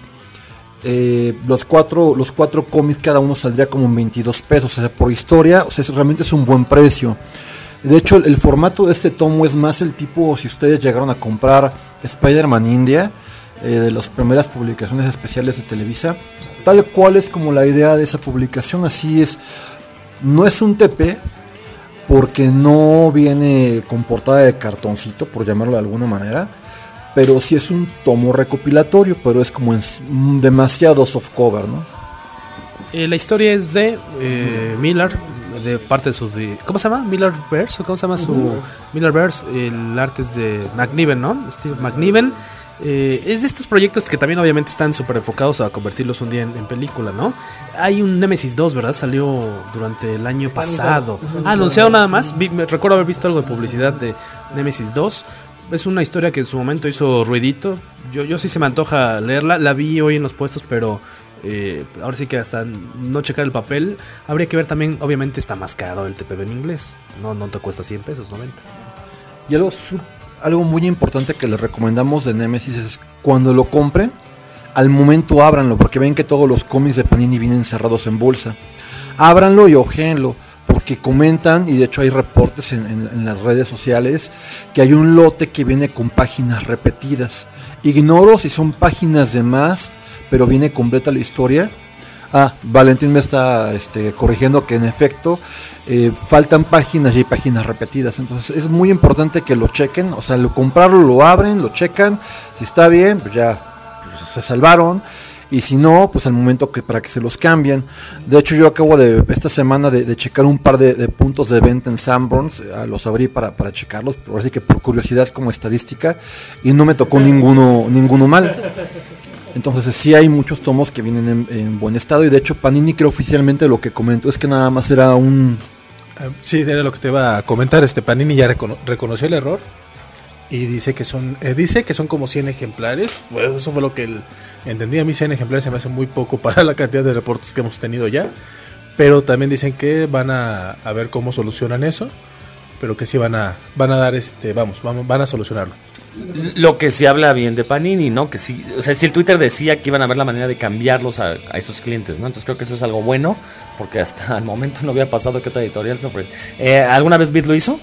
eh, los cuatro los cuatro cómics cada uno saldría como en veintidós pesos, o sea, por historia, o sea, eso realmente es un buen precio. De hecho, el, el formato de este tomo es más el tipo, si ustedes llegaron a comprar Spider-Man India, eh, de las primeras publicaciones especiales de Televisa, tal cual es como la idea de esa publicación. Así es, no es un T P, porque no viene con portada de cartoncito, por llamarlo de alguna manera, pero sí es un tomo recopilatorio, pero es como en, demasiado softcover, ¿no? Eh, la historia es de eh, Miller, de parte de su... De, ¿cómo se llama? Millerverse, ¿o cómo se llama su...? Uh-huh. Millerverse, el arte es de McNiven, ¿no? Steve McNiven. Eh, es de estos proyectos que también obviamente están súper enfocados a convertirlos un día en, en película, ¿no? Hay un Némesis dos, ¿verdad? Salió durante el año pasado. Ah, anunciado nada más. Vi, me recuerdo haber visto algo de publicidad de Némesis dos. Es una historia que en su momento hizo ruidito. Yo, yo sí se me antoja leerla. La vi hoy en los puestos, pero Eh, ahora sí que hasta no checar el papel, habría que ver también, obviamente está más caro el T P B en inglés, no, no te cuesta cien pesos, noventa. Y algo, algo muy importante que les recomendamos de Nemesis es cuando lo compren, al momento ábranlo, porque ven que todos los cómics de Panini vienen cerrados en bolsa. Ábranlo y ojéenlo, porque comentan, y de hecho hay reportes en, en, en las redes sociales, que hay un lote que viene con páginas repetidas. Ignoro si son páginas de más, pero viene completa la historia. Ah, Valentín me está este, corrigiendo que en efecto eh, faltan páginas y hay páginas repetidas. Entonces es muy importante que lo chequen. O sea, lo comprarlo, lo abren, lo checan. Si está bien, pues ya pues, se salvaron. Y si no, pues al momento que para que se los cambien. De hecho, yo acabo de esta semana de, de checar un par de, de puntos de venta en Sanborns. Eh, los abrí para, para checarlos, pero así que por curiosidad como estadística. Y no me tocó ninguno, ninguno mal. Entonces sí hay muchos tomos que vienen en, en buen estado. Y de hecho Panini creo oficialmente lo que comentó es que nada más era un... Sí, era lo que te iba a comentar. Este Panini ya recono- reconoció el error. Y dice que son eh, dice que son como cien ejemplares. Bueno, eso fue lo que él entendía. A mí cien ejemplares se me hace muy poco para la cantidad de reportes que hemos tenido ya. Pero también dicen que van a, a ver cómo solucionan eso. Pero que sí van a van a dar este vamos, vamos van a solucionarlo. Lo que se habla bien de Panini, ¿no? Que sí, o sea, si el Twitter decía que iban a ver la manera de cambiarlos a, a esos clientes, ¿no? Entonces creo que eso es algo bueno, porque hasta el momento no había pasado que otra editorial se ofrece. Eh, ¿Alguna vez Beat lo hizo?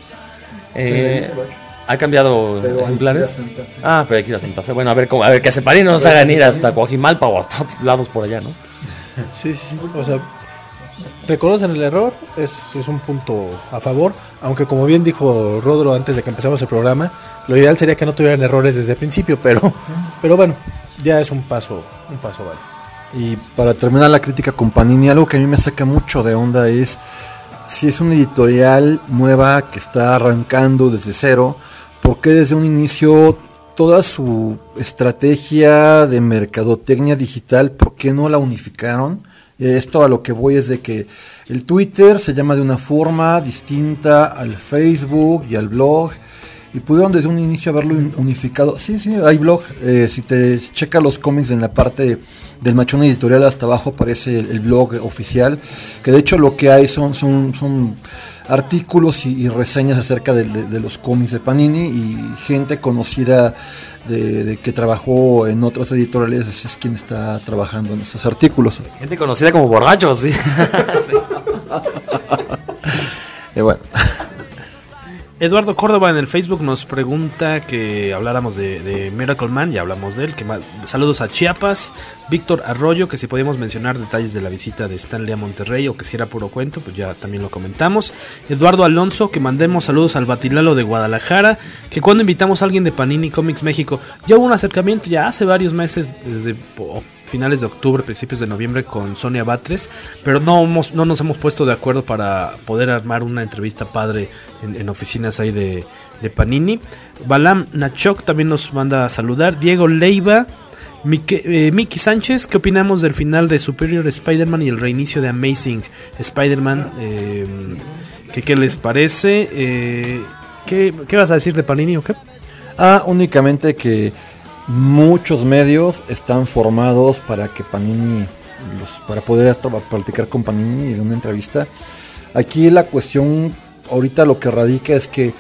Eh, ¿Ha cambiado pero ejemplares? Ah, pero hay que ir a Santa Fe. Bueno, a ver cómo, a ver que hace Panini no nos hagan ir hasta Coajimalpa o hasta otros lados por allá, ¿no? Sí, sí, sí. O sea, reconocen el error, es, es un punto a favor, aunque como bien dijo Rodro antes de que empezamos el programa, lo ideal sería que no tuvieran errores desde el principio, pero, pero bueno, ya es un paso, un paso vale. Y para terminar la crítica con Panini, algo que a mí me saca mucho de onda es si es una editorial nueva que está arrancando desde cero, ¿por qué desde un inicio toda su estrategia de mercadotecnia digital, por qué no la unificaron? Esto a lo que voy es de que el Twitter se llama de una forma distinta al Facebook y al blog, y pudieron desde un inicio haberlo unificado. Sí, sí, hay blog. Eh, si te checas los cómics en la parte del machón editorial hasta abajo aparece el, el blog oficial, que de hecho lo que hay son son, son artículos y, y reseñas acerca de, de, de los cómics de Panini, y gente conocida de, de que trabajó en otras editoriales es, es quien está trabajando en estos artículos. Gente conocida como borrachos, sí. Sí. Y bueno. Eduardo Córdoba en el Facebook nos pregunta que habláramos de, de Miracle Man, ya hablamos de él. Que más, saludos a Chiapas. Víctor Arroyo, que si podíamos mencionar detalles de la visita de Stanley a Monterrey o que si era puro cuento, pues ya también lo comentamos. Eduardo Alonso, que mandemos saludos al Batilalo de Guadalajara, que cuando invitamos a alguien de Panini Comics México, ya hubo un acercamiento ya hace varios meses, desde oh, finales de octubre, principios de noviembre, con Sonia Batres, pero no, hemos, no nos hemos puesto de acuerdo para poder armar una entrevista padre en, en oficinas ahí de, de Panini. Balam Nachok también nos manda a saludar. Diego Leiva. Miki, eh, Miki Sánchez, ¿qué opinamos del final de Superior Spider-Man y el reinicio de Amazing Spider-Man? Eh, ¿qué, ¿Qué les parece? Eh, ¿qué, ¿Qué vas a decir de Panini o qué? Ah, únicamente que muchos medios están formados para que Panini, los, para poder platicar con Panini de una entrevista. Aquí la cuestión, ahorita lo que radica es que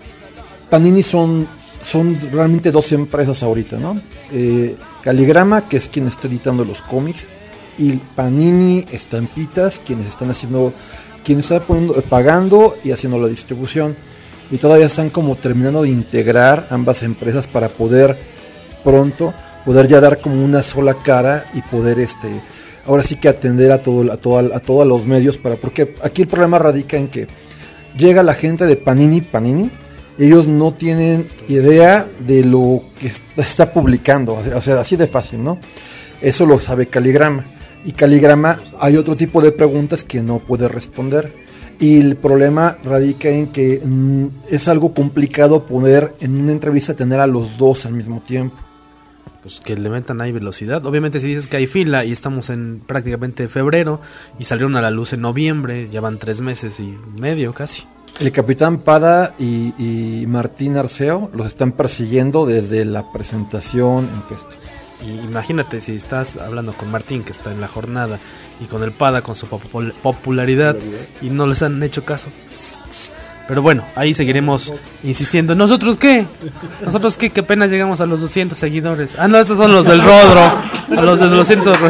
Panini son, son realmente dos empresas ahorita, ¿no? Eh, Caligrama, que es quien está editando los cómics, y Panini Estampitas, quienes están haciendo, quienes están poniendo, pagando y haciendo la distribución, y todavía están como terminando de integrar ambas empresas para poder pronto poder ya dar como una sola cara y poder este ahora sí que atender a todo a todo a todos los medios, para porque aquí el problema radica en que llega la gente de Panini Panini ellos no tienen idea de lo que está, está publicando, o sea, así de fácil, ¿no? Eso lo sabe Caligrama, y Caligrama hay otro tipo de preguntas que no puede responder, y el problema radica en que mmm, es algo complicado poder en una entrevista tener a los dos al mismo tiempo. Pues que le metan ahí velocidad. Obviamente si dices que hay fila y estamos en prácticamente febrero y salieron a la luz en noviembre, ya van tres meses y medio casi. El Capitán Pada y, y Martín Arceo los están persiguiendo desde la presentación en Festo. Y imagínate si estás hablando con Martín, que está en la jornada, y con el Pada con su popul- popularidad, y no les han hecho caso. Pero bueno, ahí seguiremos insistiendo. ¿Nosotros qué? ¿Nosotros qué? Que apenas llegamos a los doscientos seguidores. Ah, no, esos son los del Rodro. A los de doscientos.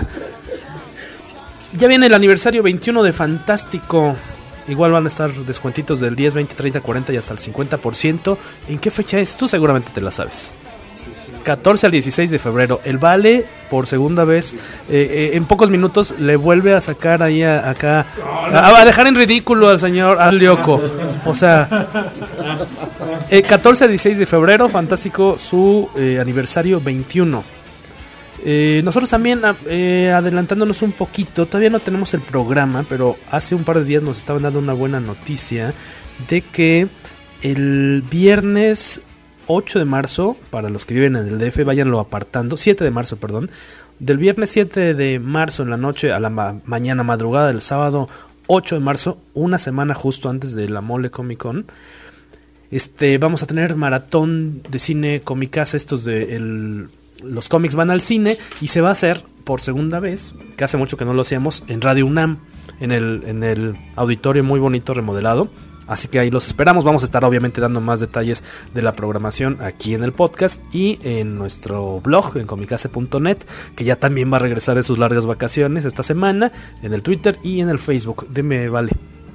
Ya viene el aniversario veintiuno de Fantástico. Igual van a estar descuentitos del diez, veinte, treinta, cuarenta y hasta el cincuenta por ciento. ¿En qué fecha es? Tú seguramente te la sabes. catorce al dieciséis de febrero. El Vale, por segunda vez, eh, eh, en pocos minutos le vuelve a sacar ahí a, acá, a, a dejar en ridículo al señor al Lioco. O sea, eh, catorce al dieciséis de febrero, Fantástico, su eh, aniversario veintiuno. Eh, nosotros también, eh, adelantándonos un poquito, todavía no tenemos el programa, pero hace un par de días nos estaban dando una buena noticia de que el viernes ocho de marzo, para los que viven en el D F, váyanlo apartando, siete de marzo, perdón, del viernes siete de marzo en la noche a la ma- mañana madrugada del sábado ocho de marzo, una semana justo antes de la Mole Comic Con, este, vamos a tener maratón de cine Comicasa, estos de el, los cómics van al cine, y se va a hacer por segunda vez, que hace mucho que no lo hacíamos, en Radio UNAM, en el, en el auditorio muy bonito remodelado. Así que ahí los esperamos. Vamos a estar obviamente dando más detalles de la programación aquí en el podcast y en nuestro blog en comicase punto net, que ya también va a regresar de sus largas vacaciones esta semana, en el Twitter y en el Facebook. Dime, Vale.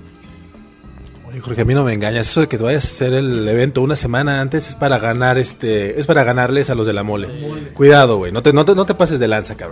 Oye, Jorge, a mí no me engañas. Eso de que tú vayas a hacer el evento una semana antes es para ganar este, es para ganarles a los de la mole. Cuidado, güey. No te, no te, no te pases de lanza, cabrón.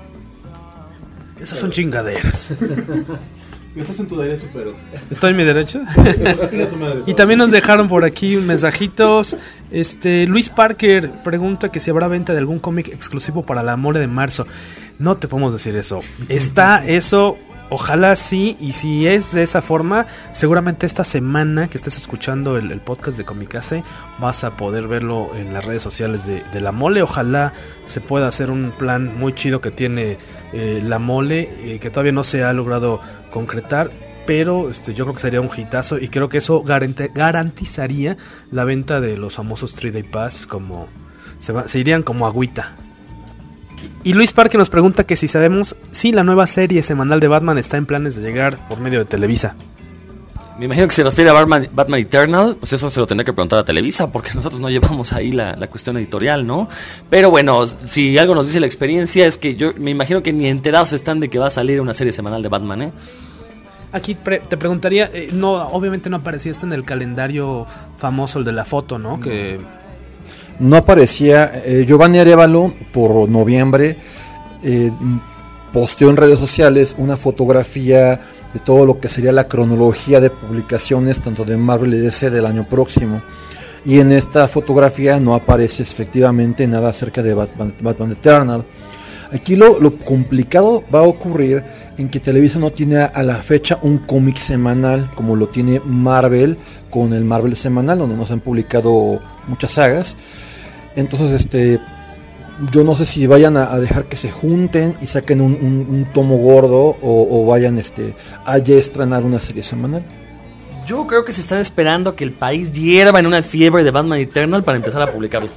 Esas son chingaderas. Estás en tu derecho, pero... ¿Estoy en mi derecho? Y también nos dejaron por aquí mensajitos. Este Luis Parker pregunta que si habrá venta de algún cómic exclusivo para la Mole de marzo. No te podemos decir eso. Está eso, ojalá sí. Y si es de esa forma, seguramente esta semana que estés escuchando el, el podcast de Comicase, vas a poder verlo en las redes sociales de, de la Mole. Ojalá se pueda hacer un plan muy chido que tiene eh, la Mole, eh, que todavía no se ha logrado concretar, pero este, yo creo que sería un hitazo y creo que eso garante, garantizaría la venta de los famosos tres day pass, como se, va, se irían como agüita. Y Luis Parque nos pregunta que si sabemos si la nueva serie semanal de Batman está en planes de llegar por medio de Televisa. Me imagino que se refiere a Batman, Batman Eternal, pues eso se lo tendrá que preguntar a Televisa, porque nosotros no llevamos ahí la, la cuestión editorial, ¿no? Pero bueno, si algo nos dice la experiencia es que yo me imagino que ni enterados están de que va a salir una serie semanal de Batman, ¿eh? Aquí pre- te preguntaría, eh, no, obviamente no aparecía esto en el calendario famoso, el de la foto, ¿no? Que no aparecía. eh, Giovanni Arévalo por noviembre eh, posteó en redes sociales una fotografía de todo lo que sería la cronología de publicaciones tanto de Marvel y D C del año próximo, y en esta fotografía no aparece efectivamente nada acerca de Batman, Batman Eternal. Aquí lo, lo complicado va a ocurrir en que Televisa no tiene a la fecha un cómic semanal como lo tiene Marvel con el Marvel semanal, donde nos han publicado muchas sagas. Entonces este yo no sé si vayan a, a dejar que se junten y saquen un, un, un tomo gordo, o, o vayan este a ya estrenar una serie semanal. Yo creo que se están esperando que el país hierva en una fiebre de Batman Eternal para empezar a publicarlo.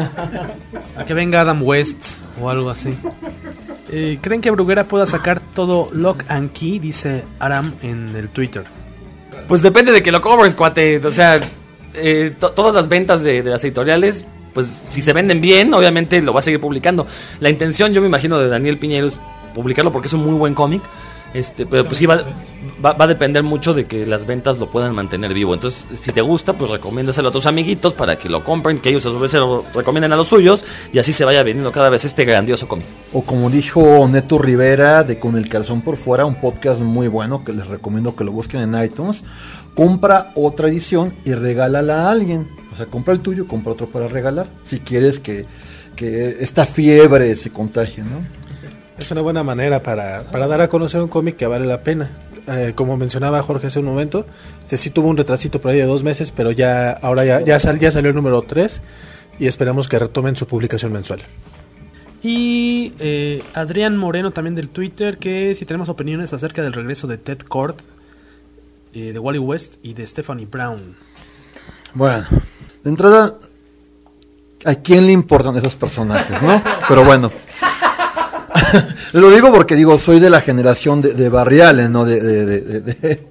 A que venga Adam West o algo así. Eh, ¿Creen que Bruguera pueda sacar todo Lock and Key? Dice Aram en el Twitter. Pues depende de que lo cobres, cuate. O sea, eh, to- todas las ventas de, de las editoriales, pues si se venden bien, obviamente lo va a seguir publicando. La intención, yo me imagino, de Daniel Piñero es publicarlo porque es un muy buen cómic. Este, pero pues sí va, va, va a depender mucho de que las ventas lo puedan mantener vivo. Entonces, si te gusta, pues recomiéndaselo a tus amiguitos para que lo compren, que ellos a su vez se lo recomienden a los suyos, y así se vaya vendiendo cada vez este grandioso cómic. O como dijo Neto Rivera de Con el Calzón por Fuera, un podcast muy bueno que les recomiendo que lo busquen en iTunes. Compra otra edición y regálala a alguien. O sea, compra el tuyo, compra otro para regalar, si quieres que, que esta fiebre se contagie, ¿no? Es una buena manera para, para dar a conocer un cómic que vale la pena. Eh, como mencionaba Jorge hace un momento, este sí tuvo un retrasito por ahí de dos meses, pero ya ahora ya, ya, sal, ya salió el número tres y esperamos que retomen su publicación mensual. Y eh, Adrián Moreno también del Twitter, que si tenemos opiniones acerca del regreso de Ted Kord, eh, de Wally West y de Stephanie Brown. Bueno, de entrada, ¿a quién le importan esos personajes, no? Pero bueno. Lo digo porque digo, soy de la generación de, de Barry Allen, no de, de, de, de, de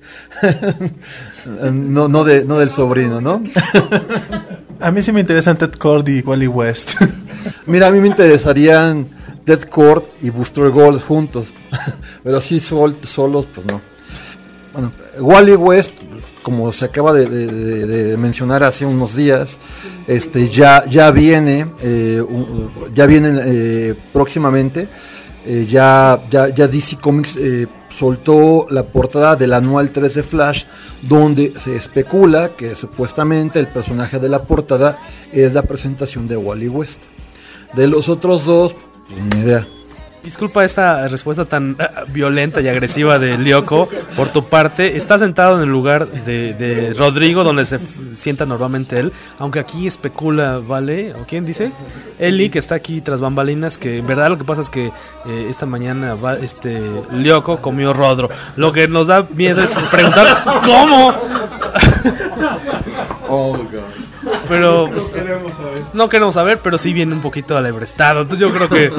no, no de, no del sobrino, ¿no? A mí sí me interesan Ted Kord y Wally West. Mira, a mí me interesarían Ted Kord y Buster Gold juntos, pero sí sol, solos, pues no. Bueno, Wally West, como se acaba de, de, de mencionar hace unos días, este ya ya viene, eh, ya viene eh, próximamente, eh, ya, ya ya D C Comics eh, soltó la portada del anual tres de Flash, donde se especula que supuestamente el personaje de la portada es la presentación de Wally West. De los otros dos, ni idea. Disculpa esta respuesta tan uh, violenta y agresiva de Lyoko por tu parte. Está sentado en el lugar de, de Rodrigo, donde se f- sienta normalmente él, aunque aquí especula, ¿vale? ¿O quién dice? Eli, que está aquí tras bambalinas, que en verdad lo que pasa es que eh, esta mañana va, este Lyoko comió Rodro. Lo que nos da miedo es preguntar ¿cómo? Oh, God. Pero no queremos saber. No queremos saber, pero sí viene un poquito alebrestado. Entonces yo creo que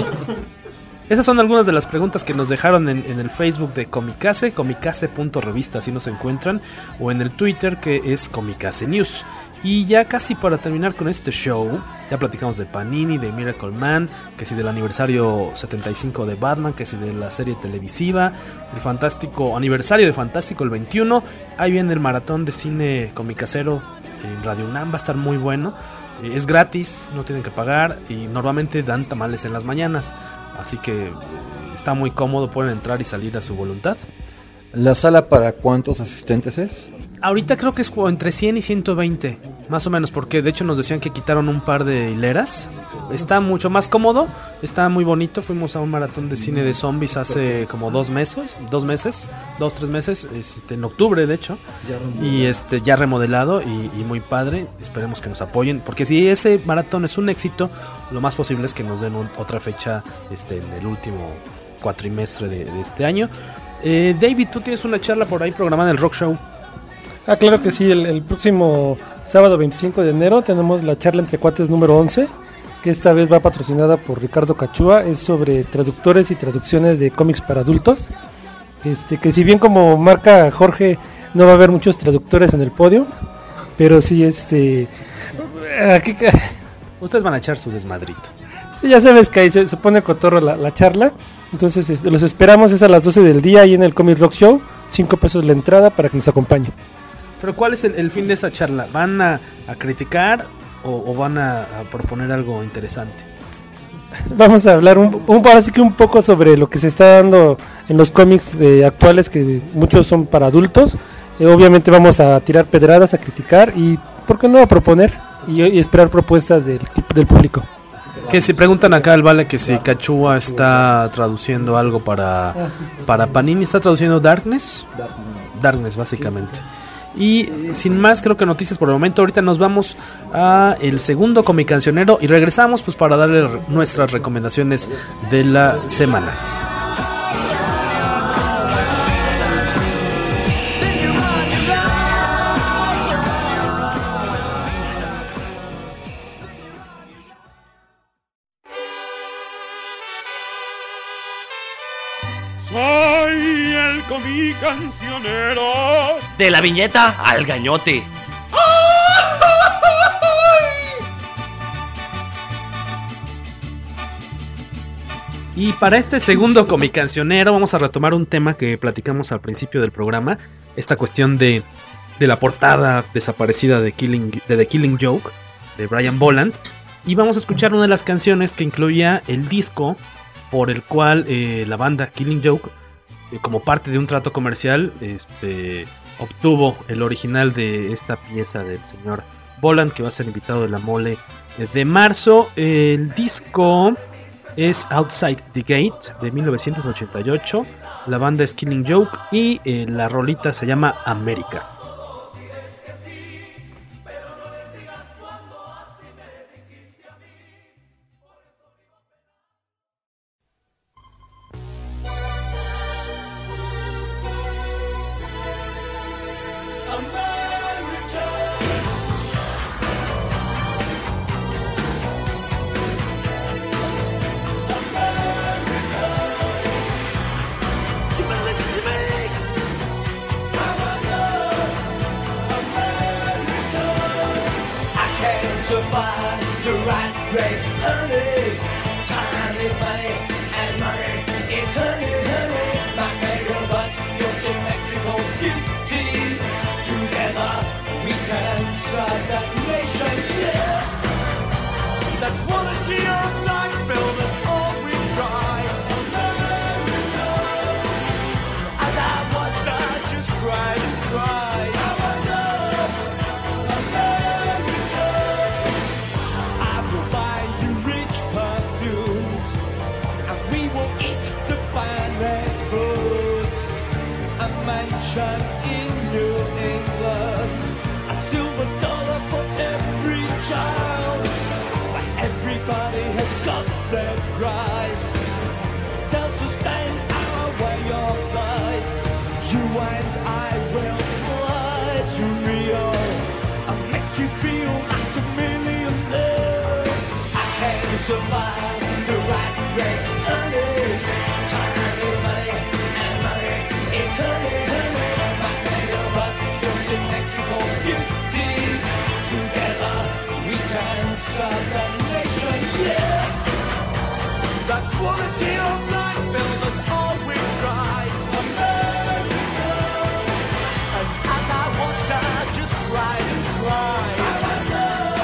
esas son algunas de las preguntas que nos dejaron en, en el Facebook de Comicase, comicase punto revista, así nos encuentran, o en el Twitter, que es Comicase News. Y ya casi para terminar con este show, ya platicamos de Panini, de Miracle Man, que si del aniversario setenta y cinco de Batman, que si de la serie televisiva, el fantástico aniversario de Fantástico el veintiuno. Ahí viene el maratón de cine comicasero en Radio UNAM, va a estar muy bueno. Es gratis, no tienen que pagar y normalmente dan tamales en las mañanas. Así que eh, está muy cómodo, pueden entrar y salir a su voluntad. ¿La sala para cuántos asistentes es? Ahorita creo que es entre cien y ciento veinte, más o menos, porque de hecho nos decían que quitaron un par de hileras. Está mucho más cómodo, está muy bonito. Fuimos a un maratón de cine de zombies hace como dos meses, dos meses, dos, tres meses, este, en octubre de hecho. Y este ya remodelado y, y muy padre. Esperemos que nos apoyen, porque si ese maratón es un éxito, lo más posible es que nos den un, otra fecha este, en el último cuatrimestre de, de este año. Eh, David, tú tienes una charla por ahí programada en el Rock Show. Ah, claro que sí, el, el próximo sábado veinticinco de enero tenemos la charla Entre Cuates número once, que esta vez va patrocinada por Ricardo Cachúa. Es sobre traductores y traducciones de cómics para adultos. Este, que si bien como marca Jorge no va a haber muchos traductores en el podio, pero sí este... Aquí, ustedes van a echar su desmadrito. Sí, ya sabes que ahí se, se pone cotorro la, la charla. Entonces este, los esperamos, es a las doce del día ahí en el Comic Rock Show. cinco pesos la entrada para que nos acompañe. Pero ¿cuál es el, el fin de esa charla? ¿Van a, a criticar o, o van a, a proponer algo interesante? Vamos a hablar un, un, así que un poco sobre lo que se está dando en los cómics eh, actuales, que muchos son para adultos. Eh, obviamente vamos a tirar pedradas, a criticar y, ¿por qué no?, a proponer y, y esperar propuestas del, del público. Que si preguntan acá al Vale que si Cachúa está traduciendo algo para, para Panini, está traduciendo Darkness. Darkness, básicamente. Y eh, sin más, creo que noticias por el momento. Ahorita nos vamos a el segundo Comic Cancionero y regresamos pues para darle r- nuestras recomendaciones de la semana. Soy el comicancionero. De la viñeta al gañote. Y para este segundo comicancionero vamos a retomar un tema que platicamos al principio del programa. Esta cuestión de, de la portada desaparecida de, Killing, de The Killing Joke de Brian Boland. Y vamos a escuchar una de las canciones que incluía el disco por el cual eh, la banda Killing Joke, eh, como parte de un trato comercial, este, obtuvo el original de esta pieza del señor Boland, que va a ser invitado de la mole de marzo. El disco es Outside the Gate de mil novecientos ochenta y ocho. La banda es Killing Joke y eh, la rolita se llama América. mansion in New England, a silver dollar for every child, but everybody has got their price. Does sustain our way of life. You and I will fly to Rio and make you feel like a millionaire. I can survive the rat race early. Time is money and money is honey, honey. My nigga butts, your symmetrical beauty. Together we can serve the nation, yeah. The quality of life fills us all with pride. America. And as I watch her just cry and cry, America.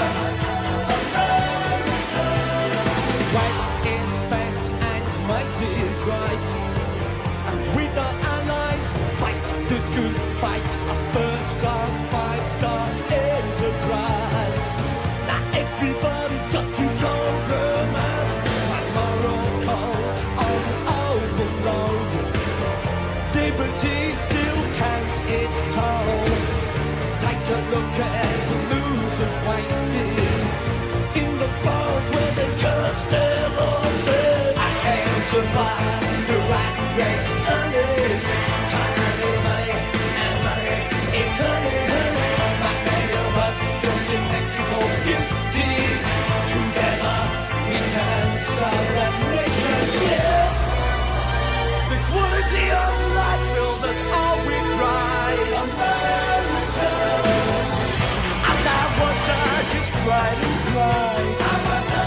Right is best and might is right. And with our allies, fight the good fight. A first class, five star enterprise. Now everybody's got to compromise. My moral code on overload. Liberty still counts its toll. Take a look at the losers wasted in the bars where they curse their losses. I can survive the rat race early. Time is money and money is honey, honey. My nigga butts, your symmetrical beauty. Together we can solve the nation, yeah. The quality of life filled us all with pride. America. As I watched her just cry and cry. America.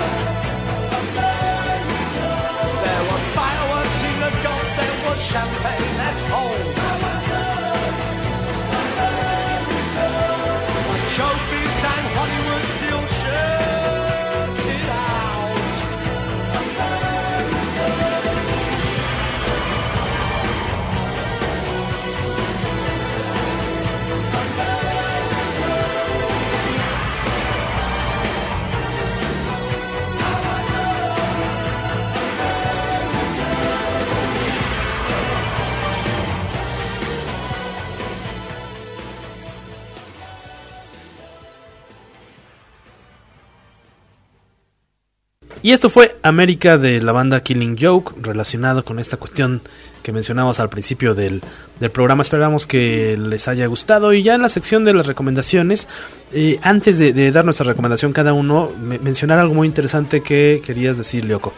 America. There were fireworks in the Gulf, there was champagne at home. America. America. But showbiz and Hollywood still shut it out. America. Y esto fue América de la banda Killing Joke, relacionado con esta cuestión que mencionamos al principio del, del programa. Esperamos que les haya gustado. Y ya en la sección de las recomendaciones, eh, antes de, de dar nuestra recomendación cada uno, me, mencionar algo muy interesante que querías decir, Lyoko.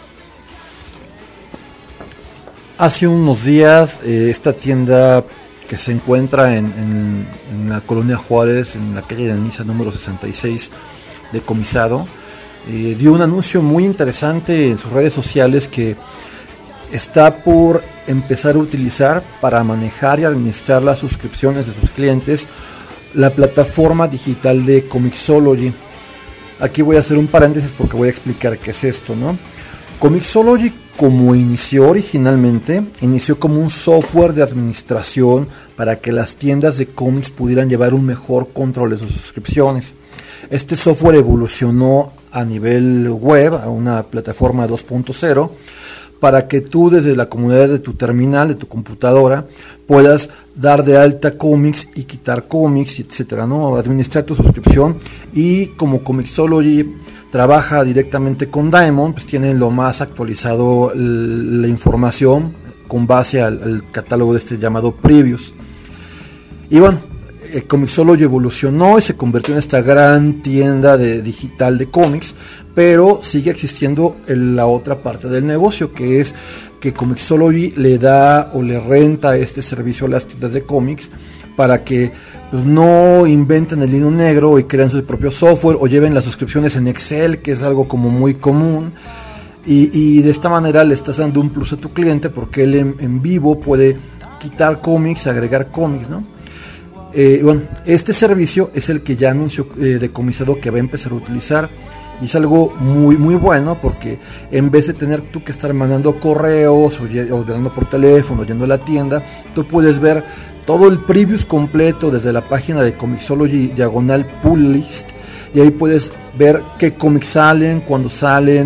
Hace unos días, eh, esta tienda que se encuentra en, en, en la Colonia Juárez, en la calle de Niza número sesenta y seis, decomisado, Eh, dio un anuncio muy interesante en sus redes sociales que está por empezar a utilizar para manejar y administrar las suscripciones de sus clientes la plataforma digital de Comixology. Aquí voy a hacer un paréntesis porque voy a explicar qué es esto, ¿no? Comixology, como inició originalmente, inició como un software de administración para que las tiendas de cómics pudieran llevar un mejor control de sus suscripciones. Este software evolucionó a nivel web, a una plataforma dos punto cero, para que tú desde la comodidad de tu terminal, de tu computadora, puedas dar de alta cómics y quitar cómics, etcétera, ¿no? Administrar tu suscripción. Y como Comixology trabaja directamente con Diamond, pues tienen lo más actualizado la información con base al, al catálogo de este llamado Previews. Y bueno, eh, Comixology evolucionó y se convirtió en esta gran tienda de digital de cómics, pero sigue existiendo en la otra parte del negocio, que es que Comixology le da o le renta este servicio a las tiendas de cómics para que pues, no inventen el hilo negro y crean su propio software o lleven las suscripciones en Excel, que es algo como muy común. Y, y de esta manera le estás dando un plus a tu cliente porque él en, en vivo puede quitar cómics, agregar cómics, ¿no? Eh, bueno, este servicio es el que ya anunció eh, Decomisado que va a empezar a utilizar. Y es algo muy muy bueno porque en vez de tener tú que estar mandando correos o, o hablando por teléfono, yendo a la tienda, tú puedes ver todo el previews completo desde la página de Comixology diagonal pull list, y ahí puedes ver qué cómics salen, cuándo salen,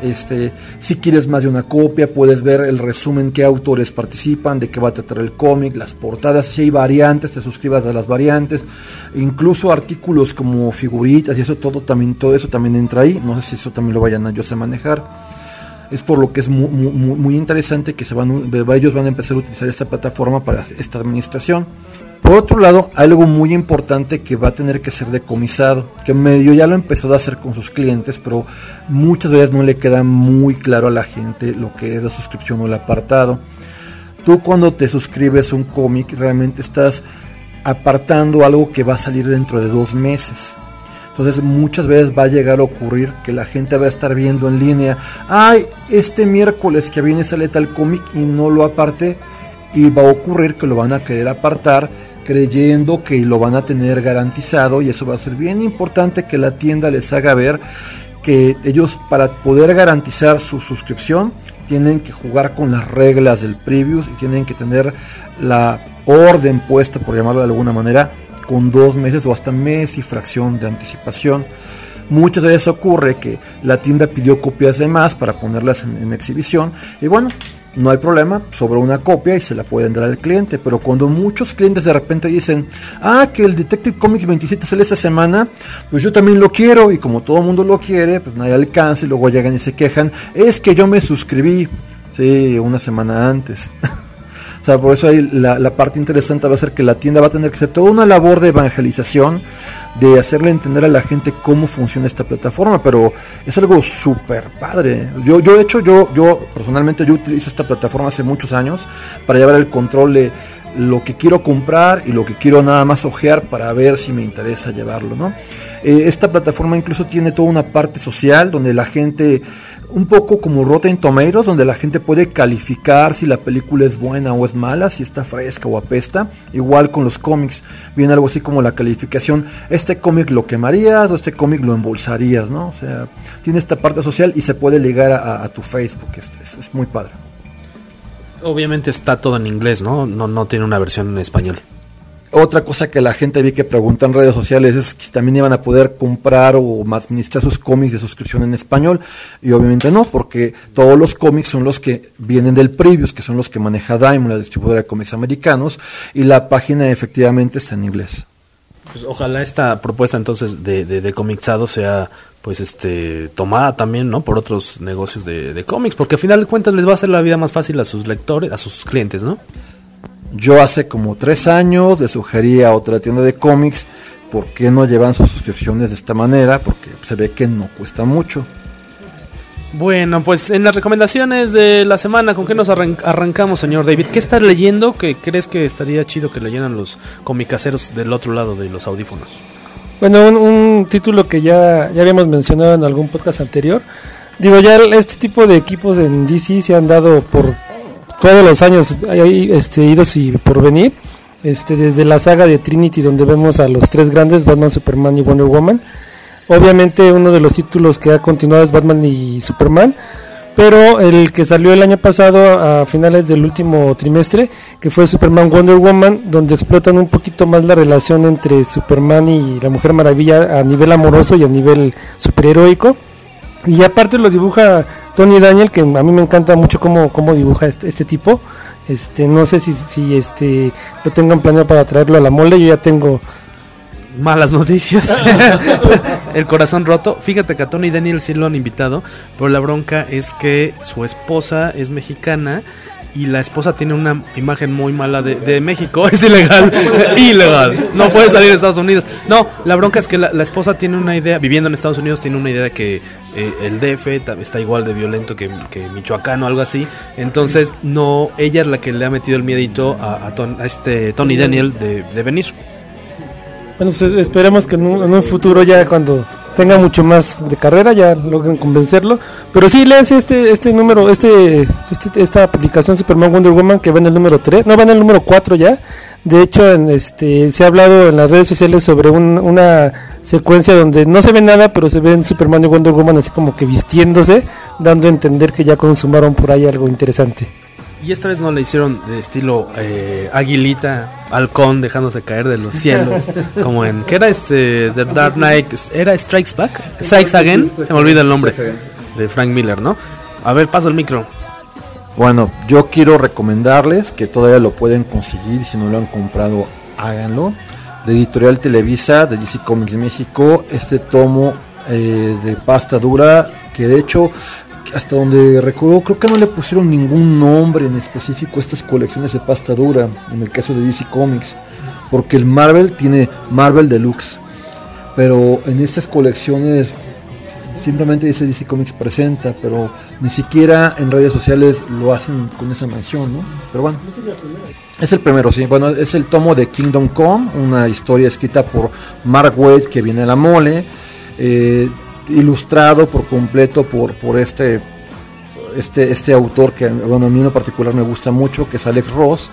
Este, si quieres más de una copia, puedes ver el resumen, qué autores participan, de qué va a tratar el cómic, las portadas, si hay variantes, te suscribas a las variantes, incluso artículos como figuritas y eso todo también, todo eso también entra ahí. No sé si eso también lo vayan a ellos a manejar. Es por lo que es muy, muy, muy interesante que se van, ellos van a empezar a utilizar esta plataforma para esta administración. Por otro lado, algo muy importante que va a tener que ser decomisado, que medio ya lo empezó a hacer con sus clientes, pero muchas veces no le queda muy claro a la gente lo que es la suscripción o el apartado. Tú cuando te suscribes a un cómic realmente estás apartando algo que va a salir dentro de dos meses. Entonces muchas veces va a llegar a ocurrir que la gente va a estar viendo en línea, ay, este miércoles que viene sale tal cómic y no lo aparté, y va a ocurrir que lo van a querer apartar creyendo que lo van a tener garantizado, y eso va a ser bien importante que la tienda les haga ver que ellos, para poder garantizar su suscripción, tienen que jugar con las reglas del Previews y tienen que tener la orden puesta, por llamarlo de alguna manera, con dos meses o hasta mes y fracción de anticipación. Muchas veces ocurre que la tienda pidió copias de más para ponerlas en, en exhibición, y bueno, no hay problema, sobra una copia y se la pueden dar al cliente. Pero cuando muchos clientes de repente dicen, ah, que el Detective Comics veintisiete sale esta semana, pues yo también lo quiero, y como todo el mundo lo quiere, pues no hay alcance, y luego llegan y se quejan, es que yo me suscribí, sí, una semana antes. O sea, por eso ahí la, la parte interesante va a ser que la tienda va a tener que hacer toda una labor de evangelización, de hacerle entender a la gente cómo funciona esta plataforma, pero es algo súper padre. Yo, yo de hecho, yo, yo personalmente yo utilizo esta plataforma hace muchos años para llevar el control de lo que quiero comprar y lo que quiero nada más ojear para ver si me interesa llevarlo, ¿no? Eh, esta plataforma incluso tiene toda una parte social donde la gente, un poco como Rotten Tomatoes, donde la gente puede calificar si la película es buena o es mala, si está fresca o apesta. Igual con los cómics, viene algo así como la calificación, este cómic lo quemarías o este cómic lo embolsarías, ¿no? O sea, tiene esta parte social y se puede ligar a, a tu Facebook, es, es, es muy padre. Obviamente está todo en inglés, ¿no? No, no tiene una versión en español. Otra cosa que la gente vi que pregunta en redes sociales es si también iban a poder comprar o administrar sus cómics de suscripción en español, y obviamente no, porque todos los cómics son los que vienen del Previews, que son los que maneja Diamond, la distribuidora de cómics americanos, y la página efectivamente está en inglés. Pues ojalá esta propuesta entonces de, de, de comixado sea pues este tomada también, ¿no?, por otros negocios de, de cómics, porque al final de cuentas les va a hacer la vida más fácil a sus lectores, a sus clientes, ¿no? Yo hace como tres años le sugerí a otra tienda de cómics por qué no llevan sus suscripciones de esta manera, porque se ve que no cuesta mucho. Bueno, pues en las recomendaciones de la semana, ¿con qué nos arran- arrancamos, señor David? ¿Qué estás leyendo que crees que estaría chido que leyeran los comicaceros del otro lado de los audífonos? Bueno, un, un título que ya, ya habíamos mencionado en algún podcast anterior. Digo, ya este tipo de equipos en D C se han dado por todos los años, hay este, idos y por venir. Este, desde la saga de Trinity, donde vemos a los tres grandes, Batman, Superman y Wonder Woman. Obviamente uno de los títulos que ha continuado es Batman y Superman, pero el que salió el año pasado a finales del último trimestre, que fue Superman Wonder Woman, donde explotan un poquito más la relación entre Superman y la Mujer Maravilla a nivel amoroso y a nivel superheroico. Y aparte lo dibuja Tony Daniel, que a mí me encanta mucho cómo, cómo dibuja este, este tipo. Este, no sé si, si este lo tengan planeado para traerlo a la mole. Yo ya tengo malas noticias. El corazón roto. Fíjate que a Tony Daniel sí lo han invitado, pero la bronca es que su esposa es mexicana y la esposa tiene una imagen muy mala de, de México. Es ilegal. Ilegal. No puede salir de Estados Unidos. No, la bronca es que la, la esposa tiene una idea, viviendo en Estados Unidos, tiene una idea de que eh, el D F está igual de violento que, que Michoacán o algo así. Entonces, no, ella es la que le ha metido el miedito a, a, ton, a este Tony Daniel de, de venir. Bueno, pues esperemos que en un, en un futuro, ya cuando tenga mucho más de carrera, ya logren convencerlo. Pero sí, léanse este este número, este, este esta publicación Superman Wonder Woman, que va en el número tres, no, va en el número cuatro ya. De hecho, en este se ha hablado en las redes sociales sobre un, una secuencia donde no se ve nada, pero se ven Superman y Wonder Woman así como que vistiéndose, dando a entender que ya consumaron por ahí algo interesante. Y esta vez no le hicieron de estilo eh, aguilita, halcón dejándose caer de los cielos, como en, ¿qué era este? The Dark Knight, ¿era Strikes Back? Strikes Again, se me olvida el nombre. de Frank Miller, ¿no? A ver, paso el micro. Bueno, yo quiero recomendarles que todavía lo pueden conseguir, si no lo han comprado, háganlo. De Editorial Televisa, de D C Comics México, este tomo eh, de pasta dura, que de hecho, hasta donde recuerdo, creo que no le pusieron ningún nombre en específico a estas colecciones de pasta dura, en el caso de D C Comics, porque el Marvel tiene Marvel Deluxe, pero en estas colecciones simplemente dice D C Comics presenta, pero ni siquiera en redes sociales lo hacen con esa mención, ¿no? Pero bueno, es el primero, sí. Bueno, es el tomo de Kingdom Come, una historia escrita por Mark Waid, que viene a la mole, eh, ilustrado por completo por, por este, este, este autor que, bueno, a mí en lo particular me gusta mucho, que es Alex Ross.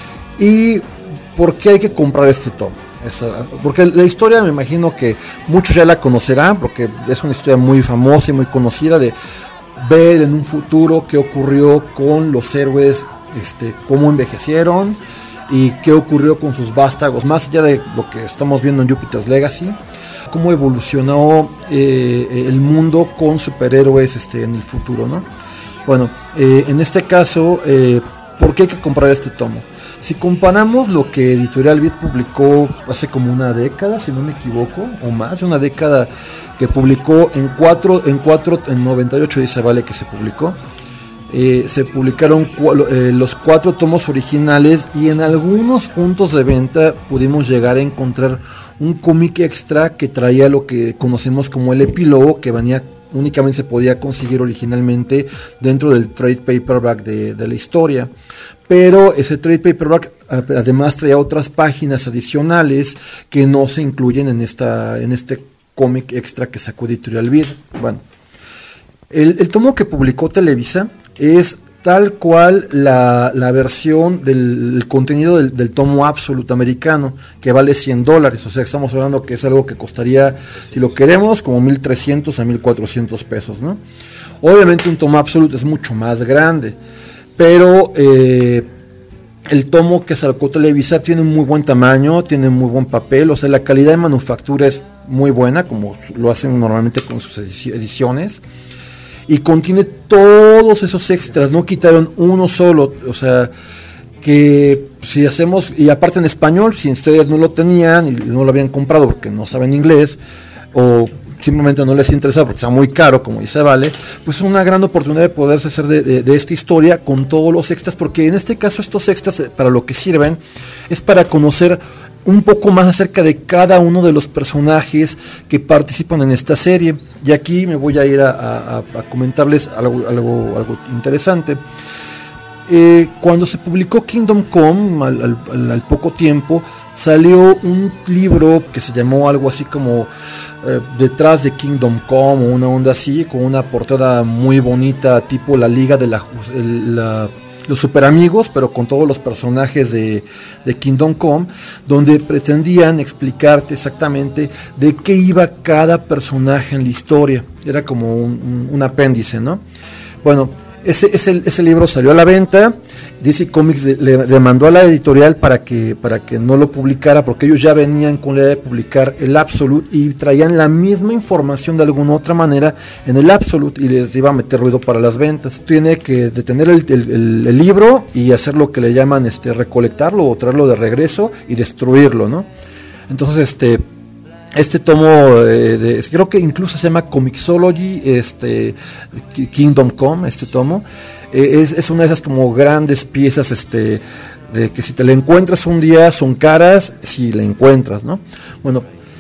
¿Y por qué hay que comprar este tomo? Esa, porque la historia, me imagino que muchos ya la conocerán, porque es una historia muy famosa y muy conocida de ver en un futuro qué ocurrió con los héroes, este, cómo envejecieron y qué ocurrió con sus vástagos, más allá de lo que estamos viendo en Jupiter's Legacy, cómo evolucionó eh, el mundo con superhéroes este, en el futuro, ¿no? Bueno, eh, en este caso, eh, ¿por qué hay que comprar este tomo? Si comparamos lo que Editorial Vid publicó hace como una década, si no me equivoco, o más de una década, que publicó en cuatro, en cuatro, en noventa y ocho dice Vale que se publicó, eh, se publicaron cu- eh, los cuatro tomos originales, y en algunos puntos de venta pudimos llegar a encontrar un cómic extra que traía lo que conocemos como el epílogo, que venía únicamente se podía conseguir originalmente dentro del trade paperback de, de la historia. Pero ese trade paperback además traía otras páginas adicionales que no se incluyen en esta en este cómic extra que sacó Editorial Vid. Bueno, el, el tomo que publicó Televisa es tal cual la, la versión del contenido del, del tomo Absolute americano, que vale cien dólares. O sea, estamos hablando que es algo que costaría, si lo queremos, como mil trescientos a mil cuatrocientos pesos, ¿no? Obviamente un tomo Absolute es mucho más grande, pero eh, el tomo que sacó Televisa tiene un muy buen tamaño, tiene muy buen papel, o sea, la calidad de manufactura es muy buena, como lo hacen normalmente con sus ediciones, y contiene todos esos extras, no quitaron uno solo, o sea, que si hacemos, y aparte en español, si ustedes no lo tenían y no lo habían comprado porque no saben inglés, o simplemente no les interesa porque está muy caro, como dice Vale, pues es una gran oportunidad de poderse hacer de, de, de esta historia con todos los extras, porque en este caso estos extras para lo que sirven es para conocer un poco más acerca de cada uno de los personajes que participan en esta serie. Y aquí me voy a ir a, a, a comentarles algo, algo, algo interesante. Eh, cuando se publicó Kingdom Come, al, al, al poco tiempo, salió un libro que se llamó algo así como eh, Detrás de Kingdom Come, o una onda así, con una portada muy bonita, tipo la Liga de la, la los super amigos, pero con todos los personajes de, de Kingdom Come, donde pretendían explicarte exactamente de qué iba cada personaje en la historia. Era como un, un, un apéndice, ¿no? Bueno, ese, ese, ese libro salió a la venta. D C Comics de, le demandó a la editorial para que, para que no lo publicara, porque ellos ya venían con la idea de publicar el Absolute y traían la misma información de alguna otra manera en el Absolute y les iba a meter ruido para las ventas. Tiene que detener el, el, el, el libro y hacer lo que le llaman este recolectarlo o traerlo de regreso y destruirlo, ¿no? Entonces este Este tomo, eh, de, creo que incluso se llama Comixology, este, Kingdom Come, este tomo, eh, es, es una de esas como grandes piezas, este, de que si te la encuentras un día son caras, si la encuentras, ¿no? Bueno,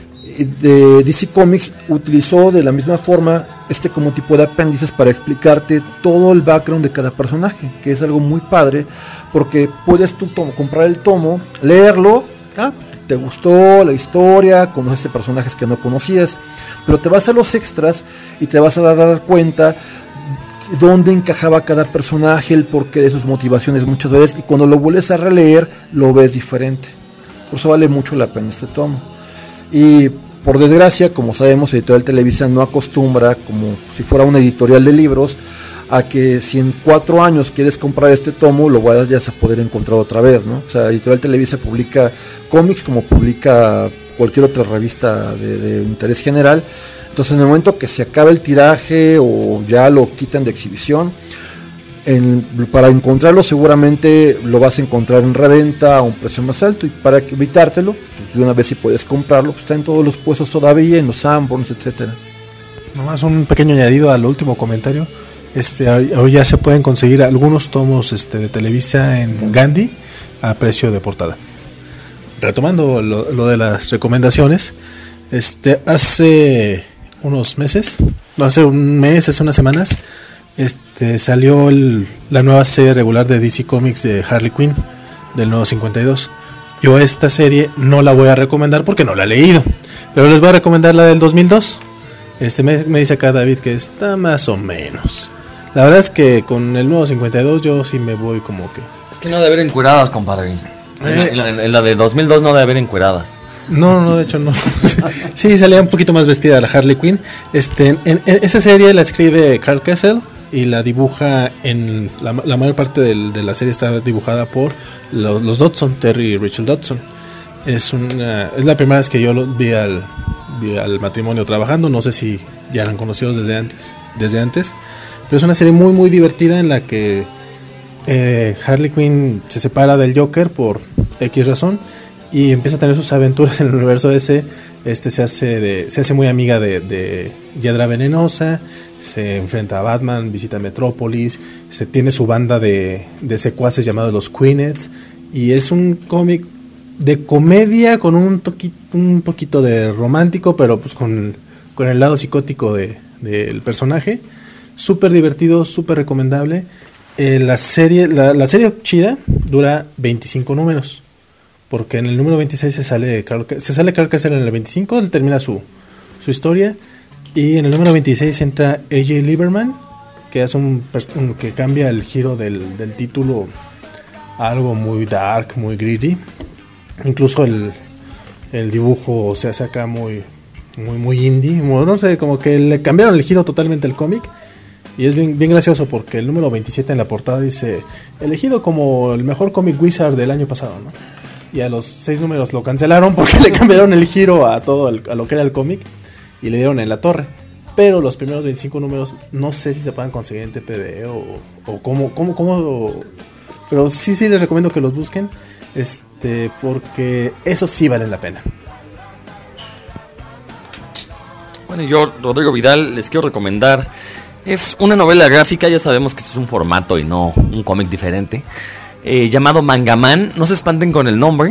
de D C Comics utilizó de la misma forma este como tipo de apéndices para explicarte todo el background de cada personaje, que es algo muy padre, porque puedes tú tomo, comprar el tomo, leerlo, ¿ah? Te gustó la historia, conoces personajes que no conocías, pero te vas a los extras y te vas a dar cuenta dónde encajaba cada personaje, el porqué de sus motivaciones muchas veces, y cuando lo vuelves a releer lo ves diferente. Por eso vale mucho la pena este tomo. Y por desgracia, como sabemos, Editorial Televisa no acostumbra, como si fuera una editorial de libros, a que si en cuatro años quieres comprar este tomo, lo vayas a poder encontrar otra vez, ¿no? O sea, Editorial Televisa publica cómics como publica cualquier otra revista de, de interés general, Entonces en el momento que se acabe el tiraje o ya lo quitan de exhibición, en, para encontrarlo seguramente lo vas a encontrar en reventa a un precio más alto, y para evitártelo, pues de una vez si puedes comprarlo, pues está en todos los puestos todavía, en los Sanborns, etcétera. Nomás un pequeño añadido al último comentario. Este, ahora ya se pueden conseguir algunos tomos este, de Televisa en Gandhi a precio de portada. Retomando lo, lo de las recomendaciones, este, hace unos meses, no hace un mes, hace unas semanas, este, salió el, la nueva serie regular de D C Comics de Harley Quinn, del nuevo cincuenta y dos. Yo esta serie no la voy a recomendar porque no la he leído, pero les voy a recomendar la del dos mil dos. Este, me, me dice acá David que está más o menos. La verdad es que con el nuevo cincuenta y dos yo sí me voy como que... Es que no debe haber encueradas, compadre. Eh. En, la, en, la, en la de dos mil dos no debe haber encueradas. No, no, de hecho no. Sí, salía un poquito más vestida la Harley Quinn. Este, en, en esa serie la escribe Carl Kessel y la dibuja en... La, la mayor parte del, de la serie está dibujada por los, los Dodson, Terry y Rachel Dodson. Es, una, es la primera vez que yo lo vi al... vi al matrimonio trabajando, no sé si ya eran conocidos desde antes, desde antes, pero es una serie muy muy divertida en la que eh, Harley Quinn se separa del Joker por X razón y empieza a tener sus aventuras en el universo ese. Este se hace de, se hace muy amiga de, de Hiedra Venenosa, se enfrenta a Batman, visita Metrópolis, se tiene su banda de, de secuaces llamados los Queenettes, y es un cómic de comedia con un toqui, un poquito de romántico, pero pues con, con el lado psicótico de, del personaje. Súper divertido, súper recomendable. Eh, la serie la, la serie chida dura veinticinco números, porque en el número veintiséis se sale Carl, se sale Carl Kessel en el veinticinco, él termina su, su historia, y en el número veintiséis entra A J Lieberman, que hace un, un que cambia el giro del, del título a algo muy dark, muy gritty. Incluso el, el dibujo se hace acá muy muy muy indie, muy, no sé, como que le cambiaron el giro totalmente al cómic, y es bien, bien gracioso porque el número veintisiete en la portada dice elegido como el mejor comic wizard del año pasado, ¿no? Y a los seis números lo cancelaron porque le cambiaron el giro a todo el, a lo que era el cómic y le dieron en la torre. Pero los primeros veinticinco números no sé si se puedan conseguir en T P B o, o cómo, cómo, cómo, pero sí sí les recomiendo que los busquen. Este, porque eso sí vale la pena. Bueno, yo, Rodrigo Vidal, les quiero recomendar. Es una novela gráfica, ya sabemos que esto es un formato y no un cómic diferente. Eh, llamado Mangaman, no se espanten con el nombre.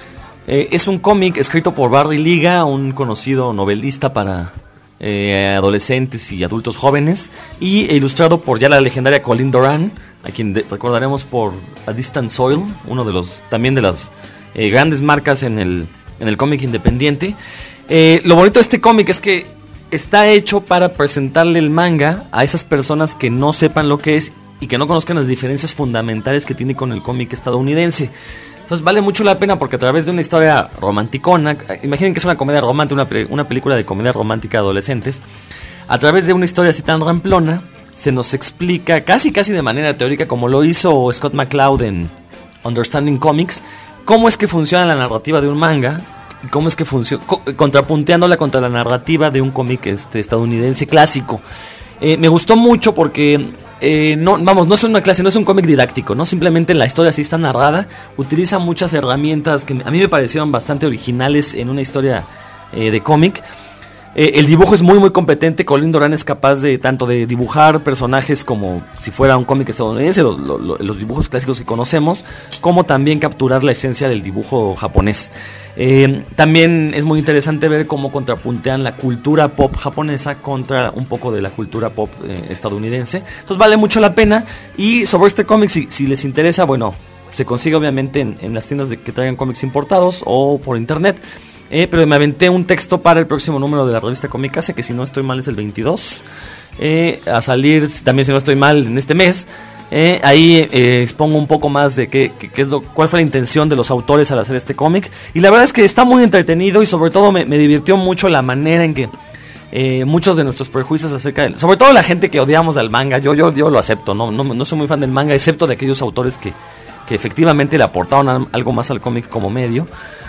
Eh, es un cómic escrito por Barry Liga, un conocido novelista para eh, adolescentes y adultos jóvenes, y ilustrado por ya la legendaria Colleen Doran, a quien de, recordaremos por A Distant Soil, uno de los también de las eh, grandes marcas en el, en el cómic independiente. Eh, lo bonito de este cómic es que está hecho para presentarle el manga a esas personas que no sepan lo que es y que no conozcan las diferencias fundamentales que tiene con el cómic estadounidense. Entonces vale mucho la pena porque a través de una historia romanticona, imaginen que es una comedia romántica, una, una película de comedia romántica de adolescentes, a través de una historia así tan ramplona, se nos explica casi casi de manera teórica, como lo hizo Scott McCloud en Understanding Comics, cómo es que funciona la narrativa de un manga, y cómo es que funciona, co- contrapunteándola contra la narrativa de un cómic este, estadounidense clásico. Eh, me gustó mucho porque eh, no, vamos, no es una clase, no es un cómic didáctico, no simplemente la historia así está narrada, utiliza muchas herramientas que a mí me parecieron bastante originales en una historia eh, de cómic. Eh, el dibujo es muy muy competente. Colleen Doran es capaz de tanto de dibujar personajes como si fuera un cómic estadounidense, lo, lo, lo, los dibujos clásicos que conocemos, como también capturar la esencia del dibujo japonés. Eh, también es muy interesante ver cómo contrapuntean la cultura pop japonesa contra un poco de la cultura pop eh, estadounidense. Entonces vale mucho la pena. Y sobre este cómic, si, si les interesa, bueno, se consigue obviamente en, en las tiendas de que traigan cómics importados o por internet. Eh, pero me aventé un texto para el próximo número de la revista Comicase, que si no estoy mal es el veintidós, eh, a salir también si no estoy mal en este mes. Eh, ahí eh, expongo un poco más de qué, qué, qué es lo, cuál fue la intención de los autores al hacer este cómic. Y la verdad es que está muy entretenido y sobre todo me, me divirtió mucho la manera en que eh, muchos de nuestros prejuicios acerca de... Sobre todo la gente que odiamos al manga, yo, yo, yo lo acepto, no, no, no soy muy fan del manga, excepto de aquellos autores que, que efectivamente le aportaron algo más al cómic como medio.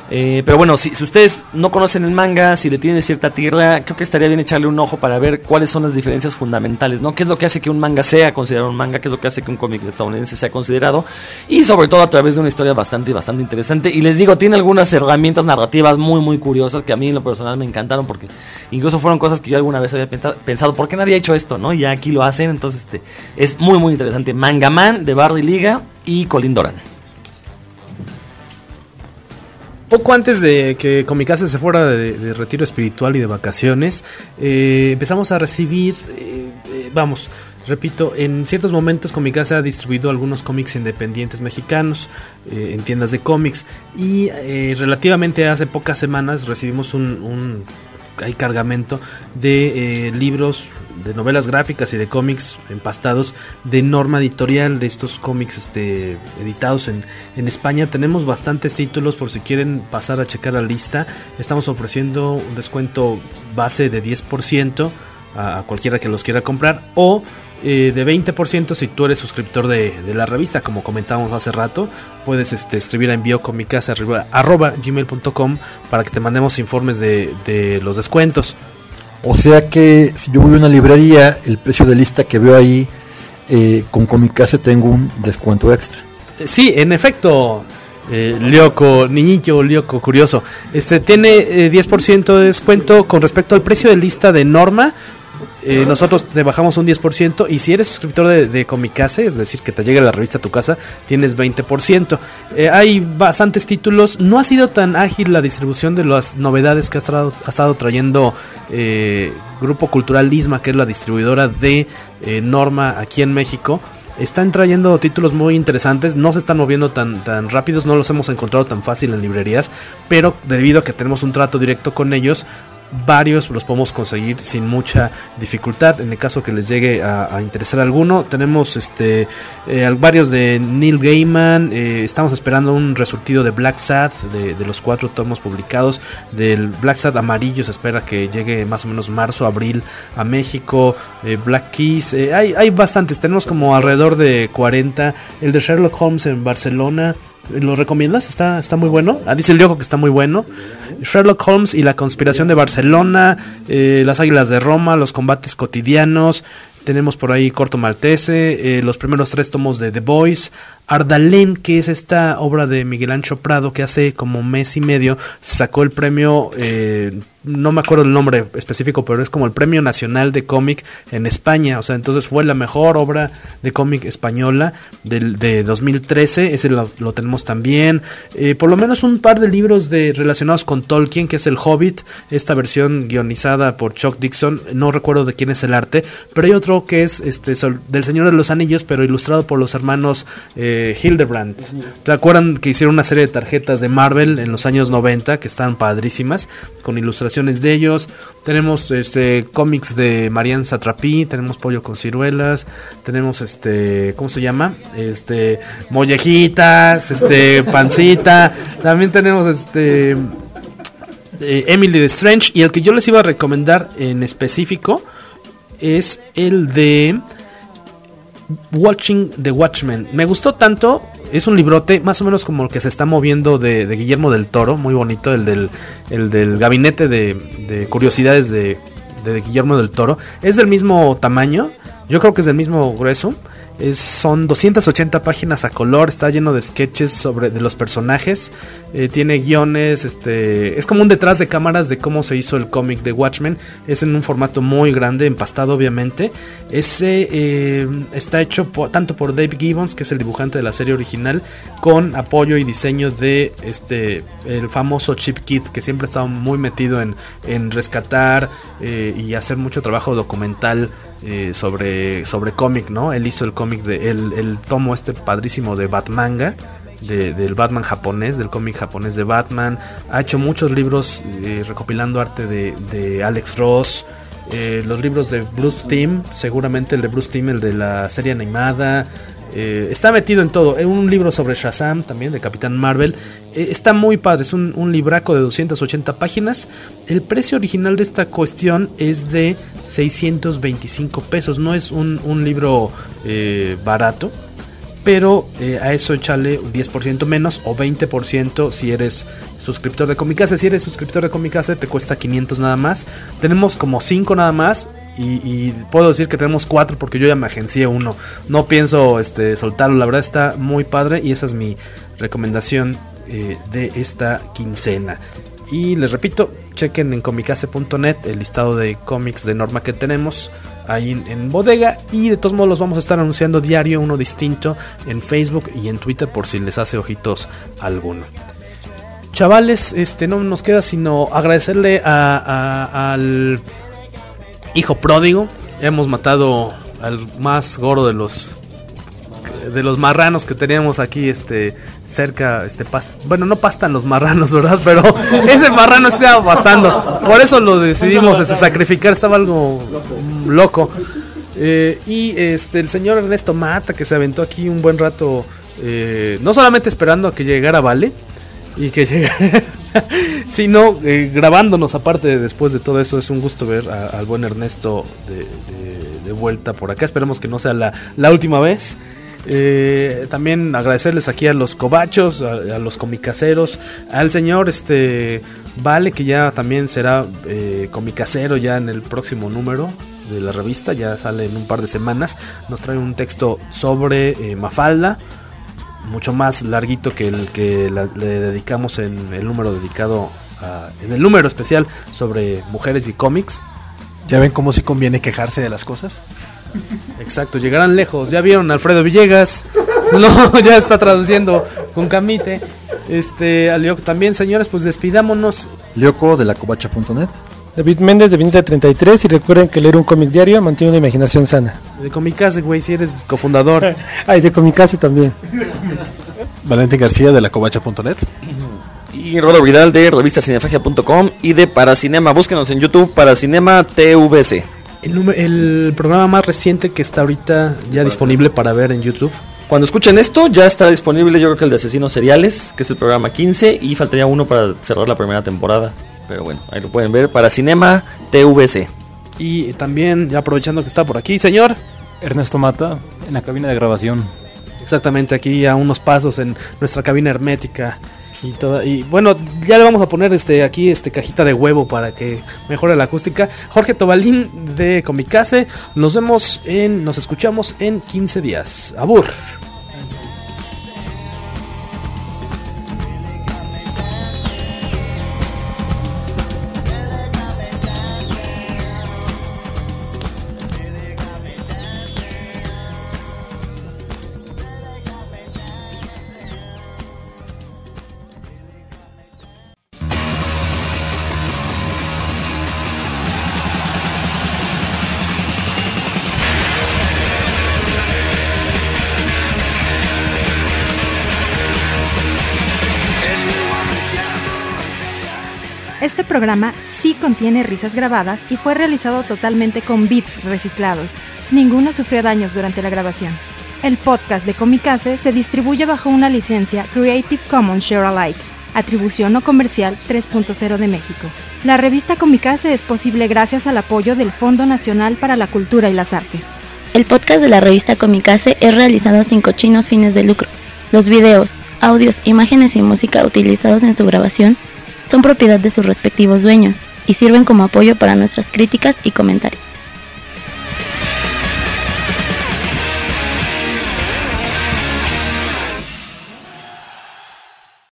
Eh, pero bueno, si, si ustedes no conocen el manga, si le tienen cierta tierra, creo que estaría bien echarle un ojo para ver cuáles son las diferencias fundamentales, ¿no? ¿Qué es lo que hace que un manga sea considerado un manga? ¿Qué es lo que hace que un cómic estadounidense sea considerado? Y sobre todo a través de una historia bastante, bastante interesante. Y les digo, tiene algunas herramientas narrativas muy, muy curiosas que a mí en lo personal me encantaron, porque incluso fueron cosas que yo alguna vez había pensado, ¿por qué nadie ha hecho esto, no? Y ya aquí lo hacen, entonces este es muy, muy interesante. Manga Man, de Barry Liga y Colin Doran. Poco antes de que Comicase se fuera de, de retiro espiritual y de vacaciones, eh, empezamos a recibir, eh, eh, vamos, repito, en ciertos momentos Comicase ha distribuido algunos cómics independientes mexicanos eh, en tiendas de cómics, y eh, relativamente hace pocas semanas recibimos un, un hay cargamento de eh, libros, de novelas gráficas y de cómics empastados de Norma Editorial, de estos cómics este, editados en, en España. Tenemos bastantes títulos por si quieren pasar a checar la lista. Estamos ofreciendo un descuento base de diez por ciento a, a cualquiera que los quiera comprar, o eh, de veinte por ciento si tú eres suscriptor de, de la revista, como comentábamos hace rato. Puedes este, escribir a envío comicase arroba gmail punto com para que te mandemos informes de, de los descuentos. O sea que si yo voy a una librería, el precio de lista que veo ahí, eh, con Comicase tengo un descuento extra. Sí, en efecto, eh, Lioco, niñillo, Lioco, curioso. Este tiene eh, diez por ciento de descuento con respecto al precio de lista de Norma. Eh, nosotros te bajamos un diez por ciento, y si eres suscriptor de, de Comicase, es decir, que te llegue la revista a tu casa, tienes veinte por ciento. Eh, hay bastantes títulos. No ha sido tan ágil la distribución de las novedades que ha estado, ha estado trayendo eh, Grupo Cultural Lisma, que es la distribuidora de eh, Norma aquí en México. Están trayendo títulos muy interesantes, no se están moviendo tan, tan rápidos, no los hemos encontrado tan fácil en librerías, pero debido a que tenemos un trato directo con ellos, varios los podemos conseguir sin mucha dificultad. En el caso que les llegue a, a interesar alguno, tenemos este eh, varios de Neil Gaiman. eh, estamos esperando un resurtido de Black Sad, de, de los cuatro tomos publicados del Black Sad amarillo. Se espera que llegue más o menos marzo, abril a México. eh, Black Keys, eh, hay, hay bastantes, tenemos como alrededor de cuarenta. El de Sherlock Holmes en Barcelona, ¿lo recomiendas? Está, está muy bueno. Ah, dice el Lioco que está muy bueno. Sherlock Holmes y la conspiración de Barcelona, eh, Las Águilas de Roma, Los combates cotidianos. Tenemos por ahí Corto Maltese, eh, los primeros tres tomos de The Boys, Ardalén, que es esta obra de Miguel Ancho Prado, que hace como mes y medio sacó el premio, eh, no me acuerdo el nombre específico, pero es como el Premio Nacional de Cómic en España. O sea, entonces fue la mejor obra de cómic española del, de dos mil trece. Ese lo, lo tenemos también. Eh, por lo menos un par de libros de relacionados con Tolkien, que es El Hobbit, esta versión guionizada por Chuck Dixon. No recuerdo de quién es el arte, pero hay otro que es este sol, del Señor de los Anillos, pero ilustrado por los hermanos eh, Hildebrand. ¿Te acuerdan que hicieron una serie de tarjetas de Marvel en los años noventa que estaban padrísimas, con ilustraciones de ellos? Tenemos este cómics de Marianne Satrapi, tenemos Pollo con ciruelas, tenemos este, ¿cómo se llama? Este, mollejitas, este, pancita. También tenemos este eh, Emily the Strange, y el que yo les iba a recomendar en específico es el de Watching the Watchmen. Me gustó tanto, es un librote más o menos como el que se está moviendo de, de Guillermo del Toro, muy bonito, el del, el del gabinete de, de curiosidades de, de Guillermo del Toro. Es del mismo tamaño, yo creo que es del mismo grueso. Es, son doscientas ochenta páginas a color, está lleno de sketches sobre de los personajes, eh, tiene guiones, este, es como un detrás de cámaras de cómo se hizo el cómic de Watchmen. Es en un formato muy grande, empastado obviamente. Ese eh, está hecho por, tanto por Dave Gibbons, que es el dibujante de la serie original, con apoyo y diseño de este el famoso Chip Kidd, que siempre ha estado muy metido en, en rescatar eh, y hacer mucho trabajo documental eh, sobre, sobre cómic, ¿no? Él hizo el cómic de el, el tomo este padrísimo de Batmanga, de, del Batman japonés, del cómic japonés de Batman. Ha hecho muchos libros eh, recopilando arte de, de Alex Ross. Eh, los libros de Bruce Timm, seguramente el de Bruce Timm, el de la serie animada. Eh, está metido en todo. Un libro sobre Shazam también, de Capitán Marvel. Eh, está muy padre, es un, un libraco de doscientas ochenta páginas. El precio original de esta cuestión es de seiscientos veinticinco pesos. No es un, un libro eh, barato, pero eh, a eso échale un diez por ciento menos o veinte por ciento si eres suscriptor de Comicase. Si eres suscriptor de Comicase te cuesta quinientos nada más. Tenemos como cinco nada más. Y, y puedo decir que tenemos cuatro porque yo ya me agencié uno. No pienso este, soltarlo, la verdad está muy padre y esa es mi recomendación eh, de esta quincena. Y les repito, chequen en comicase punto net el listado de cómics de Norma que tenemos ahí en, en bodega. Y de todos modos los vamos a estar anunciando diario, uno distinto, en Facebook y en Twitter por si les hace ojitos alguno. Chavales, este no nos queda sino agradecerle a, a, al... hijo pródigo. Hemos matado al más gordo de los de los marranos que teníamos aquí este cerca, este past- bueno, no pastan los marranos, ¿verdad? Pero ese marrano estaba pastando. Por eso lo decidimos este, sacrificar, estaba algo loco. Eh, y este el señor Ernesto Mata, que se aventó aquí un buen rato, eh, no solamente esperando a que llegara Vale y que llegara sino eh, grabándonos aparte de, después de todo eso. Es un gusto ver a, al buen Ernesto de, de, de vuelta por acá. Esperemos que no sea la, la última vez. Eh, también agradecerles aquí a los cobachos, a, a los comicaseros, al señor este Vale, que ya también será eh, comicasero ya en el próximo número de la revista. Ya sale en un par de semanas. Nos trae un texto sobre eh, Mafalda, mucho más larguito que el que la, le dedicamos en el número dedicado a, en el número especial sobre mujeres y cómics. ¿Ya ven cómo sí conviene quejarse de las cosas? Exacto, llegarán lejos. Ya vieron a Alfredo Villegas. No, ya está traduciendo con Camite. Este, a Lioco también, señores, pues despidámonos. Lioco de la covacha punto net. David Méndez de Viñeta treinta y tres, y recuerden que leer un cómic diario mantiene una imaginación sana. De Comicase, güey, si eres cofundador. Ay, de Comicase también. Valentín García de la covacha punto net. Y Rodo Vidal de revista cinefagia punto com y de Paracinema. Búsquenos en YouTube, Paracinema T V C. El, nume- el programa más reciente que está ahorita ya disponible para ver en YouTube. Cuando escuchen esto, ya está disponible, yo creo que el de Asesinos Seriales, que es el programa quince, y faltaría uno para cerrar la primera temporada. Pero bueno, ahí lo pueden ver, Paracinema T V C. Y también, ya aprovechando que está por aquí, señor Ernesto Mata, en la cabina de grabación. Exactamente, aquí a unos pasos en nuestra cabina hermética. Y toda, y bueno, ya le vamos a poner este aquí este cajita de huevo para que mejore la acústica. Jorge Tobalín de Comicase. Nos vemos en, nos escuchamos en quince días. Abur. Este programa sí contiene risas grabadas y fue realizado totalmente con bits reciclados. Ninguno sufrió daños durante la grabación. El podcast de Comicase se distribuye bajo una licencia Creative Commons Share Alike, atribución no comercial tres punto cero de México. La revista Comicase es posible gracias al apoyo del Fondo Nacional para la Cultura y las Artes. El podcast de la revista Comicase es realizado sin cochinos fines de lucro. Los videos, audios, imágenes y música utilizados en su grabación son propiedad de sus respectivos dueños y sirven como apoyo para nuestras críticas y comentarios.